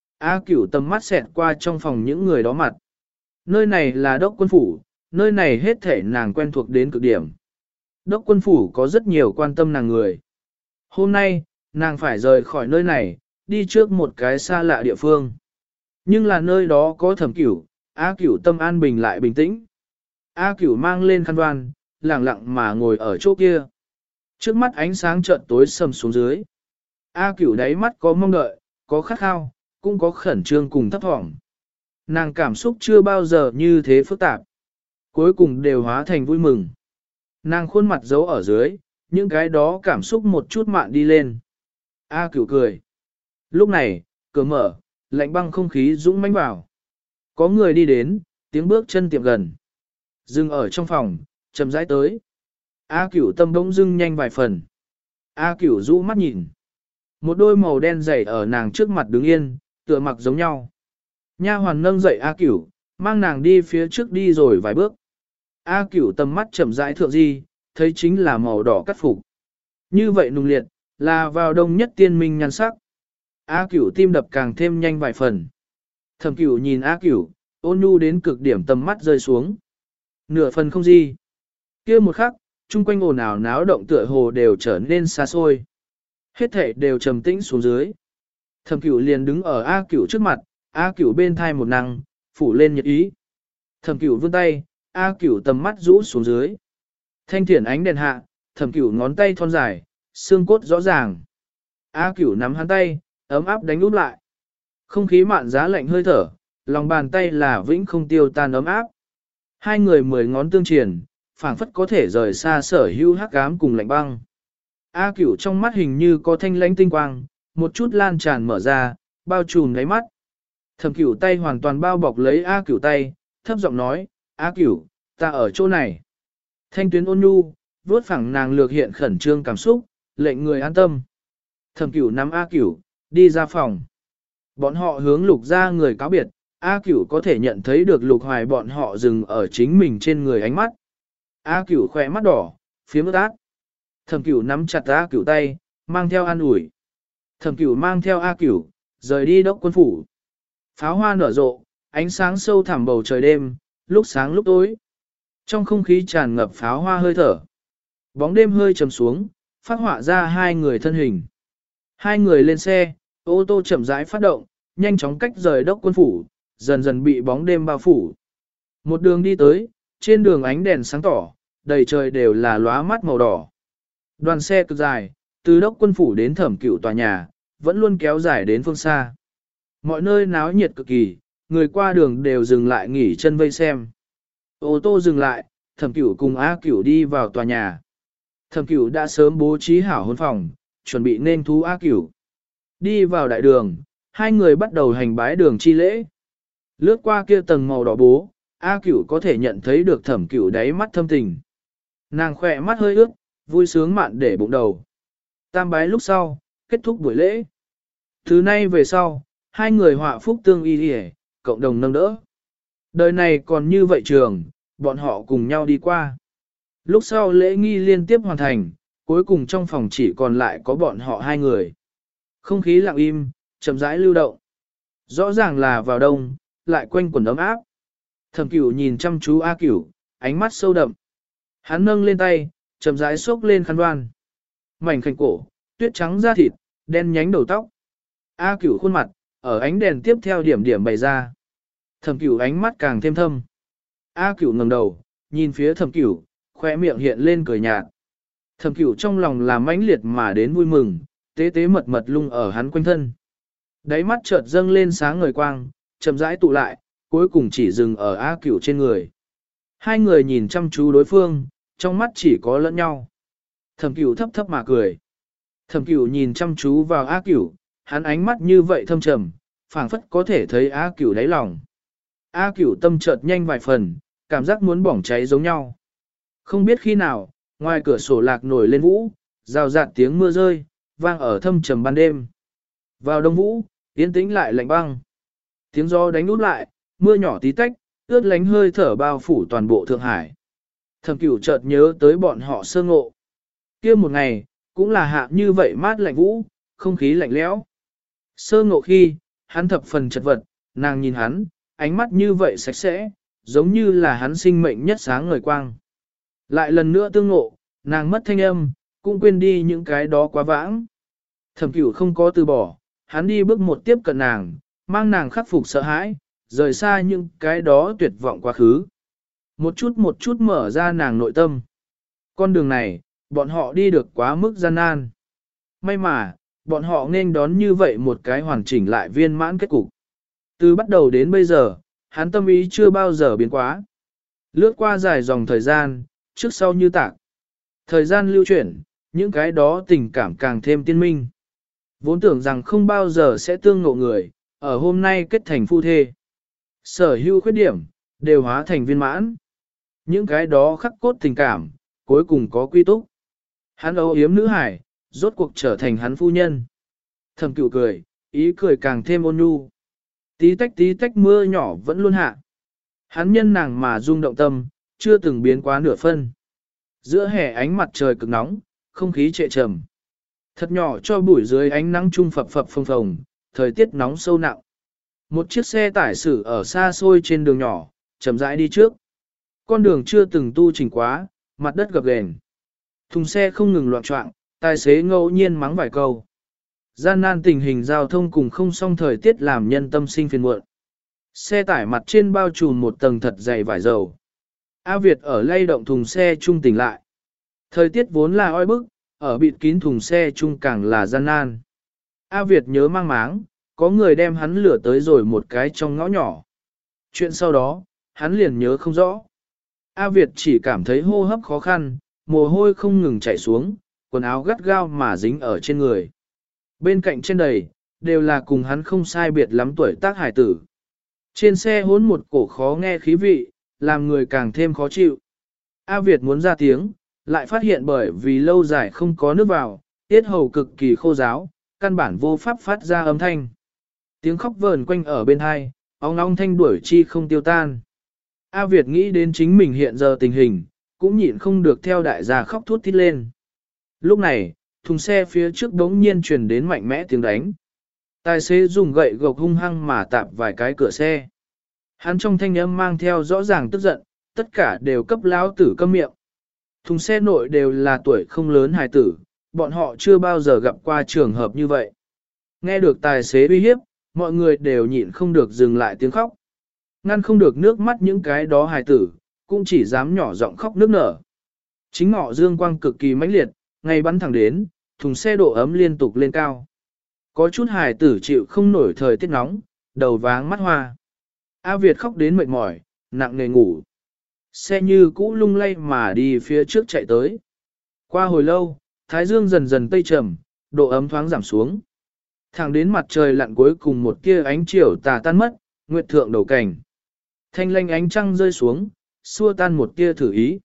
A Cửu tầm mắt xẹt qua trong phòng những người đó mặt. Nơi này là đốc quân phủ, nơi này hết thể nàng quen thuộc đến cực điểm. Đốc quân phủ có rất nhiều quan tâm nàng người. Hôm nay, nàng phải rời khỏi nơi này, đi trước một cái xa lạ địa phương. Nhưng là nơi đó có Thẩm Cửu, A Cửu tâm an bình lại bình tĩnh. A Cửu mang lên khăn đoan, lặng lặng mà ngồi ở chỗ kia. Trước mắt ánh sáng chợt tối sầm xuống dưới. A Cửu đáy mắt có mong đợi, có khát khao, cũng có khẩn trương cùng thấp thỏm. Nàng cảm xúc chưa bao giờ như thế phức tạp. Cuối cùng đều hóa thành vui mừng. Nàng khuôn mặt giấu ở dưới, những cái đó cảm xúc một chút mạn đi lên. A Cửu cười. Lúc này, cửa mở, lạnh băng không khí dũng mãnh vào. Có người đi đến, tiếng bước chân tiệm gần. Dừng ở trong phòng, chậm rãi tới. A Cửu tâm bỗng dưng nhanh vài phần. A Cửu rũ mắt nhìn. Một đôi màu đen dày ở nàng trước mặt đứng yên, tựa mặc giống nhau. Nha hoàn nâng dậy A Cửu, mang nàng đi phía trước đi rồi vài bước. A Cửu tầm mắt chậm rãi thượng di, thấy chính là màu đỏ cắt phục. Như vậy nung liệt, là vào đông nhất tiên minh nhan sắc. A Cửu tim đập càng thêm nhanh vài phần. Thẩm Cửu nhìn A Cửu, ôn nhu đến cực điểm tầm mắt rơi xuống. Nửa phần không gì. Kia một khắc, chung quanh ồn ào náo động tựa hồ đều trở nên xa xôi. Hết thảy đều trầm tĩnh xuống dưới. Thẩm Cửu liền đứng ở A Cửu trước mặt, A Cửu bên thai một năng, phủ lên nhiệt ý. Thẩm Cửu vươn tay, A Cửu tầm mắt rũ xuống dưới. Thanh thiển ánh đèn hạ, Thẩm Cửu ngón tay thon dài, xương cốt rõ ràng. A Cửu nắm hắn tay, ấm áp đánh úp lại. Không khí mạn giá lạnh hơi thở, lòng bàn tay là vĩnh không tiêu tan ấm áp. Hai người 10 ngón tương triển, phảng phất có thể rời xa sở hữu hắc ám cùng lạnh băng. A Cửu trong mắt hình như có thanh lãnh tinh quang, một chút lan tràn mở ra, bao trùm đáy mắt. Thẩm Cửu tay hoàn toàn bao bọc lấy A Cửu tay, thấp giọng nói, A Cửu, ta ở chỗ này. Thanh tuyến ôn nhu, vuốt phẳng nàng lược hiện khẩn trương cảm xúc, lệnh người an tâm. Thẩm Cửu nắm A Cửu, đi ra phòng. Bọn họ hướng Lục ra người cáo biệt, A Cửu có thể nhận thấy được Lục Hoài bọn họ dừng ở chính mình trên người ánh mắt. A Cửu khỏe mắt đỏ, phía ướt át. Thẩm Cửu nắm chặt A Cửu tay, mang theo an ủi. Thẩm Cửu mang theo A Cửu, rời đi Đốc Quân phủ. Pháo hoa nở rộ, ánh sáng sâu thẳm bầu trời đêm, lúc sáng lúc tối. Trong không khí tràn ngập pháo hoa hơi thở. Bóng đêm hơi trầm xuống, phát họa ra hai người thân hình. Hai người lên xe, ô tô chậm rãi phát động, nhanh chóng cách rời Đốc Quân phủ, dần dần bị bóng đêm bao phủ. Một đường đi tới, trên đường ánh đèn sáng tỏ, đầy trời đều là lóa mắt màu đỏ. Đoàn xe cực dài, từ Đốc Quân phủ đến Thẩm Cửu tòa nhà, vẫn luôn kéo dài đến phương xa. Mọi nơi náo nhiệt cực kỳ, người qua đường đều dừng lại nghỉ chân vây xem. Ô tô dừng lại, Thẩm Cửu cùng A Cửu đi vào tòa nhà. Thẩm Cửu đã sớm bố trí hảo hôn phòng, chuẩn bị nên thú A Cửu. Đi vào đại đường, hai người bắt đầu hành bái đường chi lễ. Lướt qua kia tầng màu đỏ bố, A Cửu có thể nhận thấy được Thẩm Cửu đáy mắt thâm tình. Nàng khỏe mắt hơi ướt, vui sướng mạn để bụng đầu. Tam bái lúc sau, kết thúc buổi lễ. Thứ nay về sau, hai người họa phúc tương y hề, cộng đồng nâng đỡ. Đời này còn như vậy trường, bọn họ cùng nhau đi qua. Lúc sau lễ nghi liên tiếp hoàn thành, cuối cùng trong phòng chỉ còn lại có bọn họ hai người. Không khí lặng im, chậm rãi lưu động. Rõ ràng là vào đông, lại quanh quần ấm áp. Thẩm Cửu nhìn chăm chú A Cửu, ánh mắt sâu đậm. Hắn nâng lên tay, chậm rãi xốc lên khăn đoan. Mảnh khảnh cổ, tuyết trắng da thịt, đen nhánh đầu tóc. A Cửu khuôn mặt, ở ánh đèn tiếp theo điểm điểm bày ra. Thẩm Cửu ánh mắt càng thêm thâm. A Cửu ngẩng đầu, nhìn phía Thẩm Cửu, khóe miệng hiện lên cười nhạt. Thẩm Cửu trong lòng là mãnh liệt mà đến vui mừng, tế tế mật mật lung ở hắn quanh thân. Đáy mắt chợt dâng lên sáng ngời quang, chậm rãi tụ lại, cuối cùng chỉ dừng ở A Cửu trên người. Hai người nhìn chăm chú đối phương, trong mắt chỉ có lẫn nhau. Thẩm Cửu thấp thấp mà cười. Thẩm Cửu nhìn chăm chú vào A Cửu, hắn ánh mắt như vậy thâm trầm, phảng phất có thể thấy A Cửu đáy lòng. A Cửu tâm chợt nhanh vài phần, cảm giác muốn bỏng cháy giống nhau. Không biết khi nào, ngoài cửa sổ lạc nổi lên vũ, rào rạt tiếng mưa rơi, vang ở thâm trầm ban đêm. Vào đông vũ, yên tĩnh lại lạnh băng. Tiếng gió đánh út lại, mưa nhỏ tí tách, ướt lánh hơi thở bao phủ toàn bộ Thượng Hải. Thẩm Cửu chợt nhớ tới bọn họ sơ ngộ. Kia một ngày, cũng là hạ như vậy mát lạnh vũ, không khí lạnh lẽo. Sơ ngộ khi, hắn thập phần chật vật, nàng nhìn hắn, ánh mắt như vậy sạch sẽ, giống như là hắn sinh mệnh nhất sáng ngời quang. Lại lần nữa tương ngộ, nàng mất thanh âm, cũng quên đi những cái đó quá vãng. Thẩm Cửu không có từ bỏ, hắn đi bước một tiếp cận nàng, mang nàng khắc phục sợ hãi, rời xa những cái đó tuyệt vọng quá khứ. Một chút mở ra nàng nội tâm. Con đường này, bọn họ đi được quá mức gian nan. May mà, bọn họ nên đón như vậy một cái hoàn chỉnh lại viên mãn kết cục. Từ bắt đầu đến bây giờ, hắn tâm ý chưa bao giờ biến quá. Lướt qua dài dòng thời gian, trước sau như tạc. Thời gian lưu chuyển, những cái đó tình cảm càng thêm tiên minh. Vốn tưởng rằng không bao giờ sẽ tương ngộ người, ở hôm nay kết thành phu thê. Sở hữu khuyết điểm, đều hóa thành viên mãn. Những cái đó khắc cốt tình cảm, cuối cùng có quy túc. Hắn âu yếm nữ hải, rốt cuộc trở thành hắn phu nhân. Thẩm Cựu cười, ý cười càng thêm ôn nhu. Tí tách mưa nhỏ vẫn luôn hạ. Hắn nhân nàng mà rung động tâm, chưa từng biến quá nửa phân. Giữa hè ánh mặt trời cực nóng, không khí trệ trầm. Thật nhỏ cho buổi dưới ánh nắng trung phập phập phồng phồng, thời tiết nóng sâu nặng. Một chiếc xe tải xử ở xa xôi trên đường nhỏ, chậm rãi đi trước. Con đường chưa từng tu chỉnh quá, mặt đất gập ghềnh. Thùng xe không ngừng loạn trọng, tài xế ngẫu nhiên mắng vài câu. Gian nan tình hình giao thông cùng không song thời tiết làm nhân tâm sinh phiền muộn. Xe tải mặt trên bao trùm một tầng thật dày vải dầu. A Việt ở lay động thùng xe trung tỉnh lại. Thời tiết vốn là oi bức, ở bịt kín thùng xe trung càng là gian nan. A Việt nhớ mang máng, có người đem hắn lửa tới rồi một cái trong ngõ nhỏ. Chuyện sau đó, hắn liền nhớ không rõ. A Việt chỉ cảm thấy hô hấp khó khăn, mồ hôi không ngừng chảy xuống, quần áo gắt gao mà dính ở trên người. Bên cạnh trên đầy, đều là cùng hắn không sai biệt lắm tuổi tác hải tử. Trên xe hỗn một cổ khó nghe khí vị, làm người càng thêm khó chịu. A Việt muốn ra tiếng, lại phát hiện bởi vì lâu dài không có nước vào, tiết hầu cực kỳ khô ráo, căn bản vô pháp phát ra âm thanh. Tiếng khóc vờn quanh ở bên hai, ong ong thanh đuổi chi không tiêu tan. A Việt nghĩ đến chính mình hiện giờ tình hình, cũng nhịn không được theo đại gia khóc thút thít lên. Lúc này, thùng xe phía trước đống nhiên truyền đến mạnh mẽ tiếng đánh. Tài xế dùng gậy gộc hung hăng mà tạp vài cái cửa xe. Hắn trong thanh âm mang theo rõ ràng tức giận, tất cả đều cấp lão tử câm miệng. Thùng xe nội đều là tuổi không lớn hài tử, bọn họ chưa bao giờ gặp qua trường hợp như vậy. Nghe được tài xế uy hiếp, mọi người đều nhịn không được dừng lại tiếng khóc. Ngăn không được nước mắt những cái đó hài tử, cũng chỉ dám nhỏ giọng khóc nức nở. Chính ngọ dương quang cực kỳ mãnh liệt, ngày bắn thẳng đến, thùng xe độ ấm liên tục lên cao. Có chút hài tử chịu không nổi thời tiết nóng, đầu váng mắt hoa. A Việt khóc đến mệt mỏi, nặng nề ngủ. Xe như cũ lung lay mà đi phía trước chạy tới. Qua hồi lâu, thái dương dần dần tây trầm, độ ấm thoáng giảm xuống. Thẳng đến mặt trời lặn cuối cùng một tia ánh chiều tà tan mất, nguyệt thượng đầu cảnh. Thanh lanh ánh trăng rơi xuống, xua tan một tia thử ý.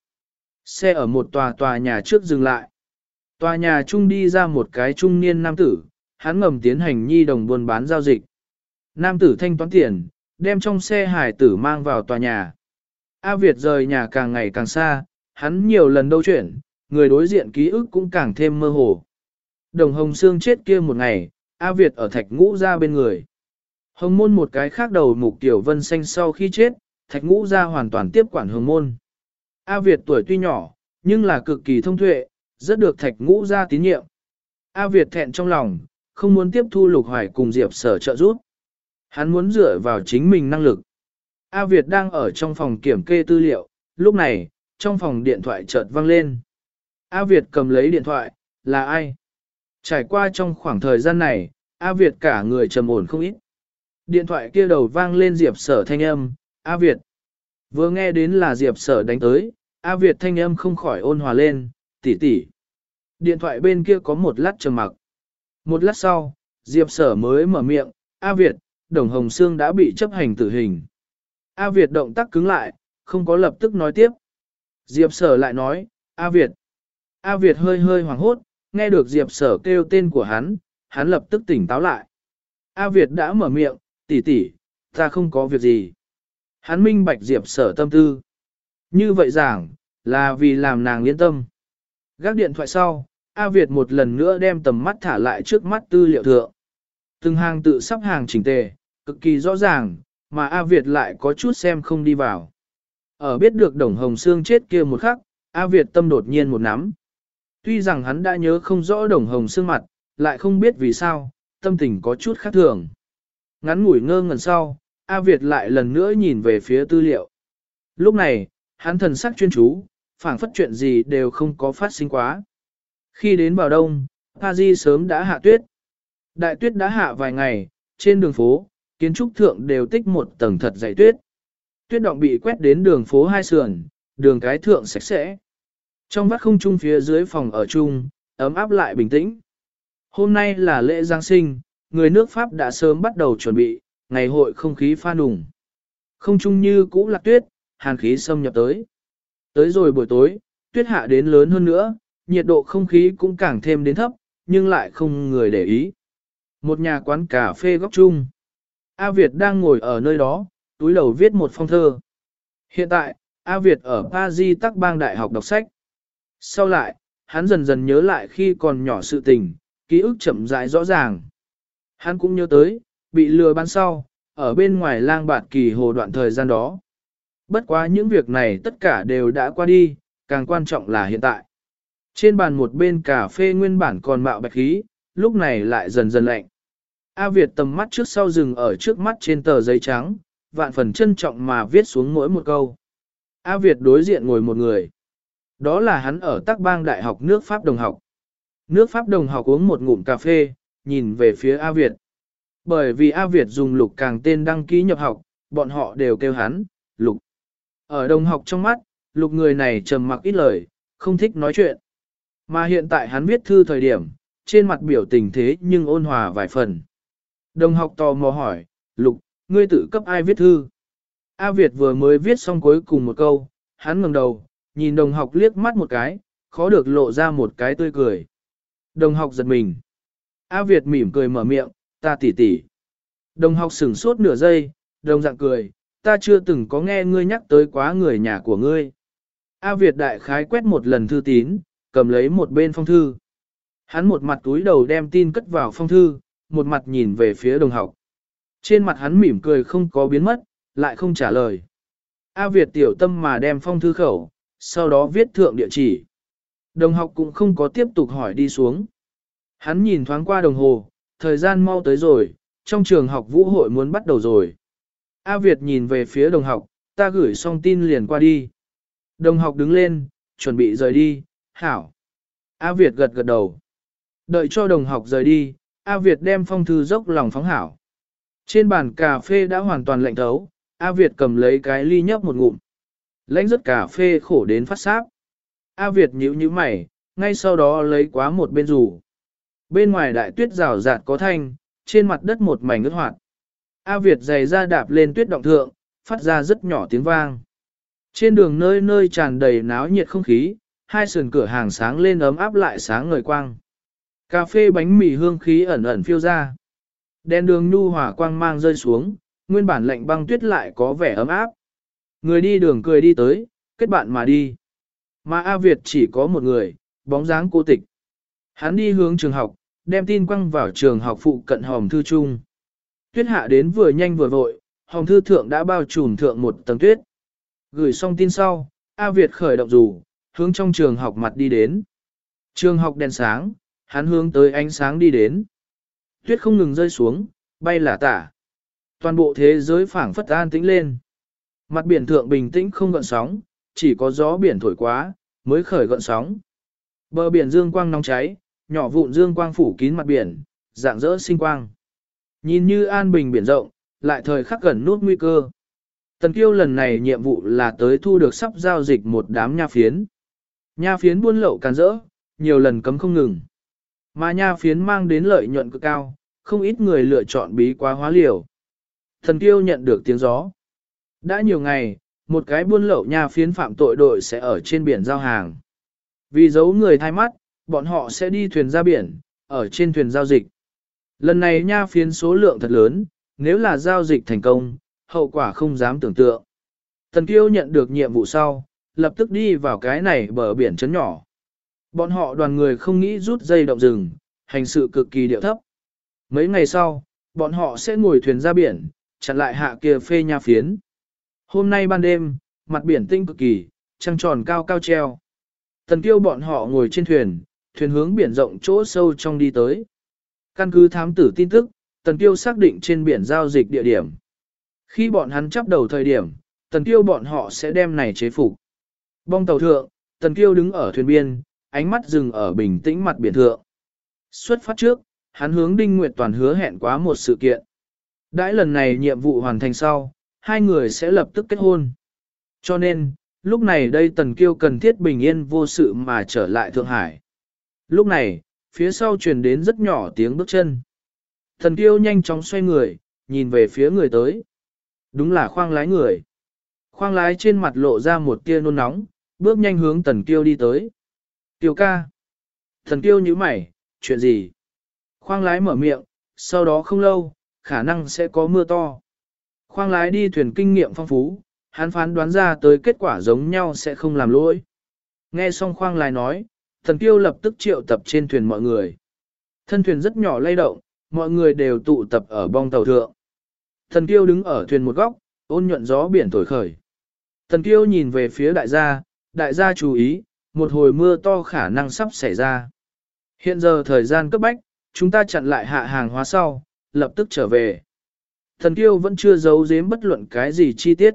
Xe ở một tòa nhà trước dừng lại. Tòa nhà trung đi ra một cái trung niên nam tử, hắn ngầm tiến hành nhi đồng buôn bán giao dịch. Nam tử thanh toán tiền, đem trong xe hải tử mang vào tòa nhà. A Việt rời nhà càng ngày càng xa, hắn nhiều lần đâu chuyển, người đối diện ký ức cũng càng thêm mơ hồ. Đồng Hồng Sương chết kia một ngày, A Việt ở Thạch Ngũ Gia bên người. Hồng Môn một cái khác đầu mục Tiểu Vân Xanh sau khi chết, Thạch Ngũ Gia hoàn toàn tiếp quản Hồng Môn. A Việt tuổi tuy nhỏ, nhưng là cực kỳ thông tuệ, rất được Thạch Ngũ Gia tín nhiệm. A Việt thẹn trong lòng, không muốn tiếp thu Lục Hoài cùng Diệp Sở trợ giúp. Hắn muốn dựa vào chính mình năng lực. A Việt đang ở trong phòng kiểm kê tư liệu, lúc này, trong phòng điện thoại chợt vang lên. A Việt cầm lấy điện thoại, là ai? Trải qua trong khoảng thời gian này, A Việt cả người trầm ổn không ít. Điện thoại kia đầu vang lên Diệp Sở thanh âm, A Việt. Vừa nghe đến là Diệp Sở đánh tới, A Việt thanh âm không khỏi ôn hòa lên, tỷ tỷ. Điện thoại bên kia có một lát trầm mặc. Một lát sau, Diệp Sở mới mở miệng, A Việt, Đồng Hồng Sương đã bị chấp hành tử hình. A Việt động tác cứng lại, không có lập tức nói tiếp. Diệp Sở lại nói, A Việt. A Việt hơi hơi hoảng hốt, nghe được Diệp Sở kêu tên của hắn lập tức tỉnh táo lại. A Việt đã mở miệng, tỷ tỷ, ta không có việc gì. Hắn minh bạch Diệp Sở tâm tư. Như vậy giảng, là vì làm nàng yên tâm. Gác điện thoại sau, A Việt một lần nữa đem tầm mắt thả lại trước mắt tư liệu thượng. Từng hàng tự sắp hàng chỉnh tề, cực kỳ rõ ràng, mà A Việt lại có chút xem không đi vào. Ở biết được Đồng Hồng Sương chết kia một khắc, A Việt tâm đột nhiên một nắm. Tuy rằng hắn đã nhớ không rõ Đồng Hồng Sương mặt, lại không biết vì sao, tâm tình có chút khác thường. Ngắn ngủi ngơ ngẩn sau, A Việt lại lần nữa nhìn về phía tư liệu. Lúc này, hắn thần sắc chuyên chú, phảng phất chuyện gì đều không có phát sinh quá. Khi đến vào đông, Paris sớm đã hạ tuyết. Đại tuyết đã hạ vài ngày, trên đường phố, kiến trúc thượng đều tích một tầng thật dày tuyết. Tuyết động bị quét đến đường phố hai sườn, đường cái thượng sạch sẽ. Trong vắt không trung phía dưới phòng ở chung, ấm áp lại bình tĩnh. Hôm nay là lễ Giáng sinh, người nước Pháp đã sớm bắt đầu chuẩn bị, ngày hội không khí pha nùng. Không trung như cũ lạc tuyết, hàn khí xâm nhập tới. Tới rồi buổi tối, tuyết hạ đến lớn hơn nữa, nhiệt độ không khí cũng càng thêm đến thấp, nhưng lại không người để ý. Một nhà quán cà phê góc chung. A Việt đang ngồi ở nơi đó, túi đầu viết một phong thơ. Hiện tại, A Việt ở Paris Tắc Bang Đại học đọc sách. Sau lại, hắn dần dần nhớ lại khi còn nhỏ sự tình, ký ức chậm rãi rõ ràng. Hắn cũng nhớ tới, bị lừa bán sau, ở bên ngoài lang bạt kỳ hồ đoạn thời gian đó. Bất quá những việc này tất cả đều đã qua đi, càng quan trọng là hiện tại. Trên bàn một bên cà phê nguyên bản còn mạo bạch khí, lúc này lại dần dần lạnh. A Việt tầm mắt trước sau dừng ở trước mắt trên tờ giấy trắng, vạn phần trân trọng mà viết xuống mỗi một câu. A Việt đối diện ngồi một người. Đó là hắn ở Tắc Bang Đại học nước Pháp đồng học. Nước Pháp đồng học uống một ngụm cà phê, nhìn về phía A Việt. Bởi vì A Việt dùng Lục Càng tên đăng ký nhập học, bọn họ đều kêu hắn, Lục. Ở đồng học trong mắt, Lục người này trầm mặc ít lời, không thích nói chuyện. Mà hiện tại hắn viết thư thời điểm, trên mặt biểu tình thế nhưng ôn hòa vài phần. Đồng học tò mò hỏi, Lục, ngươi tự cấp ai viết thư? A Việt vừa mới viết xong cuối cùng một câu, hắn ngẩng đầu, nhìn đồng học liếc mắt một cái, khó được lộ ra một cái tươi cười. Đồng học giật mình. A Việt mỉm cười mở miệng, ta tỉ tỉ. Đồng học sửng sốt nửa giây, đồng dạng cười, ta chưa từng có nghe ngươi nhắc tới quá người nhà của ngươi. A Việt đại khái quét một lần thư tín, cầm lấy một bên phong thư. Hắn một mặt túi đầu đem tin cất vào phong thư, một mặt nhìn về phía đồng học. Trên mặt hắn mỉm cười không có biến mất, lại không trả lời. A Việt tiểu tâm mà đem phong thư khẩu, sau đó viết thượng địa chỉ. Đồng học cũng không có tiếp tục hỏi đi xuống. Hắn nhìn thoáng qua đồng hồ, thời gian mau tới rồi, trong trường học vũ hội muốn bắt đầu rồi. A Việt nhìn về phía đồng học, ta gửi xong tin liền qua đi. Đồng học đứng lên, chuẩn bị rời đi, hảo. A Việt gật gật đầu. Đợi cho đồng học rời đi, A Việt đem phong thư dốc lòng phóng hảo. Trên bàn cà phê đã hoàn toàn lạnh thấu, A Việt cầm lấy cái ly nhấp một ngụm. Lãnh rất cà phê khổ đến phát sáp. A Việt nhíu nhíu mày, ngay sau đó lấy quá một bên rủ. Bên ngoài đại tuyết rào rạt có thanh, trên mặt đất một mảnh ướt hoạt. A Việt giày ra đạp lên tuyết động thượng, phát ra rất nhỏ tiếng vang. Trên đường nơi nơi tràn đầy náo nhiệt không khí, hai sườn cửa hàng sáng lên ấm áp lại sáng ngời quang. Cà phê bánh mì hương khí ẩn ẩn phiêu ra. Đèn đường nhu hòa quang mang rơi xuống, nguyên bản lạnh băng tuyết lại có vẻ ấm áp. Người đi đường cười đi tới, kết bạn mà đi. Mà A Việt chỉ có một người, bóng dáng cô tịch. Hắn đi hướng trường học, đem tin quăng vào trường học phụ cận hòm thư chung. Tuyết hạ đến vừa nhanh vừa vội, hòm thư thượng đã bao trùm thượng một tầng tuyết. Gửi xong tin sau, A Việt khởi động dù, hướng trong trường học mặt đi đến. Trường học đèn sáng, hắn hướng tới ánh sáng đi đến. Tuyết không ngừng rơi xuống, bay là tả. Toàn bộ thế giới phảng phất an tĩnh lên. Mặt biển thượng bình tĩnh không gợn sóng, chỉ có gió biển thổi quá, mới khởi gợn sóng. Bờ biển dương quang nóng cháy, nhỏ vụn dương quang phủ kín mặt biển, dạng dỡ sinh quang. Nhìn như an bình biển rộng, lại thời khắc gần nút nguy cơ. Tần Kiêu lần này nhiệm vụ là tới thu được sắp giao dịch một đám nha phiến. Nha phiến buôn lậu càn rỡ, nhiều lần cấm không ngừng. Mà nha phiến mang đến lợi nhuận cực cao, không ít người lựa chọn bí quá hóa liều. Tần Kiêu nhận được tiếng gió. Đã nhiều ngày, một cái buôn lậu nha phiến phạm tội đội sẽ ở trên biển giao hàng. Vì giấu người thay mắt, bọn họ sẽ đi thuyền ra biển, ở trên thuyền giao dịch. Lần này nha phiến số lượng thật lớn, nếu là giao dịch thành công, hậu quả không dám tưởng tượng. Tần Kiêu nhận được nhiệm vụ sau, lập tức đi vào cái này bờ biển trấn nhỏ. Bọn họ đoàn người không nghĩ rút dây động rừng, hành sự cực kỳ điệu thấp. Mấy ngày sau, bọn họ sẽ ngồi thuyền ra biển, chặn lại hạ kia phê nha phiến. Hôm nay ban đêm, mặt biển tinh cực kỳ, trăng tròn cao cao treo. Tần Kiêu bọn họ ngồi trên thuyền, thuyền hướng biển rộng chỗ sâu trong đi tới. Căn cứ thám tử tin tức, Tần Kiêu xác định trên biển giao dịch địa điểm. Khi bọn hắn chắp đầu thời điểm, Tần Kiêu bọn họ sẽ đem này chế phục. Bong tàu thượng, Tần Kiêu đứng ở thuyền biên, ánh mắt dừng ở bình tĩnh mặt biển thượng. Xuất phát trước, hắn hướng Đinh Nguyệt Toàn hứa hẹn quá một sự kiện. Đãi lần này nhiệm vụ hoàn thành sau, hai người sẽ lập tức kết hôn. Cho nên, lúc này đây Tần Kiêu cần thiết bình yên vô sự mà trở lại Thượng Hải. Lúc này, phía sau truyền đến rất nhỏ tiếng bước chân. Tần Kiêu nhanh chóng xoay người, nhìn về phía người tới. Đúng là khoang lái người. Khoang lái trên mặt lộ ra một tia nôn nóng, bước nhanh hướng Tần Kiêu đi tới. Kiều ca. Tần Kiêu nhíu mày, chuyện gì? Khoang lái mở miệng, sau đó không lâu, khả năng sẽ có mưa to. Khoang lái đi thuyền kinh nghiệm phong phú, hắn phán đoán ra tới kết quả giống nhau sẽ không làm lỗi. Nghe xong khoang lái nói, Tần Kiêu lập tức triệu tập trên thuyền mọi người. Thân thuyền rất nhỏ lay động, mọi người đều tụ tập ở bong tàu thượng. Tần Kiêu đứng ở thuyền một góc, ôn nhuận gió biển thổi khởi. Tần Kiêu nhìn về phía đại gia chú ý, một hồi mưa to khả năng sắp xảy ra. Hiện giờ thời gian cấp bách, chúng ta chặn lại hạ hàng hóa sau, lập tức trở về. Tần Kiêu vẫn chưa giấu giếm bất luận cái gì chi tiết.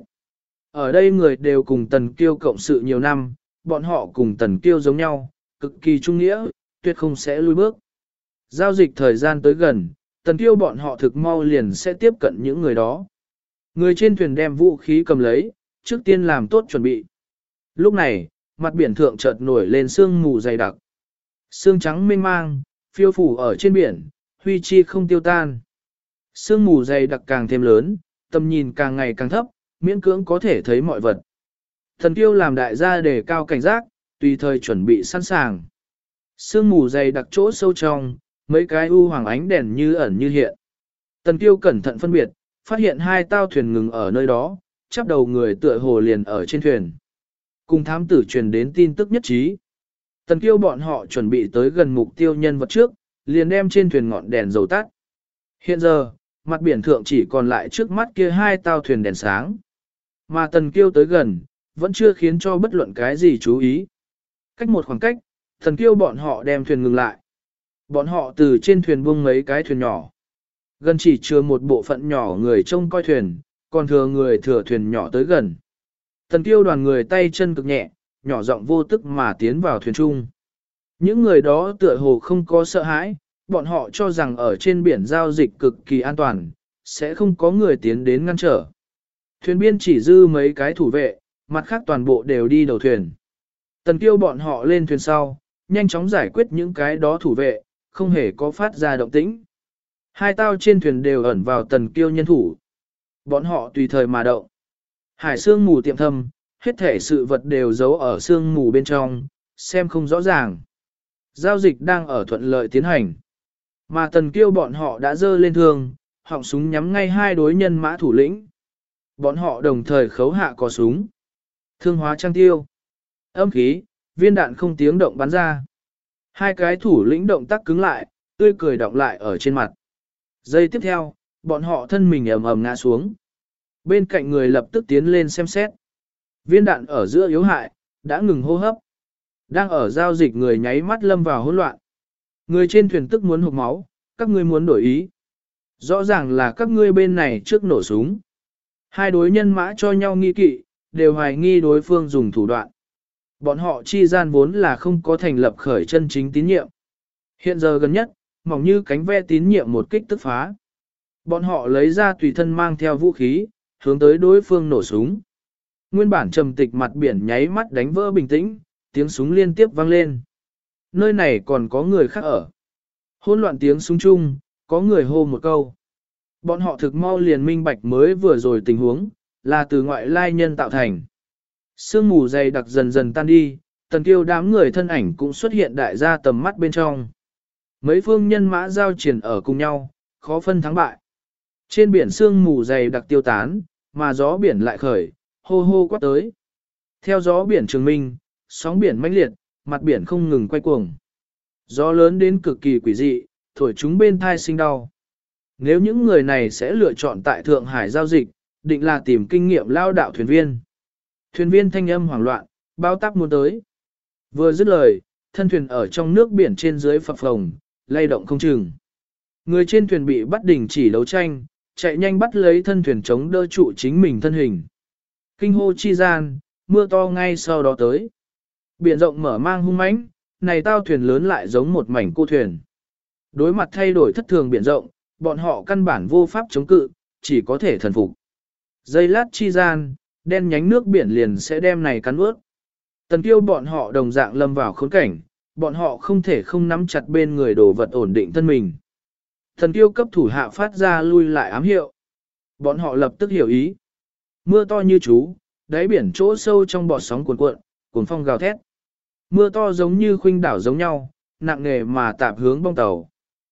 Ở đây người đều cùng Tần Kiêu cộng sự nhiều năm, bọn họ cùng Tần Kiêu giống nhau, cực kỳ trung nghĩa, tuyệt không sẽ lui bước. Giao dịch thời gian tới gần, Tần Kiêu bọn họ thực mau liền sẽ tiếp cận những người đó. Người trên thuyền đem vũ khí cầm lấy, trước tiên làm tốt chuẩn bị. Lúc này, mặt biển thượng chợt nổi lên sương mù dày đặc. Sương trắng mênh mang, phiêu phủ ở trên biển, huy chi không tiêu tan. Sương mù dày đặc càng thêm lớn, tầm nhìn càng ngày càng thấp, miễn cưỡng có thể thấy mọi vật. Thần Kiêu làm đại gia đề cao cảnh giác, tùy thời chuẩn bị sẵn sàng. Sương mù dày đặc chỗ sâu trong, mấy cái u hoàng ánh đèn như ẩn như hiện. Tần Kiêu cẩn thận phân biệt, phát hiện hai tao thuyền ngừng ở nơi đó, chắp đầu người tựa hồ liền ở trên thuyền. Cùng thám tử truyền đến tin tức nhất trí. Tần Kiêu bọn họ chuẩn bị tới gần mục tiêu nhân vật trước, liền đem trên thuyền ngọn đèn dầu tắt. Hiện giờ, mặt biển thượng chỉ còn lại trước mắt kia hai tao thuyền đèn sáng. Mà Tần Kiêu tới gần, vẫn chưa khiến cho bất luận cái gì chú ý. Cách một khoảng cách, Tần Kiêu bọn họ đem thuyền ngừng lại. Bọn họ từ trên thuyền buông mấy cái thuyền nhỏ. Gần chỉ chứa một bộ phận nhỏ người trông coi thuyền, còn thừa người thừa thuyền nhỏ tới gần. Tần Kiêu đoàn người tay chân cực nhẹ, nhỏ giọng vô tức mà tiến vào thuyền chung. Những người đó tựa hồ không có sợ hãi, bọn họ cho rằng ở trên biển giao dịch cực kỳ an toàn, sẽ không có người tiến đến ngăn trở. Thuyền biên chỉ dư mấy cái thủ vệ, mặt khác toàn bộ đều đi đầu thuyền. Tần Kiêu bọn họ lên thuyền sau, nhanh chóng giải quyết những cái đó thủ vệ, không hề có phát ra động tĩnh. Hai tao trên thuyền đều ẩn vào Tần Kiêu nhân thủ. Bọn họ tùy thời mà động. Hải sương mù tiệm thâm, hết thể sự vật đều giấu ở sương mù bên trong, xem không rõ ràng. Giao dịch đang ở thuận lợi tiến hành. Mà Tần Kiêu bọn họ đã dơ lên thương, họng súng nhắm ngay hai đối nhân mã thủ lĩnh. Bọn họ đồng thời khấu hạ cò súng. Thương hóa trang tiêu. Âm khí, viên đạn không tiếng động bắn ra. Hai cái thủ lĩnh động tác cứng lại, tươi cười đọng lại ở trên mặt. Giây tiếp theo, bọn họ thân mình ầm ầm ngã xuống. Bên cạnh người lập tức tiến lên xem xét. Viên đạn ở giữa yếu hại, đã ngừng hô hấp. Đang ở giao dịch người nháy mắt lâm vào hỗn loạn. Người trên thuyền tức muốn hộc máu, các ngươi muốn đổi ý. Rõ ràng là các ngươi bên này trước nổ súng. Hai đối nhân mã cho nhau nghi kỵ, đều hoài nghi đối phương dùng thủ đoạn. Bọn họ chi gian vốn là không có thành lập khởi chân chính tín nhiệm. Hiện giờ gần nhất, mỏng như cánh ve tín nhiệm một kích tức phá. Bọn họ lấy ra tùy thân mang theo vũ khí, hướng tới đối phương nổ súng. Nguyên bản trầm tịch mặt biển nháy mắt đánh vỡ bình tĩnh, tiếng súng liên tiếp vang lên. Nơi này còn có người khác ở. Hỗn loạn tiếng súng chung, có người hô một câu. Bọn họ thực mau liền minh bạch mới vừa rồi tình huống, là từ ngoại lai nhân tạo thành. Sương mù dày đặc dần dần tan đi, Tần Kiêu đám người thân ảnh cũng xuất hiện đại ra tầm mắt bên trong. Mấy phương nhân mã giao triển ở cùng nhau, khó phân thắng bại. Trên biển sương mù dày đặc tiêu tán, mà gió biển lại khởi, hô hô quát tới. Theo gió biển trường minh, sóng biển mãnh liệt, mặt biển không ngừng quay cuồng. Gió lớn đến cực kỳ quỷ dị, thổi chúng bên thai sinh đau. Nếu những người này sẽ lựa chọn tại Thượng Hải giao dịch, định là tìm kinh nghiệm lao đạo thuyền viên. Thuyền viên thanh âm hoảng loạn, bao táp muốn tới. Vừa dứt lời, thân thuyền ở trong nước biển trên dưới phập phồng, lay động không chừng. Người trên thuyền bị bắt đình chỉ đấu tranh, chạy nhanh bắt lấy thân thuyền chống đỡ trụ chính mình thân hình. Kinh hô chi gian, mưa to ngay sau đó tới. Biển rộng mở mang hung mãnh, này tao thuyền lớn lại giống một mảnh cô thuyền. Đối mặt thay đổi thất thường biển rộng, bọn họ căn bản vô pháp chống cự, chỉ có thể thần phục. Giây lát chi gian, đen nhánh nước biển liền sẽ đem này cắn ướt. Tần Kiêu bọn họ đồng dạng lâm vào khốn cảnh, bọn họ không thể không nắm chặt bên người đồ vật ổn định thân mình. Tần Kiêu cấp thủ hạ phát ra lui lại ám hiệu. Bọn họ lập tức hiểu ý, Mưa to như chú, đáy biển chỗ sâu trong bọt sóng cuồn cuộn, cuồn phong gào thét. Mưa to giống như khuynh đảo giống nhau, nặng nề mà tạp hướng bong tàu.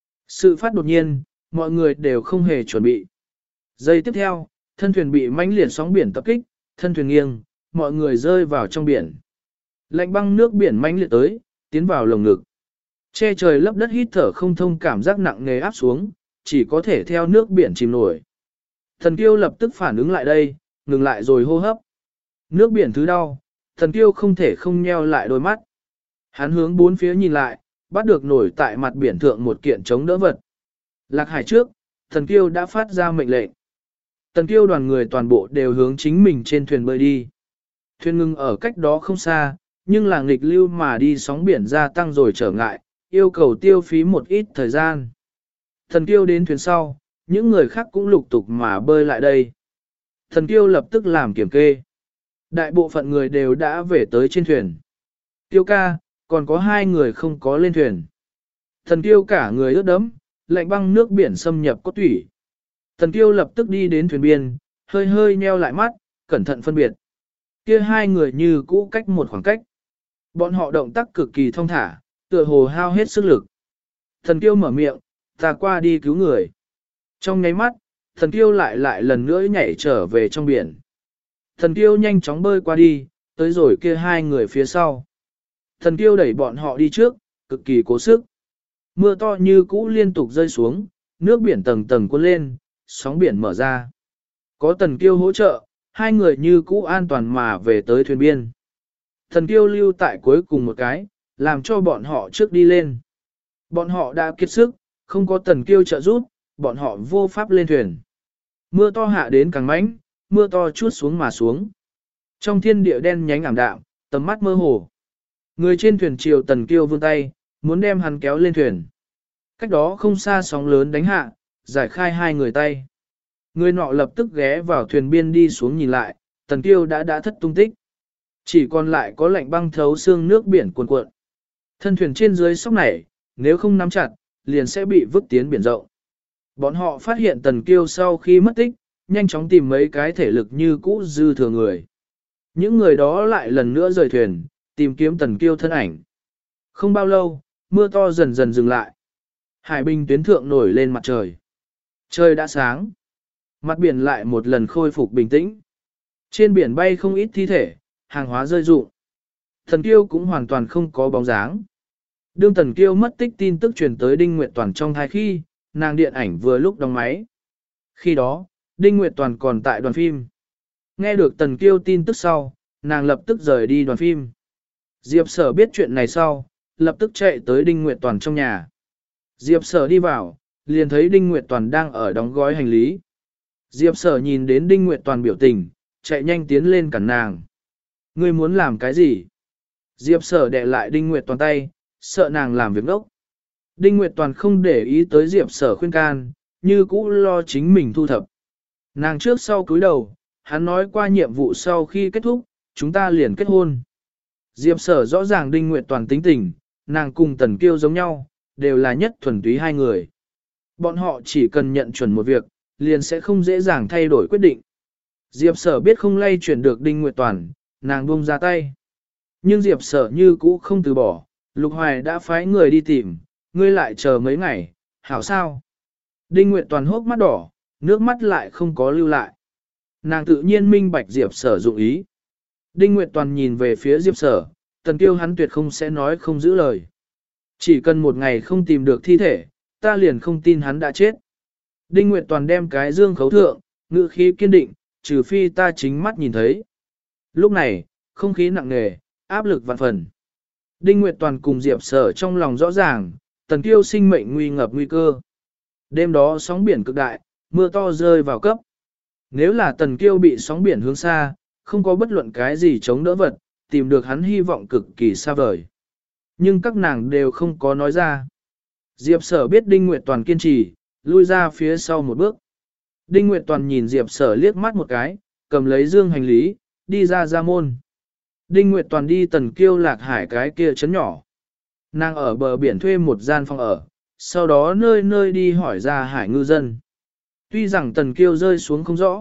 Sự phát đột nhiên, mọi người đều không hề chuẩn bị. Giây tiếp theo, thân thuyền bị mãnh liệt sóng biển tập kích, thân thuyền nghiêng, mọi người rơi vào trong biển. Lạnh băng nước biển mãnh liệt tới, tiến vào lồng ngực. Che trời lấp đất hít thở không thông, cảm giác nặng nề áp xuống, chỉ có thể theo nước biển chìm nổi. Thần Kiêu lập tức phản ứng lại đây, ngừng lại rồi hô hấp. Nước biển thứ đau, Thần Kiêu không thể không nheo lại đôi mắt. Hắn hướng bốn phía nhìn lại, bắt được nổi tại mặt biển thượng một kiện chống đỡ vật. Lạc hải trước, Thần Kiêu đã phát ra mệnh lệnh. Thần Kiêu đoàn người toàn bộ đều hướng chính mình trên thuyền bơi đi. Thuyền ngừng ở cách đó không xa, nhưng là nghịch lưu mà đi, sóng biển gia tăng rồi trở ngại, yêu cầu tiêu phí một ít thời gian. Thần Kiêu đến thuyền sau, những người khác cũng lục tục mà bơi lại đây. Thần Kiêu lập tức làm kiểm kê. Đại bộ phận người đều đã về tới trên thuyền. Kiêu ca, còn có 2 người không có lên thuyền. Thần Kiêu cả người ướt đẫm, lạnh băng nước biển xâm nhập cốt tủy. Thần Kiêu lập tức đi đến thuyền biên, hơi hơi nheo lại mắt, cẩn thận phân biệt. Kia 2 người như cũ cách một khoảng cách. Bọn họ động tác cực kỳ thong thả, tựa hồ hao hết sức lực. Thần Kiêu mở miệng, ta qua đi cứu người. Trong nháy mắt, Thần Kiêu lại lần nữa nhảy trở về trong biển. Thần Kiêu nhanh chóng bơi qua đi, tới rồi kia 2 người phía sau. Thần Kiêu đẩy bọn họ đi trước, cực kỳ cố sức. Mưa to như cũ liên tục rơi xuống, nước biển tầng tầng cuốn lên, sóng biển mở ra. Có Thần Kiêu hỗ trợ, 2 người như cũ an toàn mà về tới thuyền biên. Thần Kiêu lưu tại cuối cùng một cái, làm cho bọn họ trước đi lên. Bọn họ đã kiệt sức, không có Thần Kiêu trợ giúp, bọn họ vô pháp lên thuyền. Mưa to hạ đến càng mãnh, mưa to chuốt xuống mà xuống. Trong thiên địa đen nhánh ảm đạm, tầm mắt mơ hồ. Người trên thuyền chiều Thần Kiêu vươn tay, muốn đem hắn kéo lên thuyền. Cách đó không xa sóng lớn đánh hạ, giải khai 2 người tay. Người nọ lập tức ghé vào thuyền biên đi xuống nhìn lại, Thần Kiêu đã thất tung tích. Chỉ còn lại có lạnh băng thấu xương nước biển cuồn cuộn. Thân thuyền trên dưới sóc nảy, nếu không nắm chặt, liền sẽ bị vứt tiến biển rộng. Bọn họ phát hiện Thần Kiêu sau khi mất tích, nhanh chóng tìm mấy cái thể lực như cũ dư thừa người. Những người đó lại lần nữa rời thuyền, tìm kiếm Thần Kiêu thân ảnh. Không bao lâu, mưa to dần dần dừng lại. Hải bình tuyến thượng nổi lên mặt trời. Trời đã sáng. Mặt biển lại một lần khôi phục bình tĩnh. Trên biển bay không ít thi thể, hàng hóa rơi rụng. Thần Kiêu cũng hoàn toàn không có bóng dáng. Đương Thần Kiêu mất tích tin tức truyền tới Đinh Nguyệt Toàn trong thai khi, nàng điện ảnh vừa lúc đóng máy. Khi đó, Đinh Nguyệt Toàn còn tại đoàn phim. Nghe được Thần Kiêu tin tức sau, nàng lập tức rời đi đoàn phim. Diệp Sở biết chuyện này sau, lập tức chạy tới Đinh Nguyệt Toàn trong nhà. Diệp Sở đi vào, liền thấy Đinh Nguyệt Toàn đang ở đóng gói hành lý. Diệp Sở nhìn đến Đinh Nguyệt Toàn biểu tình, chạy nhanh tiến lên cản nàng. Ngươi muốn làm cái gì? Diệp Sở đè lại Đinh Nguyệt Toàn tay, sợ nàng làm việc ngốc. Đinh Nguyệt Toàn không để ý tới Diệp Sở khuyên can, như cũ lo chính mình thu thập. Nàng trước sau cúi đầu, hắn nói qua nhiệm vụ sau khi kết thúc, chúng ta liền kết hôn. Diệp Sở rõ ràng Đinh Nguyệt Toàn tính tình, nàng cùng Tần Kiêu giống nhau, đều là nhất thuần túy 2 người. Bọn họ chỉ cần nhận chuẩn một việc, liền sẽ không dễ dàng thay đổi quyết định. Diệp Sở biết không lay chuyển được Đinh Nguyệt Toàn, nàng buông ra tay. Nhưng Diệp Sở như cũ không từ bỏ, Lục Hoài đã phái người đi tìm, ngươi lại chờ mấy ngày, hảo sao? Đinh Nguyệt Toàn hốc mắt đỏ, nước mắt lại không có lưu lại. Nàng tự nhiên minh bạch Diệp Sở dụng ý. Đinh Nguyệt Toàn nhìn về phía Diệp Sở, Tần Kiêu hắn tuyệt không sẽ nói không giữ lời. Chỉ cần một ngày không tìm được thi thể, ta liền không tin hắn đã chết. Đinh Nguyệt Toàn đem cái dương khấu thượng, ngữ khí kiên định, trừ phi ta chính mắt nhìn thấy. Lúc này, không khí nặng nề, áp lực vạn phần. Đinh Nguyệt Toàn cùng Diệp Sở trong lòng rõ ràng, Tần Kiêu sinh mệnh nguy ngập nguy cơ. Đêm đó sóng biển cực đại, mưa to rơi vào cấp. Nếu là Tần Kiêu bị sóng biển hướng xa, không có bất luận cái gì chống đỡ vật, tìm được hắn hy vọng cực kỳ xa vời. Nhưng các nàng đều không có nói ra. Diệp Sở biết Đinh Nguyệt Toàn kiên trì, lui ra phía sau một bước. Đinh Nguyệt Toàn nhìn Diệp Sở liếc mắt một cái, cầm lấy dương hành lý, đi ra môn. Đinh Nguyệt Toàn đi Tần Kiêu Lạc Hải cái kia trấn nhỏ. Nàng ở bờ biển thuê một gian phòng ở, sau đó nơi nơi đi hỏi ra hải ngư dân. Tuy rằng Tần Kiêu rơi xuống không rõ,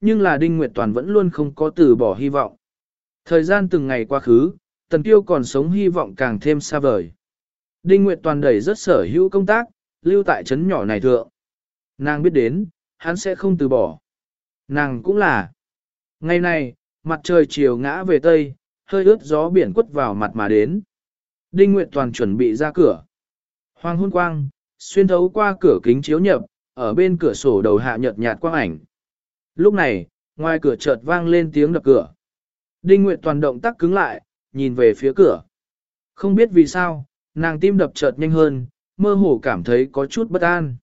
nhưng là Đinh Nguyệt Toàn vẫn luôn không có từ bỏ hy vọng. Thời gian từng ngày quá khứ, Tần Kiêu còn sống hy vọng càng thêm xa vời. Đinh Nguyệt Toàn đẩy rất sở hữu công tác, lưu tại trấn nhỏ này thượng. Nàng biết đến, hắn sẽ không từ bỏ. Nàng cũng là. Ngày này, mặt trời chiều ngã về Tây, hơi ướt gió biển quất vào mặt mà đến. Đinh Nguyệt Toàn chuẩn bị ra cửa. Hoàng hôn quang, xuyên thấu qua cửa kính chiếu nhập, ở bên cửa sổ đầu hạ nhợt nhạt quang ảnh. Lúc này, ngoài cửa chợt vang lên tiếng đập cửa. Đinh Nguyệt Toàn động tác cứng lại, nhìn về phía cửa. Không biết vì sao, nàng tim đập chợt nhanh hơn, mơ hồ cảm thấy có chút bất an.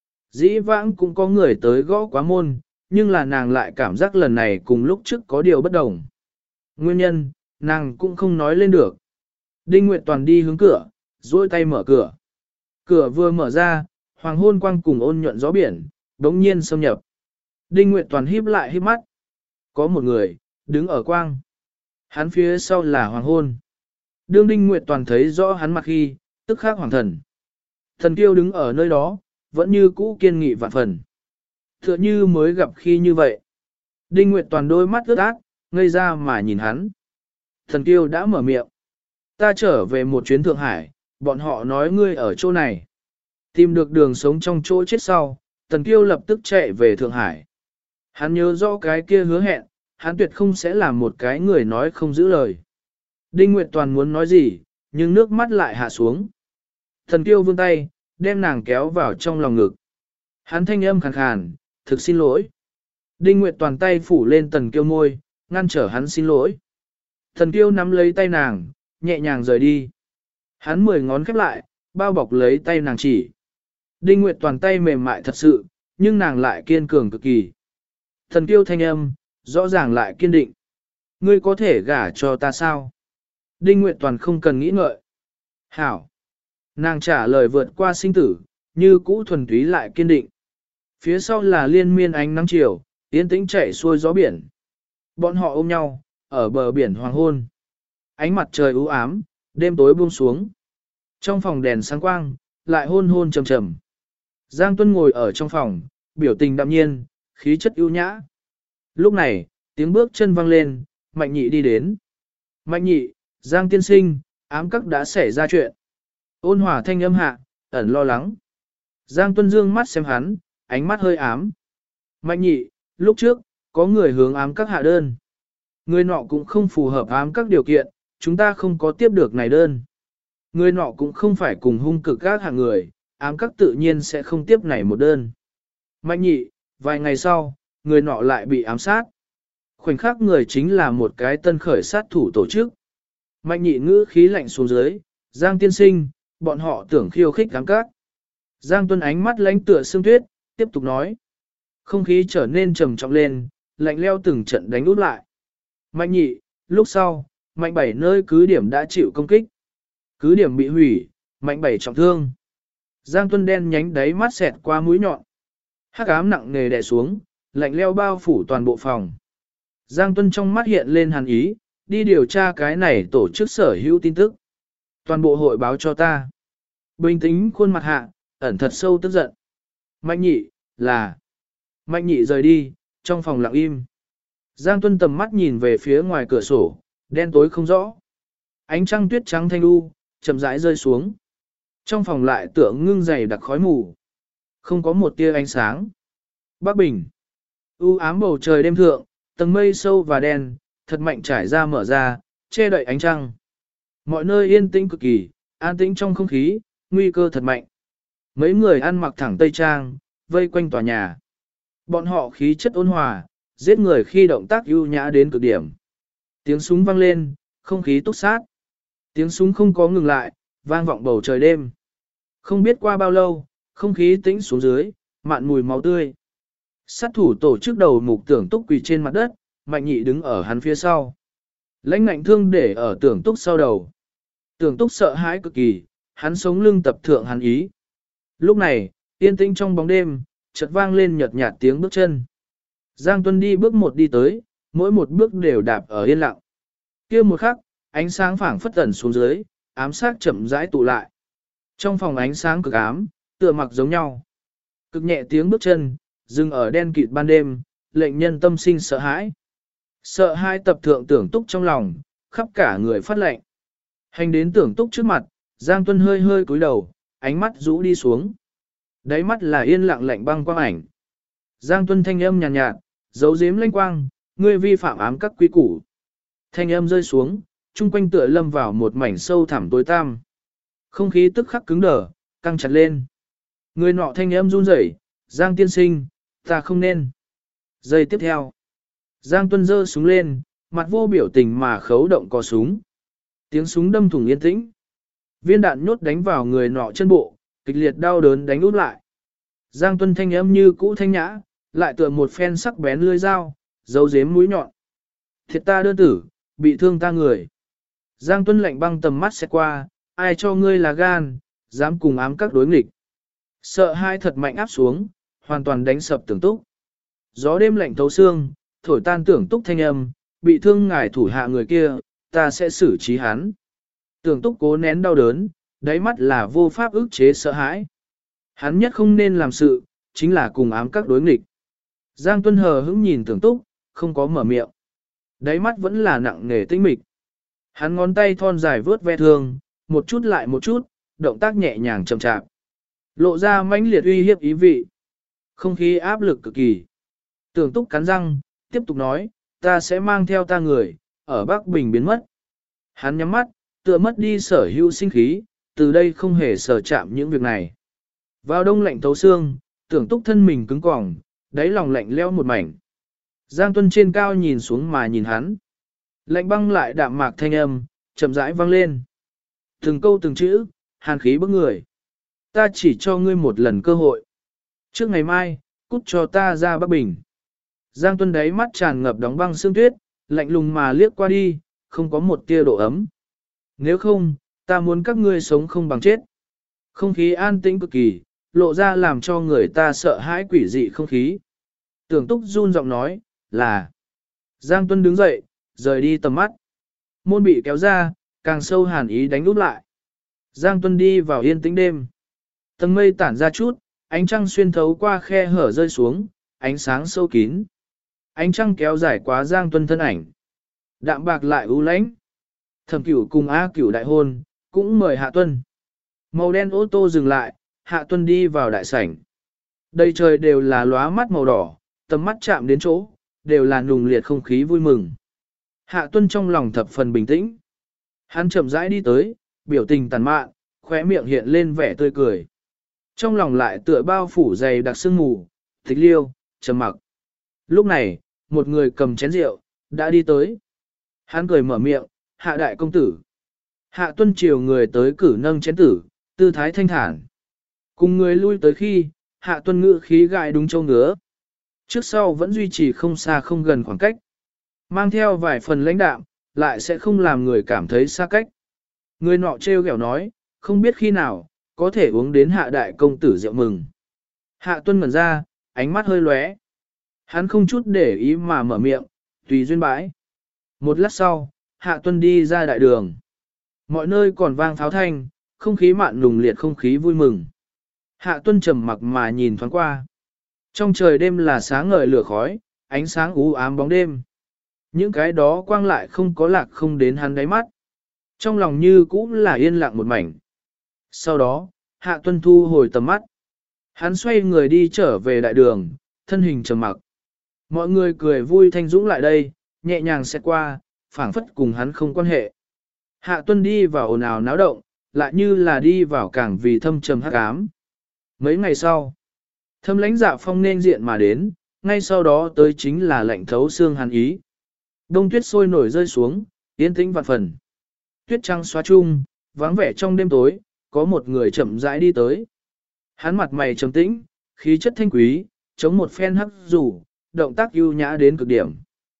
Dĩ vãng cũng có người tới gõ quá môn, nhưng là nàng lại cảm giác lần này cùng lúc trước có điều bất đồng. Nguyên nhân, nàng cũng không nói lên được. Đinh Nguyệt Toàn đi hướng cửa, duỗi tay mở cửa. Cửa vừa mở ra, hoàng hôn quang cùng ôn nhuận gió biển, đống nhiên xâm nhập. Đinh Nguyệt Toàn híp lại híp mắt. Có một người, đứng ở quang. Hắn phía sau là hoàng hôn. Đương Đinh Nguyệt Toàn thấy rõ hắn mặt khi, tức khắc hoàng thần. Thần Kiêu đứng ở nơi đó, vẫn như cũ kiên nghị vạn phần. Tựa như mới gặp khi như vậy. Đinh Nguyệt Toàn đôi mắt ướt át, ngây ra mà nhìn hắn. Thần Kiêu đã mở miệng. Ta trở về một chuyến Thượng Hải, bọn họ nói ngươi ở chỗ này. Tìm được đường sống trong chỗ chết sau, Thần Kiêu lập tức chạy về Thượng Hải. Hắn nhớ rõ cái kia hứa hẹn, hắn tuyệt không sẽ làm một cái người nói không giữ lời. Đinh Nguyệt Toàn muốn nói gì, nhưng nước mắt lại hạ xuống. Thần Kiêu vươn tay, đem nàng kéo vào trong lòng ngực. Hắn thanh âm khàn khàn, thực xin lỗi. Đinh Nguyệt Toàn tay phủ lên Tần Kiêu môi, ngăn trở hắn xin lỗi. Thần Kiêu nắm lấy tay nàng, nhẹ nhàng rời đi. Hắn 10 ngón khép lại, bao bọc lấy tay nàng chỉ. Đinh Nguyệt Toàn tay mềm mại thật sự, nhưng nàng lại kiên cường cực kỳ. Thần Kiêu thanh âm, rõ ràng lại kiên định. Ngươi có thể gả cho ta sao? Đinh Nguyệt Toàn không cần nghĩ ngợi. Hảo. Nàng trả lời vượt qua sinh tử, như cũ thuần túy lại kiên định. Phía sau là liên miên ánh nắng chiều, yên tĩnh chảy xuôi gió biển. Bọn họ ôm nhau, ở bờ biển hoàng hôn. Ánh mặt trời u ám, đêm tối buông xuống. Trong phòng đèn sáng quang, lại hôn hôn trầm trầm. Giang Tuân ngồi ở trong phòng, biểu tình đạm nhiên, khí chất ưu nhã. Lúc này, tiếng bước chân vang lên, Mạnh Nhị đi đến. Mạnh Nhị, Giang tiên sinh, ám các đã xảy ra chuyện. Ôn hòa thanh âm hạ, ẩn lo lắng. Giang Tuân dương mắt xem hắn, ánh mắt hơi ám. Mạnh Nhị, lúc trước, có người hướng ám các hạ đơn. Người nọ cũng không phù hợp ám các điều kiện, chúng ta không có tiếp được này đơn. Người nọ cũng không phải cùng hung cực các hạng người, ám các tự nhiên sẽ không tiếp này một đơn. Mạnh Nhị, vài ngày sau, người nọ lại bị ám sát. Khoảnh khắc người chính là một cái tân khởi sát thủ tổ chức. Mạnh Nhị ngữ khí lạnh xuống dưới, Giang tiên sinh, bọn họ tưởng khiêu khích ám các. Giang Tuân ánh mắt lánh tựa sương tuyết, tiếp tục nói. Không khí trở nên trầm trọng lên, lạnh leo từng trận đánh út lại. Mạnh Nhị, lúc sau, Mạnh Bảy nơi cứ điểm đã chịu công kích. Cứ điểm bị hủy, Mạnh Bảy trọng thương. Giang Tuân đen nhánh đáy mắt xẹt qua mũi nhọn. Hắc ám nặng nề đè xuống, lạnh leo bao phủ toàn bộ phòng. Giang Tuân trong mắt hiện lên hàn ý, đi điều tra cái này tổ chức sở hữu tin tức. Toàn bộ hội báo cho ta. Bình tĩnh khuôn mặt hạ, ẩn thật sâu tức giận. Mạnh Nhị, là. Mạnh Nhị rời đi, trong phòng lặng im. Giang Tuân tầm mắt nhìn về phía ngoài cửa sổ, đen tối không rõ. Ánh trăng tuyết trắng thanh đu, chậm rãi rơi xuống. Trong phòng lại tựa ngưng dày đặc khói mù. Không có một tia ánh sáng. Bắc Bình. U ám bầu trời đêm thượng, tầng mây sâu và đen, thật mạnh trải ra mở ra, che đậy ánh trăng. Mọi nơi yên tĩnh cực kỳ, an tĩnh trong không khí, nguy cơ thật mạnh. Mấy người ăn mặc thẳng tây trang, vây quanh tòa nhà. Bọn họ khí chất ôn hòa, giết người khi động tác ưu nhã đến cực điểm. Tiếng súng vang lên, không khí túc sát. Tiếng súng không có ngừng lại, vang vọng bầu trời đêm. Không biết qua bao lâu, không khí tĩnh xuống dưới, mạn mùi máu tươi. Sát thủ tổ chức đầu mục Tưởng Túc quỳ trên mặt đất, Mạnh Nhị đứng ở hắn phía sau. Lãnh ngạnh thương để ở Tưởng Túc sau đầu. Tưởng Túc sợ hãi cực kỳ, hắn sống lưng tập thượng hắn ý. Lúc này, yên tĩnh trong bóng đêm, chợt vang lên nhợt nhạt tiếng bước chân. Giang Tuân đi bước một đi tới, mỗi một bước đều đạp ở yên lặng. Kia một khắc, ánh sáng phảng phất ẩn xuống dưới, ám sát chậm rãi tụ lại. Trong phòng ánh sáng cực ám, tựa mặc giống nhau. Cực nhẹ tiếng bước chân, dừng ở đen kịt ban đêm, lệnh nhân tâm sinh sợ hãi. Sợ hai tập thượng Tưởng Túc trong lòng, khắp cả người phát lệnh. Hành đến Tưởng Túc trước mặt, Giang Tuân hơi hơi cúi đầu, ánh mắt rũ đi xuống. Đáy mắt là yên lặng lạnh băng quang ảnh. Giang Tuân thanh âm nhàn nhạt, giấu giếm lanh quang, ngươi vi phạm ám các quy củ. Thanh âm rơi xuống, chung quanh tựa lâm vào một mảnh sâu thẳm tối tăm. Không khí tức khắc cứng đờ, căng chặt lên. Người nọ thanh âm run rẩy, Giang tiên sinh, ta không nên. Giây tiếp theo, Giang Tuân giơ súng lên, mặt vô biểu tình mà khấu động cò súng. Tiếng súng đâm thủng yên tĩnh. Viên đạn nhốt đánh vào người nọ chân bộ, kịch liệt đau đớn đánh út lại. Giang Tuân thanh âm như cũ thanh nhã, lại tựa một phen sắc bén lưỡi dao, giấu giếm mũi nhọn. Thiệt ta đơn tử, bị thương ta người. Giang Tuân lạnh băng tầm mắt sẽ qua, ai cho ngươi là gan, dám cùng ám các đối nghịch. Sợ hai thật mạnh áp xuống, hoàn toàn đánh sập Tưởng Túc. Gió đêm lạnh thấu xương, thổi tan Tưởng Túc thanh âm, bị thương ngài thủ hạ người kia, ta sẽ xử trí hắn. Tưởng Túc cố nén đau đớn, đáy mắt là vô pháp ức chế sợ hãi. Hắn nhất không nên làm sự, chính là cùng ám các đối nghịch. Giang Tuân hờ hững nhìn Tưởng Túc, không có mở miệng. Đáy mắt vẫn là nặng nề tinh mịch. Hắn ngón tay thon dài vướt ve thương, một chút lại một chút, động tác nhẹ nhàng chậm chạp. Lộ ra mãnh liệt uy hiếp ý vị. Không khí áp lực cực kỳ. Tưởng Túc cắn răng, tiếp tục nói, ta sẽ mang theo ta người, ở Bắc Bình biến mất. Hắn nhắm mắt, tựa mất đi sở hữu sinh khí, từ đây không hề sở chạm những việc này. Vào đông lạnh thấu xương, Tưởng Túc thân mình cứng cỏng, đáy lòng lạnh leo một mảnh. Giang Tuân trên cao nhìn xuống mà nhìn hắn. Lạnh băng lại đạm mạc thanh âm, chậm rãi vang lên. Từng câu từng chữ, hàn khí bức người. Ta chỉ cho ngươi một lần cơ hội. Trước ngày mai, cút cho ta ra Bắc Bình. Giang Tuân đáy mắt tràn ngập đóng băng sương tuyết, lạnh lùng mà liếc qua đi, không có một tia độ ấm. Nếu không, ta muốn các ngươi sống không bằng chết. Không khí an tĩnh cực kỳ, lộ ra làm cho người ta sợ hãi quỷ dị không khí. Tưởng Túc run giọng nói, là. Giang Tuân đứng dậy, rời đi tầm mắt. Môn bị kéo ra, càng sâu hàn ý đánh úp lại. Giang Tuân đi vào yên tĩnh đêm. Tầng mây tản ra chút, ánh trăng xuyên thấu qua khe hở rơi xuống, ánh sáng sâu kín. Ánh trăng kéo dài quá Giang Tuân thân ảnh. Đạm bạc lại u lãnh. Thẩm Cửu cùng A Cửu đại hôn, cũng mời Hạ Tuân. Màu đen ô tô dừng lại, Hạ Tuân đi vào đại sảnh. Đầy trời đều là lóa mắt màu đỏ, tầm mắt chạm đến chỗ, đều là nùng liệt không khí vui mừng. Hạ Tuân trong lòng thập phần bình tĩnh. Hắn chậm rãi đi tới, biểu tình tàn mạn, khóe miệng hiện lên vẻ tươi cười. Trong lòng lại tựa bao phủ dày đặc sương mù, tịch liêu, trầm mặc. Lúc này, một người cầm chén rượu, đã đi tới. Hắn cười mở miệng, Hạ đại công tử. Hạ Tuân chiều người tới cử nâng chén tử, tư thái thanh thản. Cùng người lui tới khi, Hạ Tuân ngữ khí gại đúng châu ngứa. Trước sau vẫn duy trì không xa không gần khoảng cách. Mang theo vài phần lãnh đạm, lại sẽ không làm người cảm thấy xa cách. Người nọ trêu ghẹo nói, không biết khi nào, có thể uống đến Hạ đại công tử rượu mừng. Hạ Tuân ngẩn ra, ánh mắt hơi lóe. Hắn không chút để ý mà mở miệng, tùy duyên bãi. Một lát sau, Hạ Tuân đi ra đại đường. Mọi nơi còn vang pháo thanh, không khí mạn nùng liệt không khí vui mừng. Hạ Tuân trầm mặc mà nhìn thoáng qua. Trong trời đêm là sáng ngời lửa khói, ánh sáng u ám bóng đêm. Những cái đó quang lại không có lạc không đến hắn đáy mắt. Trong lòng như cũng là yên lặng một mảnh. Sau đó, Hạ Tuân thu hồi tầm mắt. Hắn xoay người đi trở về đại đường, thân hình trầm mặc. Mọi người cười vui thanh dũng lại đây, nhẹ nhàng xét qua, phảng phất cùng hắn không quan hệ. Hạ Tuân đi vào ồn ào náo động, lại như là đi vào cảng vì thâm trầm hắc ám. Mấy ngày sau, Thâm Lãnh Dạ Phong nên diện mà đến, ngay sau đó tới chính là lạnh thấu xương hàn ý. Đông tuyết sôi nổi rơi xuống, yên tĩnh vạn phần. Tuyết trắng xóa chung, vắng vẻ trong đêm tối, có một người chậm rãi đi tới. Hắn mặt mày trầm tĩnh, khí chất thanh quý, chống một phen hắc dù, động tác ưu nhã đến cực điểm.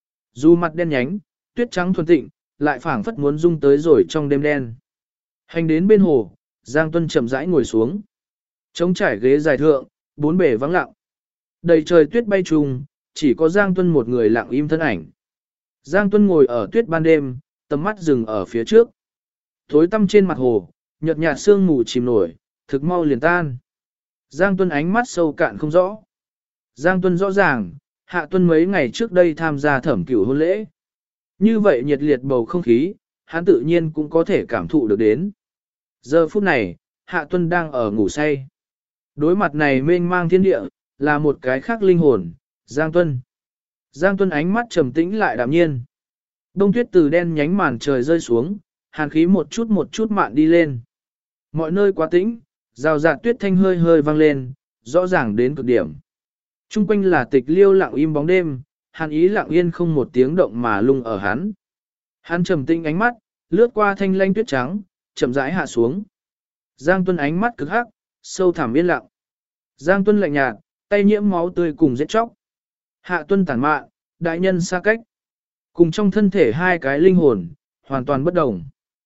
Dù mặt đen nhánh, tuyết trắng thuần tịnh, lại phảng phất muốn rung tới rồi trong đêm đen. Hành đến bên hồ, Giang Tuân chậm rãi ngồi xuống. Trống trải ghế dài thượng, bốn bề vắng lặng. Đầy trời tuyết bay trùng, chỉ có Giang Tuân một người lặng im thân ảnh. Giang Tuân ngồi ở tuyết ban đêm, tầm mắt dừng ở phía trước. Tối tăm trên mặt hồ, nhợt nhạt sương mù chìm nổi, thực mau liền tan. Giang Tuân ánh mắt sâu cạn không rõ. Giang Tuân rõ ràng, Hạ Tuân mấy ngày trước đây tham gia thẩm cửu hôn lễ. Như vậy nhiệt liệt bầu không khí, hắn tự nhiên cũng có thể cảm thụ được đến. Giờ phút này, Hạ Tuân đang ở ngủ say. Đối mặt này mênh mang thiên địa, là một cái khác linh hồn, Giang Tuân. Giang Tuân ánh mắt trầm tĩnh lại đạm nhiên. Đông tuyết từ đen nhánh màn trời rơi xuống, hàn khí một chút mạn đi lên. Mọi nơi quá tĩnh, rào rạt tuyết thanh hơi hơi vang lên, rõ ràng đến cực điểm. Trung quanh là tịch liêu lặng im bóng đêm, hàn ý lặng yên không một tiếng động mà lung ở hắn. Hắn trầm tĩnh ánh mắt, lướt qua thanh lanh tuyết trắng, chậm rãi hạ xuống. Giang Tuân ánh mắt cực hắc, sâu thẳm yên lặng. Giang Tuân lạnh nhạt, tay nhiễm máu tươi cùng giết chóc. Hạ Tuân tản mạn, đại nhân xa cách. Cùng trong thân thể hai cái linh hồn, hoàn toàn bất đồng.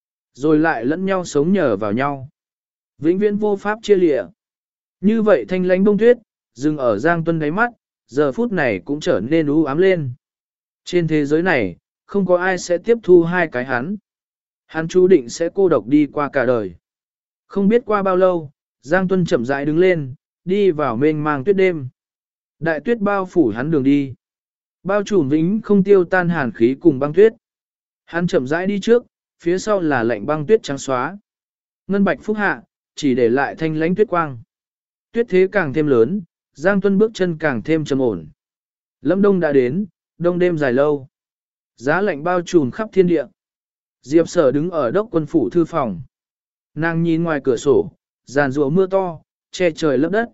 Rồi lại lẫn nhau sống nhờ vào nhau. Vĩnh viễn vô pháp chia lịa. Như vậy thanh lánh bông tuyết, dừng ở Giang Tuân đáy mắt, giờ phút này cũng trở nên u ám lên. Trên thế giới này, không có ai sẽ tiếp thu hai cái hắn. Hắn chú định sẽ cô độc đi qua cả đời. Không biết qua bao lâu, Giang Tuân chậm rãi đứng lên, đi vào mênh mang tuyết đêm. Đại tuyết bao phủ hắn đường đi. Bao trùm vĩnh không tiêu tan hàn khí cùng băng tuyết. Hắn chậm rãi đi trước, phía sau là lạnh băng tuyết trắng xóa. Ngân bạch phúc hạ, chỉ để lại thanh lãnh tuyết quang. Tuyết thế càng thêm lớn, Giang Tuân bước chân càng thêm trầm ổn. Lâm đông đã đến, đông đêm dài lâu. Giá lạnh bao trùm khắp thiên địa. Diệp Sở đứng ở đốc quân phủ thư phòng. Nàng nhìn ngoài cửa sổ, giàn rùa mưa to, che trời lấp đất.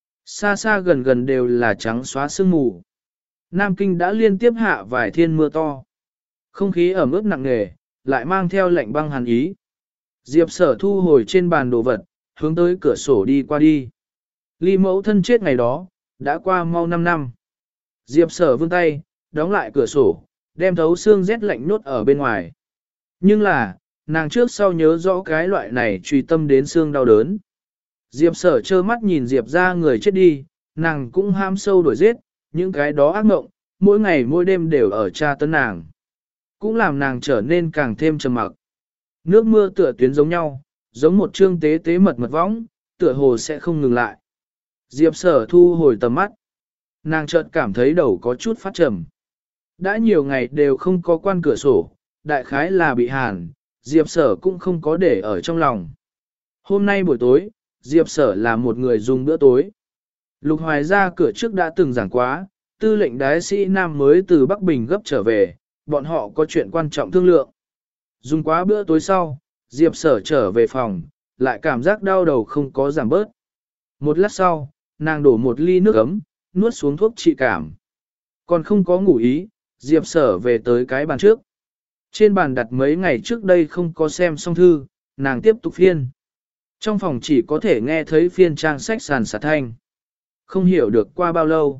Xa xa gần gần đều là trắng xóa sương mù. Nam Kinh đã liên tiếp hạ vài thiên mưa to. Không khí ẩm ướt nặng nề, lại mang theo lạnh băng hàn ý. Diệp Sở thu hồi trên bàn đồ vật, hướng tới cửa sổ đi qua đi. Ly mẫu thân chết ngày đó, đã qua mau 5 năm. Diệp Sở vươn tay, đóng lại cửa sổ, đem thấu xương rét lạnh nốt ở bên ngoài. Nhưng là, nàng trước sau nhớ rõ cái loại này truy tâm đến xương đau đớn. Diệp Sở trơ mắt nhìn Diệp ra người chết đi, nàng cũng ham sâu đuổi giết, những cái đó ác mộng, mỗi ngày mỗi đêm đều ở tra tấn nàng. Cũng làm nàng trở nên càng thêm trầm mặc. Nước mưa tựa tuyến giống nhau, giống một chương tế tế mật mật võng, tựa hồ sẽ không ngừng lại. Diệp Sở thu hồi tầm mắt. Nàng chợt cảm thấy đầu có chút phát trầm. Đã nhiều ngày đều không có quan cửa sổ, đại khái là bị hàn, Diệp Sở cũng không có để ở trong lòng. Hôm nay buổi tối, Diệp Sở là một người dùng bữa tối. Lục Hoài ra cửa trước đã từng giảng quá, tư lệnh đái sĩ Nam mới từ Bắc Bình gấp trở về, bọn họ có chuyện quan trọng thương lượng. Dùng quá bữa tối sau, Diệp Sở trở về phòng, lại cảm giác đau đầu không có giảm bớt. Một lát sau, nàng đổ một ly nước ấm, nuốt xuống thuốc trị cảm. Còn không có ngủ ý, Diệp Sở về tới cái bàn trước. Trên bàn đặt mấy ngày trước đây không có xem xong thư, nàng tiếp tục phiên. Trong phòng chỉ có thể nghe thấy phiên trang sách sàn sạt thanh. Không hiểu được qua bao lâu.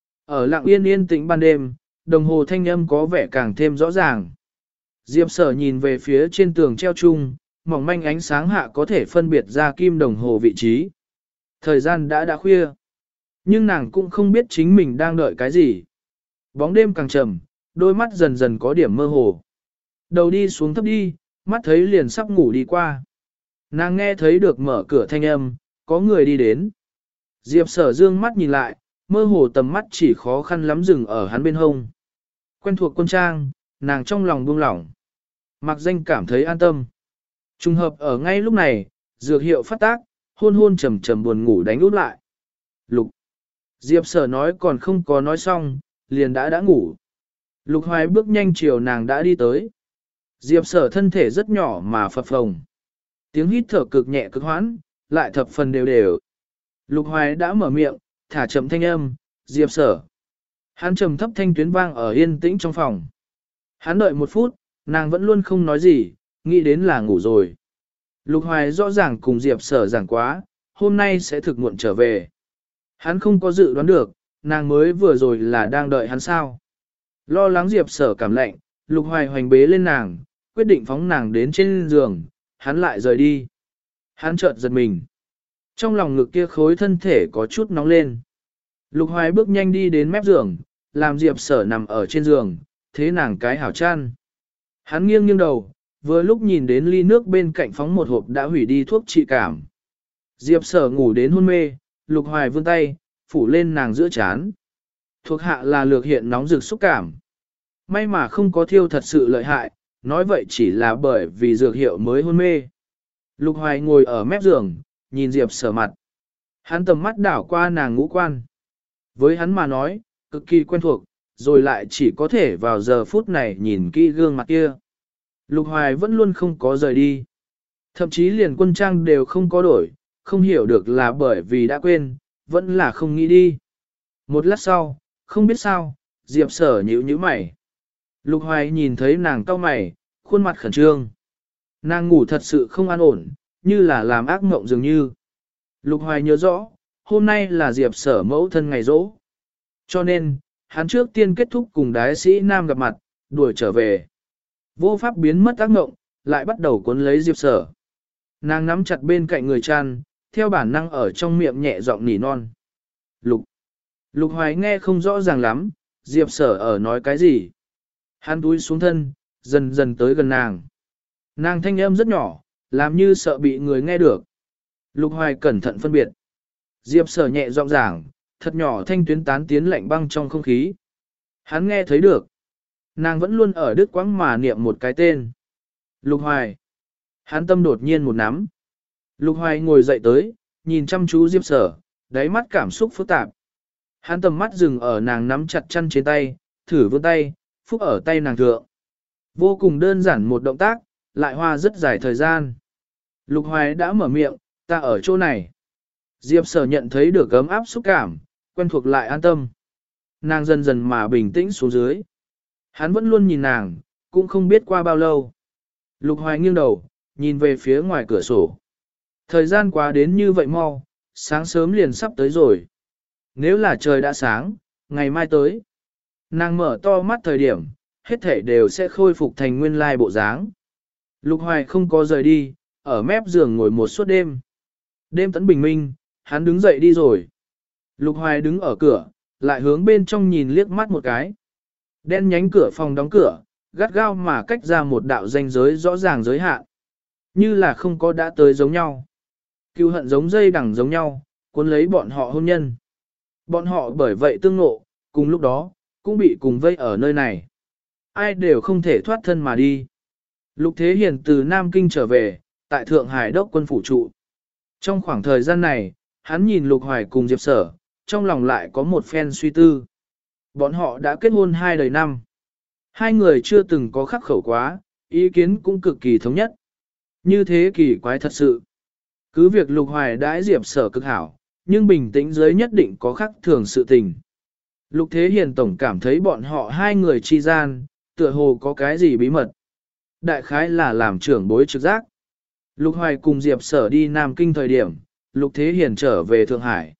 Ở lặng yên yên tĩnh ban đêm, đồng hồ thanh âm có vẻ càng thêm rõ ràng. Diệp Sở nhìn về phía trên tường treo chung, mỏng manh ánh sáng hạ có thể phân biệt ra kim đồng hồ vị trí. Thời gian đã khuya. Nhưng nàng cũng không biết chính mình đang đợi cái gì. Bóng đêm càng trầm, đôi mắt dần dần có điểm mơ hồ. Đầu đi xuống thấp đi, mắt thấy liền sắp ngủ đi qua. Nàng nghe thấy được mở cửa thanh âm, có người đi đến. Diệp Sở dương mắt nhìn lại, mơ hồ tầm mắt chỉ khó khăn lắm dừng ở hắn bên hông. Quen thuộc quân trang, nàng trong lòng buông lỏng. Mặc danh cảm thấy an tâm. Trùng hợp ở ngay lúc này, dược hiệu phát tác, hôn hôn trầm trầm buồn ngủ đánh út lại. Lục. Diệp Sở nói còn không có nói xong, liền đã ngủ. Lục Hoài bước nhanh chiều nàng đã đi tới. Diệp Sở thân thể rất nhỏ mà phập phồng. Tiếng hít thở cực nhẹ cực hoãn, lại thập phần đều đều. Lục Hoài đã mở miệng, thả chậm thanh âm, Diệp Sở. Hắn trầm thấp thanh tuyến vang ở yên tĩnh trong phòng. Hắn đợi 1 phút, nàng vẫn luôn không nói gì, nghĩ đến là ngủ rồi. Lục Hoài rõ ràng cùng Diệp Sở giảng quá, hôm nay sẽ thực muộn trở về. Hắn không có dự đoán được, nàng mới vừa rồi là đang đợi hắn sao. Lo lắng Diệp Sở cảm lạnh, Lục Hoài hoành bế lên nàng, quyết định phóng nàng đến trên giường, hắn lại rời đi. Hắn chợt giật mình. Trong lòng ngực kia khối thân thể có chút nóng lên. Lục Hoài bước nhanh đi đến mép giường, làm Diệp Sở nằm ở trên giường, thế nàng cái hảo chăn. Hắn nghiêng nghiêng đầu, vừa lúc nhìn đến ly nước bên cạnh phóng một hộp đã hủy đi thuốc trị cảm. Diệp Sở ngủ đến hôn mê, Lục Hoài vươn tay, phủ lên nàng giữa chán. Thuộc hạ là lược hiện nóng rực xúc cảm. May mà không có thiêu thật sự lợi hại, nói vậy chỉ là bởi vì dược hiệu mới hôn mê. Lục Hoài ngồi ở mép giường, nhìn Diệp Sở mặt. Hắn tầm mắt đảo qua nàng ngũ quan. Với hắn mà nói, cực kỳ quen thuộc, rồi lại chỉ có thể vào giờ phút này nhìn kỹ gương mặt kia. Lục Hoài vẫn luôn không có rời đi. Thậm chí liền quân trang đều không có đổi, không hiểu được là bởi vì đã quên, vẫn là không nghĩ đi. Một lát sau, không biết sao, Diệp Sở nhíu mày. Lục Hoài nhìn thấy nàng cau mày, khuôn mặt khẩn trương. Nàng ngủ thật sự không an ổn, như là làm ác mộng dường như. Lục Hoài nhớ rõ, hôm nay là Diệp Sở mẫu thân ngày rỗ. Cho nên, hắn trước tiên kết thúc cùng đái sĩ nam gặp mặt, đuổi trở về. Vô pháp biến mất ác mộng, lại bắt đầu cuốn lấy Diệp Sở. Nàng nắm chặt bên cạnh người chăn, theo bản năng ở trong miệng nhẹ giọng nỉ non. Lục Hoài nghe không rõ ràng lắm, Diệp Sở ở nói cái gì. Hắn túi xuống thân, dần dần tới gần nàng. Nàng thanh âm rất nhỏ, làm như sợ bị người nghe được. Lục Hoài cẩn thận phân biệt. Diệp Sở nhẹ giọng giảng, thật nhỏ thanh tuyến tán tiến lạnh băng trong không khí. Hắn nghe thấy được. Nàng vẫn luôn ở đứt quãng mà niệm một cái tên. Lục Hoài. Hắn tâm đột nhiên một nắm. Lục Hoài ngồi dậy tới, nhìn chăm chú Diệp Sở, đáy mắt cảm xúc phức tạp. Hắn tầm mắt dừng ở nàng nắm chặt chăn trên tay, thử vươn tay, phúc ở tay nàng thượng. Vô cùng đơn giản một động tác, lại hoa rất dài thời gian. Lục Hoài đã mở miệng, ta ở chỗ này. Diệp Sở nhận thấy được ấm áp xúc cảm, quen thuộc lại an tâm. Nàng dần dần mà bình tĩnh xuống dưới. Hắn vẫn luôn nhìn nàng, cũng không biết qua bao lâu. Lục Hoài nghiêng đầu, nhìn về phía ngoài cửa sổ. Thời gian quá đến như vậy mau, sáng sớm liền sắp tới rồi. Nếu là trời đã sáng, ngày mai tới. Nàng mở to mắt thời điểm, hết thể đều sẽ khôi phục thành nguyên lai bộ dáng. Lục Hoài không có rời đi, ở mép giường ngồi một suốt đêm. Đêm tẫn bình minh, hắn đứng dậy đi rồi. Lục Hoài đứng ở cửa, lại hướng bên trong nhìn liếc mắt một cái. Đen nhánh cửa phòng đóng cửa, gắt gao mà cách ra một đạo ranh giới rõ ràng giới hạn. Như là không có đã tới giống nhau. Cừu hận giống dây đằng giống nhau, cuốn lấy bọn họ hôn nhân. Bọn họ bởi vậy tương ngộ, cùng lúc đó, cũng bị cùng vây ở nơi này. Ai đều không thể thoát thân mà đi. Lục Thế Hiền từ Nam Kinh trở về, tại Thượng Hải đốc quân phủ trụ. Trong khoảng thời gian này, hắn nhìn Lục Hoài cùng Diệp Sở, trong lòng lại có một phen suy tư. Bọn họ đã kết hôn 2 đời năm. Hai người chưa từng có khắc khẩu quá, ý kiến cũng cực kỳ thống nhất. Như thế kỳ quái thật sự. Cứ việc Lục Hoài đãi Diệp Sở cực hảo, nhưng bình tĩnh dưới nhất định có khắc thường sự tình. Lục Thế Hiền tổng cảm thấy bọn họ hai người chi gian, tựa hồ có cái gì bí mật. Đại khái là làm trưởng bối trực giác. Lục Hoài cùng Diệp Sở đi Nam Kinh thời điểm, Lục Thế Hiền trở về Thượng Hải.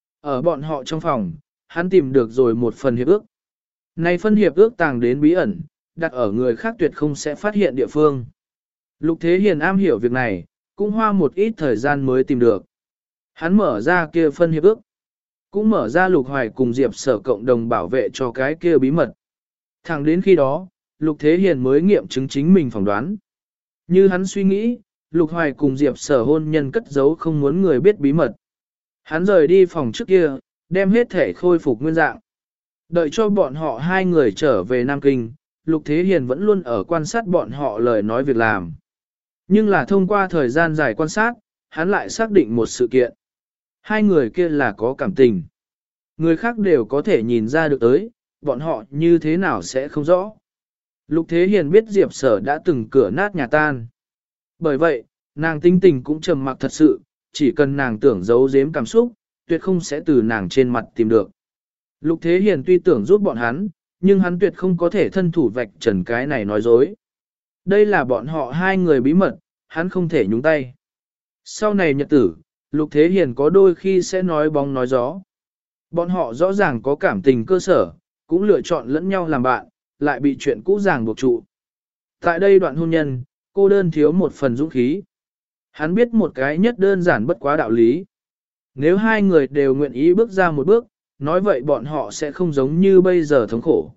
Ở bọn họ trong phòng, hắn tìm được rồi một phần hiệp ước. Này phân hiệp ước tàng đến bí ẩn, đặt ở người khác tuyệt không sẽ phát hiện địa phương. Lục Thế Hiền am hiểu việc này, cũng hoa một ít thời gian mới tìm được. Hắn mở ra kia phân hiệp ước, cũng mở ra Lục Hoài cùng Diệp Sở cộng đồng bảo vệ cho cái kia bí mật. Thẳng đến khi đó, Lục Thế Hiền mới nghiệm chứng chính mình phỏng đoán. Như hắn suy nghĩ, Lục Hoài cùng Diệp Sở hôn nhân cất giấu không muốn người biết bí mật. Hắn rời đi phòng trước kia, đem hết thể khôi phục nguyên dạng. Đợi cho bọn họ hai người trở về Nam Kinh, Lục Thế Hiền vẫn luôn ở quan sát bọn họ lời nói việc làm. Nhưng là thông qua thời gian dài quan sát, hắn lại xác định một sự kiện. Hai người kia là có cảm tình. Người khác đều có thể nhìn ra được tới, bọn họ như thế nào sẽ không rõ. Lục Thế Hiền biết Diệp Sở đã từng cửa nát nhà tan. Bởi vậy, nàng tính tình cũng trầm mặc thật sự, chỉ cần nàng tưởng giấu giếm cảm xúc, tuyệt không sẽ từ nàng trên mặt tìm được. Lục Thế Hiền tuy tưởng giúp bọn hắn, nhưng hắn tuyệt không có thể thân thủ vạch trần cái này nói dối. Đây là bọn họ hai người bí mật, hắn không thể nhúng tay. Sau này nhật tử, Lục Thế Hiền có đôi khi sẽ nói bóng nói gió. Bọn họ rõ ràng có cảm tình cơ sở, cũng lựa chọn lẫn nhau làm bạn, lại bị chuyện cũ ràng buộc trụ. Tại đây đoạn hôn nhân, cô đơn thiếu một phần dũng khí. Hắn biết một cái nhất đơn giản bất quá đạo lý. Nếu hai người đều nguyện ý bước ra một bước, nói vậy bọn họ sẽ không giống như bây giờ thống khổ.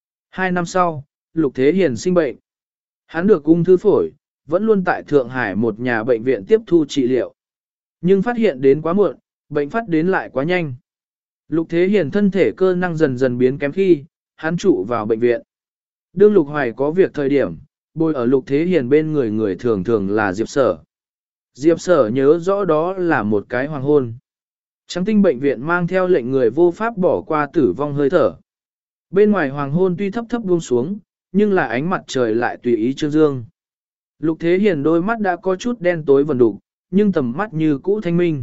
2 năm sau, Lục Thế Hiền sinh bệnh. Hắn được ung thư phổi, vẫn luôn tại Thượng Hải một nhà bệnh viện tiếp thu trị liệu. Nhưng phát hiện đến quá muộn, bệnh phát đến lại quá nhanh. Lục Thế Hiền thân thể cơ năng dần dần biến kém khi, hắn trụ vào bệnh viện. Đương Lục Hoài có việc thời điểm, bồi ở Lục Thế Hiền bên người người thường thường là Diệp Sở. Diệp Sở nhớ rõ đó là một cái hoàng hôn. Trắng tinh bệnh viện mang theo lệnh người vô pháp bỏ qua tử vong hơi thở. Bên ngoài hoàng hôn tuy thấp thấp buông xuống, nhưng là ánh mặt trời lại tùy ý trương dương. Lục Thế Hiền đôi mắt đã có chút đen tối vần đục, nhưng tầm mắt như cũ thanh minh.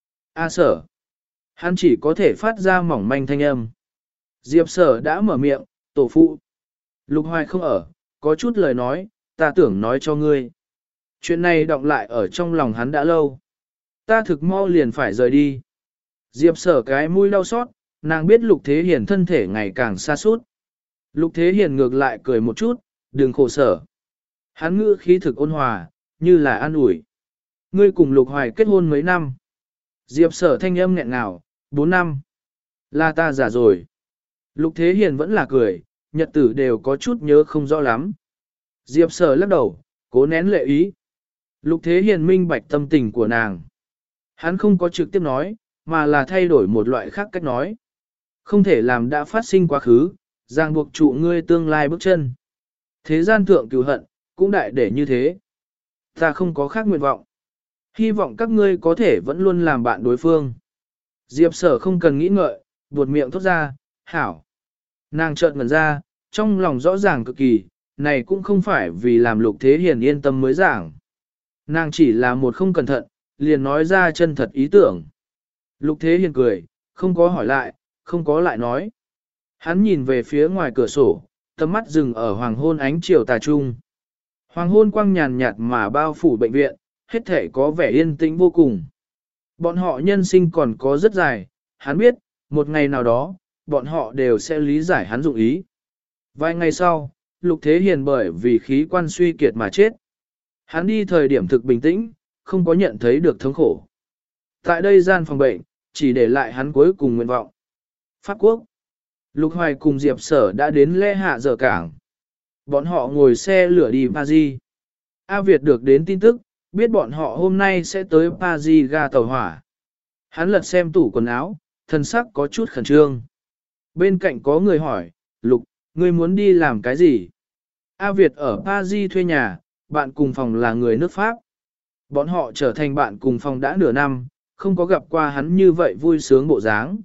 A Sở. Hắn chỉ có thể phát ra mỏng manh thanh âm. Diệp Sở đã mở miệng, tổ phụ. Lục Hoài không ở, có chút lời nói, ta tưởng nói cho ngươi. Chuyện này đọng lại ở trong lòng hắn đã lâu. Ta thực mau liền phải rời đi. Diệp Sở cái mũi đau xót, nàng biết Lục Thế Hiền thân thể ngày càng xa suốt. Lục Thế Hiền ngược lại cười một chút, đừng khổ sở. Hắn ngữ khí thực ôn hòa, như là an ủi. Ngươi cùng Lục Hoài kết hôn mấy năm? Diệp Sở thanh âm nghẹn ngào, 4 năm. Là ta già rồi. Lục Thế Hiền vẫn là cười, nhật tử đều có chút nhớ không rõ lắm. Diệp Sở lắc đầu, cố nén lệ ý. Lục Thế Hiền minh bạch tâm tình của nàng. Hắn không có trực tiếp nói, mà là thay đổi một loại khác cách nói. Không thể làm đã phát sinh quá khứ, ràng buộc trụ ngươi tương lai bước chân. Thế gian thượng cừu hận, cũng đại để như thế. Ta không có khác nguyện vọng. Hy vọng các ngươi có thể vẫn luôn làm bạn đối phương. Diệp Sở không cần nghĩ ngợi, buột miệng thốt ra, hảo. Nàng chợt ngẩn ra, trong lòng rõ ràng cực kỳ, này cũng không phải vì làm Lục Thế Hiền yên tâm mới giảng. Nàng chỉ là một không cẩn thận, liền nói ra chân thật ý tưởng. Lục Thế Hiền cười, không có hỏi lại, không có lại nói. Hắn nhìn về phía ngoài cửa sổ, tầm mắt dừng ở hoàng hôn ánh chiều tà trung. Hoàng hôn quang nhàn nhạt mà bao phủ bệnh viện, hết thể có vẻ yên tĩnh vô cùng. Bọn họ nhân sinh còn có rất dài, hắn biết, một ngày nào đó, bọn họ đều sẽ lý giải hắn dụng ý. Vài ngày sau, Lục Thế Hiền bởi vì khí quan suy kiệt mà chết. Hắn đi thời điểm thực bình tĩnh, không có nhận thấy được thống khổ. Tại đây gian phòng bệnh, chỉ để lại hắn cuối cùng nguyện vọng. Pháp Quốc. Lục Hoài cùng Diệp Sở đã đến Lê Hạ giờ cảng. Bọn họ ngồi xe lửa đi Paris. A Việt được đến tin tức, biết bọn họ hôm nay sẽ tới Paris ga tàu hỏa. Hắn lật xem tủ quần áo, thân sắc có chút khẩn trương. Bên cạnh có người hỏi, Lục, ngươi muốn đi làm cái gì? A Việt ở Paris thuê nhà, bạn cùng phòng là người nước Pháp. Bọn họ trở thành bạn cùng phòng đã nửa năm, không có gặp qua hắn như vậy vui sướng bộ dáng.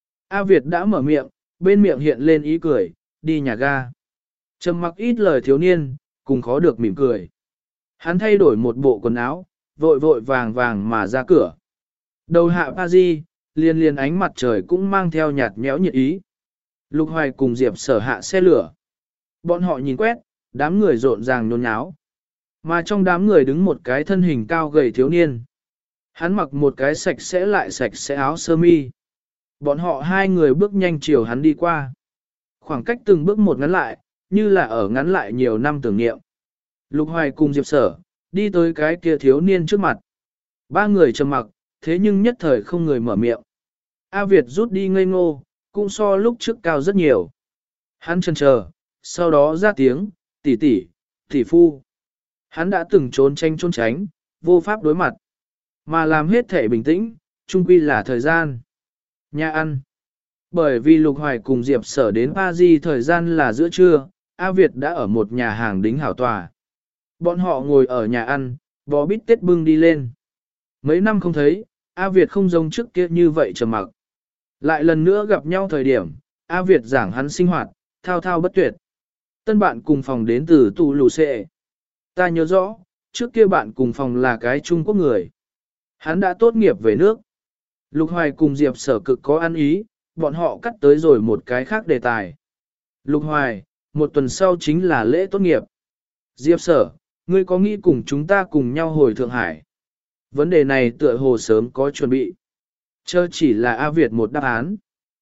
A Việt đã mở miệng, bên miệng hiện lên ý cười, đi nhà ga. Trầm mặc ít lời thiếu niên, cùng khó được mỉm cười. Hắn thay đổi một bộ quần áo, vội vội vàng vàng mà ra cửa. Đầu hạ Paris, liền ánh mặt trời cũng mang theo nhạt nhẽo nhiệt ý. Lục Hoài cùng Diệp Sở hạ xe lửa. Bọn họ nhìn quét, đám người rộn ràng nhốn nháo. Mà trong đám người đứng một cái thân hình cao gầy thiếu niên. Hắn mặc một cái sạch sẽ lại sạch sẽ áo sơ mi. Bọn họ hai người bước nhanh chiều hắn đi qua. Khoảng cách từng bước một ngắn lại, như là ở ngắn lại nhiều năm tưởng niệm. Lục Hoài cùng Diệp Sở, đi tới cái kia thiếu niên trước mặt. Ba người trầm mặc, thế nhưng nhất thời không người mở miệng. A Việt rút đi ngây ngô, cũng so lúc trước cao rất nhiều. Hắn chần chờ, sau đó ra tiếng, tỷ tỷ, tỷ phu. Hắn đã từng trốn tránh, vô pháp đối mặt. Mà làm hết thể bình tĩnh, chung quy là thời gian. Nhà ăn. Bởi vì Lục Hoài cùng Diệp Sở đến Paris thời gian là giữa trưa, A Việt đã ở một nhà hàng đính hảo tòa. Bọn họ ngồi ở nhà ăn, bò bít tết bưng đi lên. Mấy năm không thấy, A Việt không giống trước kia như vậy trầm mặc. Lại lần nữa gặp nhau thời điểm, A Việt giảng hắn sinh hoạt, thao thao bất tuyệt. Tân bạn cùng phòng đến từ tù lù xệ. Ta nhớ rõ, trước kia bạn cùng phòng là cái Trung Quốc người. Hắn đã tốt nghiệp về nước. Lục Hoài cùng Diệp Sở cực có ăn ý, bọn họ cắt tới rồi một cái khác đề tài. Lục Hoài, một tuần sau chính là lễ tốt nghiệp. Diệp Sở, ngươi có nghĩ cùng chúng ta cùng nhau hồi Thượng Hải? Vấn đề này tựa hồ sớm có chuẩn bị. Chờ chỉ là A Việt một đáp án.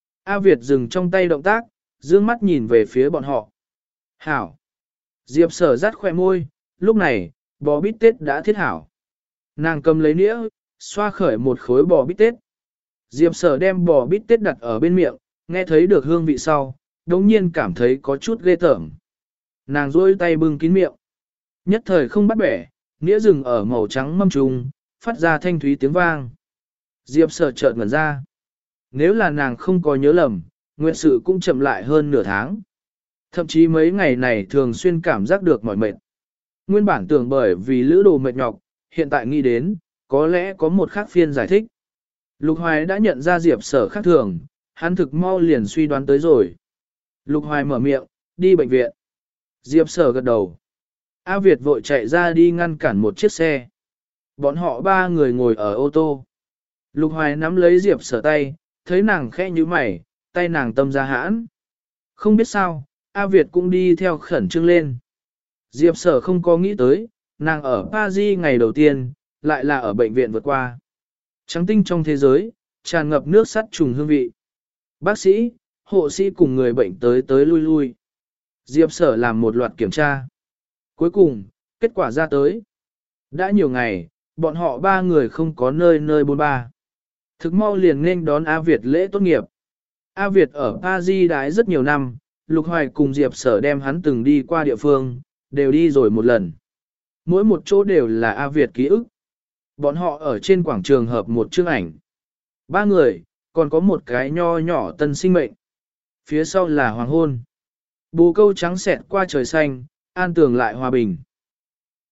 A Việt dừng trong tay động tác, dương mắt nhìn về phía bọn họ. Hảo. Diệp Sở rắt khoe môi, lúc này, bò bít tết đã thiết hảo. Nàng cầm lấy nĩa, xoa khởi một khối bò bít tết. Diệp Sở đem bò bít tết đặt ở bên miệng, nghe thấy được hương vị sau, đồng nhiên cảm thấy có chút ghê tởm. Nàng duỗi tay bưng kín miệng. Nhất thời không bắt bẻ, nĩa rừng ở màu trắng mâm trùng, phát ra thanh thúy tiếng vang. Diệp Sở chợt ngẩn ra. Nếu là nàng không có nhớ lầm, nguyện sự cũng chậm lại hơn nửa tháng. Thậm chí mấy ngày này thường xuyên cảm giác được mỏi mệt. Nguyên bản tưởng bởi vì lữ đồ mệt nhọc, hiện tại nghĩ đến, có lẽ có một khác phiên giải thích. Lục Hoài đã nhận ra Diệp Sở khác thường, hắn thực mau liền suy đoán tới rồi. Lục Hoài mở miệng, đi bệnh viện. Diệp Sở gật đầu. A Việt vội chạy ra đi ngăn cản một chiếc xe. Bọn họ ba người ngồi ở ô tô. Lục Hoài nắm lấy Diệp Sở tay, thấy nàng khẽ như mày, tay nàng tâm ra hãn. Không biết sao, A Việt cũng đi theo khẩn trương lên. Diệp Sở không có nghĩ tới, nàng ở Paris ngày đầu tiên, lại là ở bệnh viện vượt qua. Trắng tinh trong thế giới, tràn ngập nước sắt trùng hương vị. Bác sĩ, hộ sĩ cùng người bệnh tới tới lui lui. Diệp Sở làm một loạt kiểm tra. Cuối cùng, kết quả ra tới. Đã nhiều ngày, bọn họ ba người không có nơi nơi bôn ba. Thực mau liền nên đón A Việt lễ tốt nghiệp. A Việt ở Paris đái rất nhiều năm, Lục Hoài cùng Diệp Sở đem hắn từng đi qua địa phương, đều đi rồi một lần. Mỗi một chỗ đều là A Việt ký ức. Bọn họ ở trên quảng trường hợp một chương ảnh. Ba người, còn có một cái nho nhỏ tân sinh mệnh. Phía sau là hoàng hôn. Bồ câu trắng xẹt qua trời xanh, an tường lại hòa bình.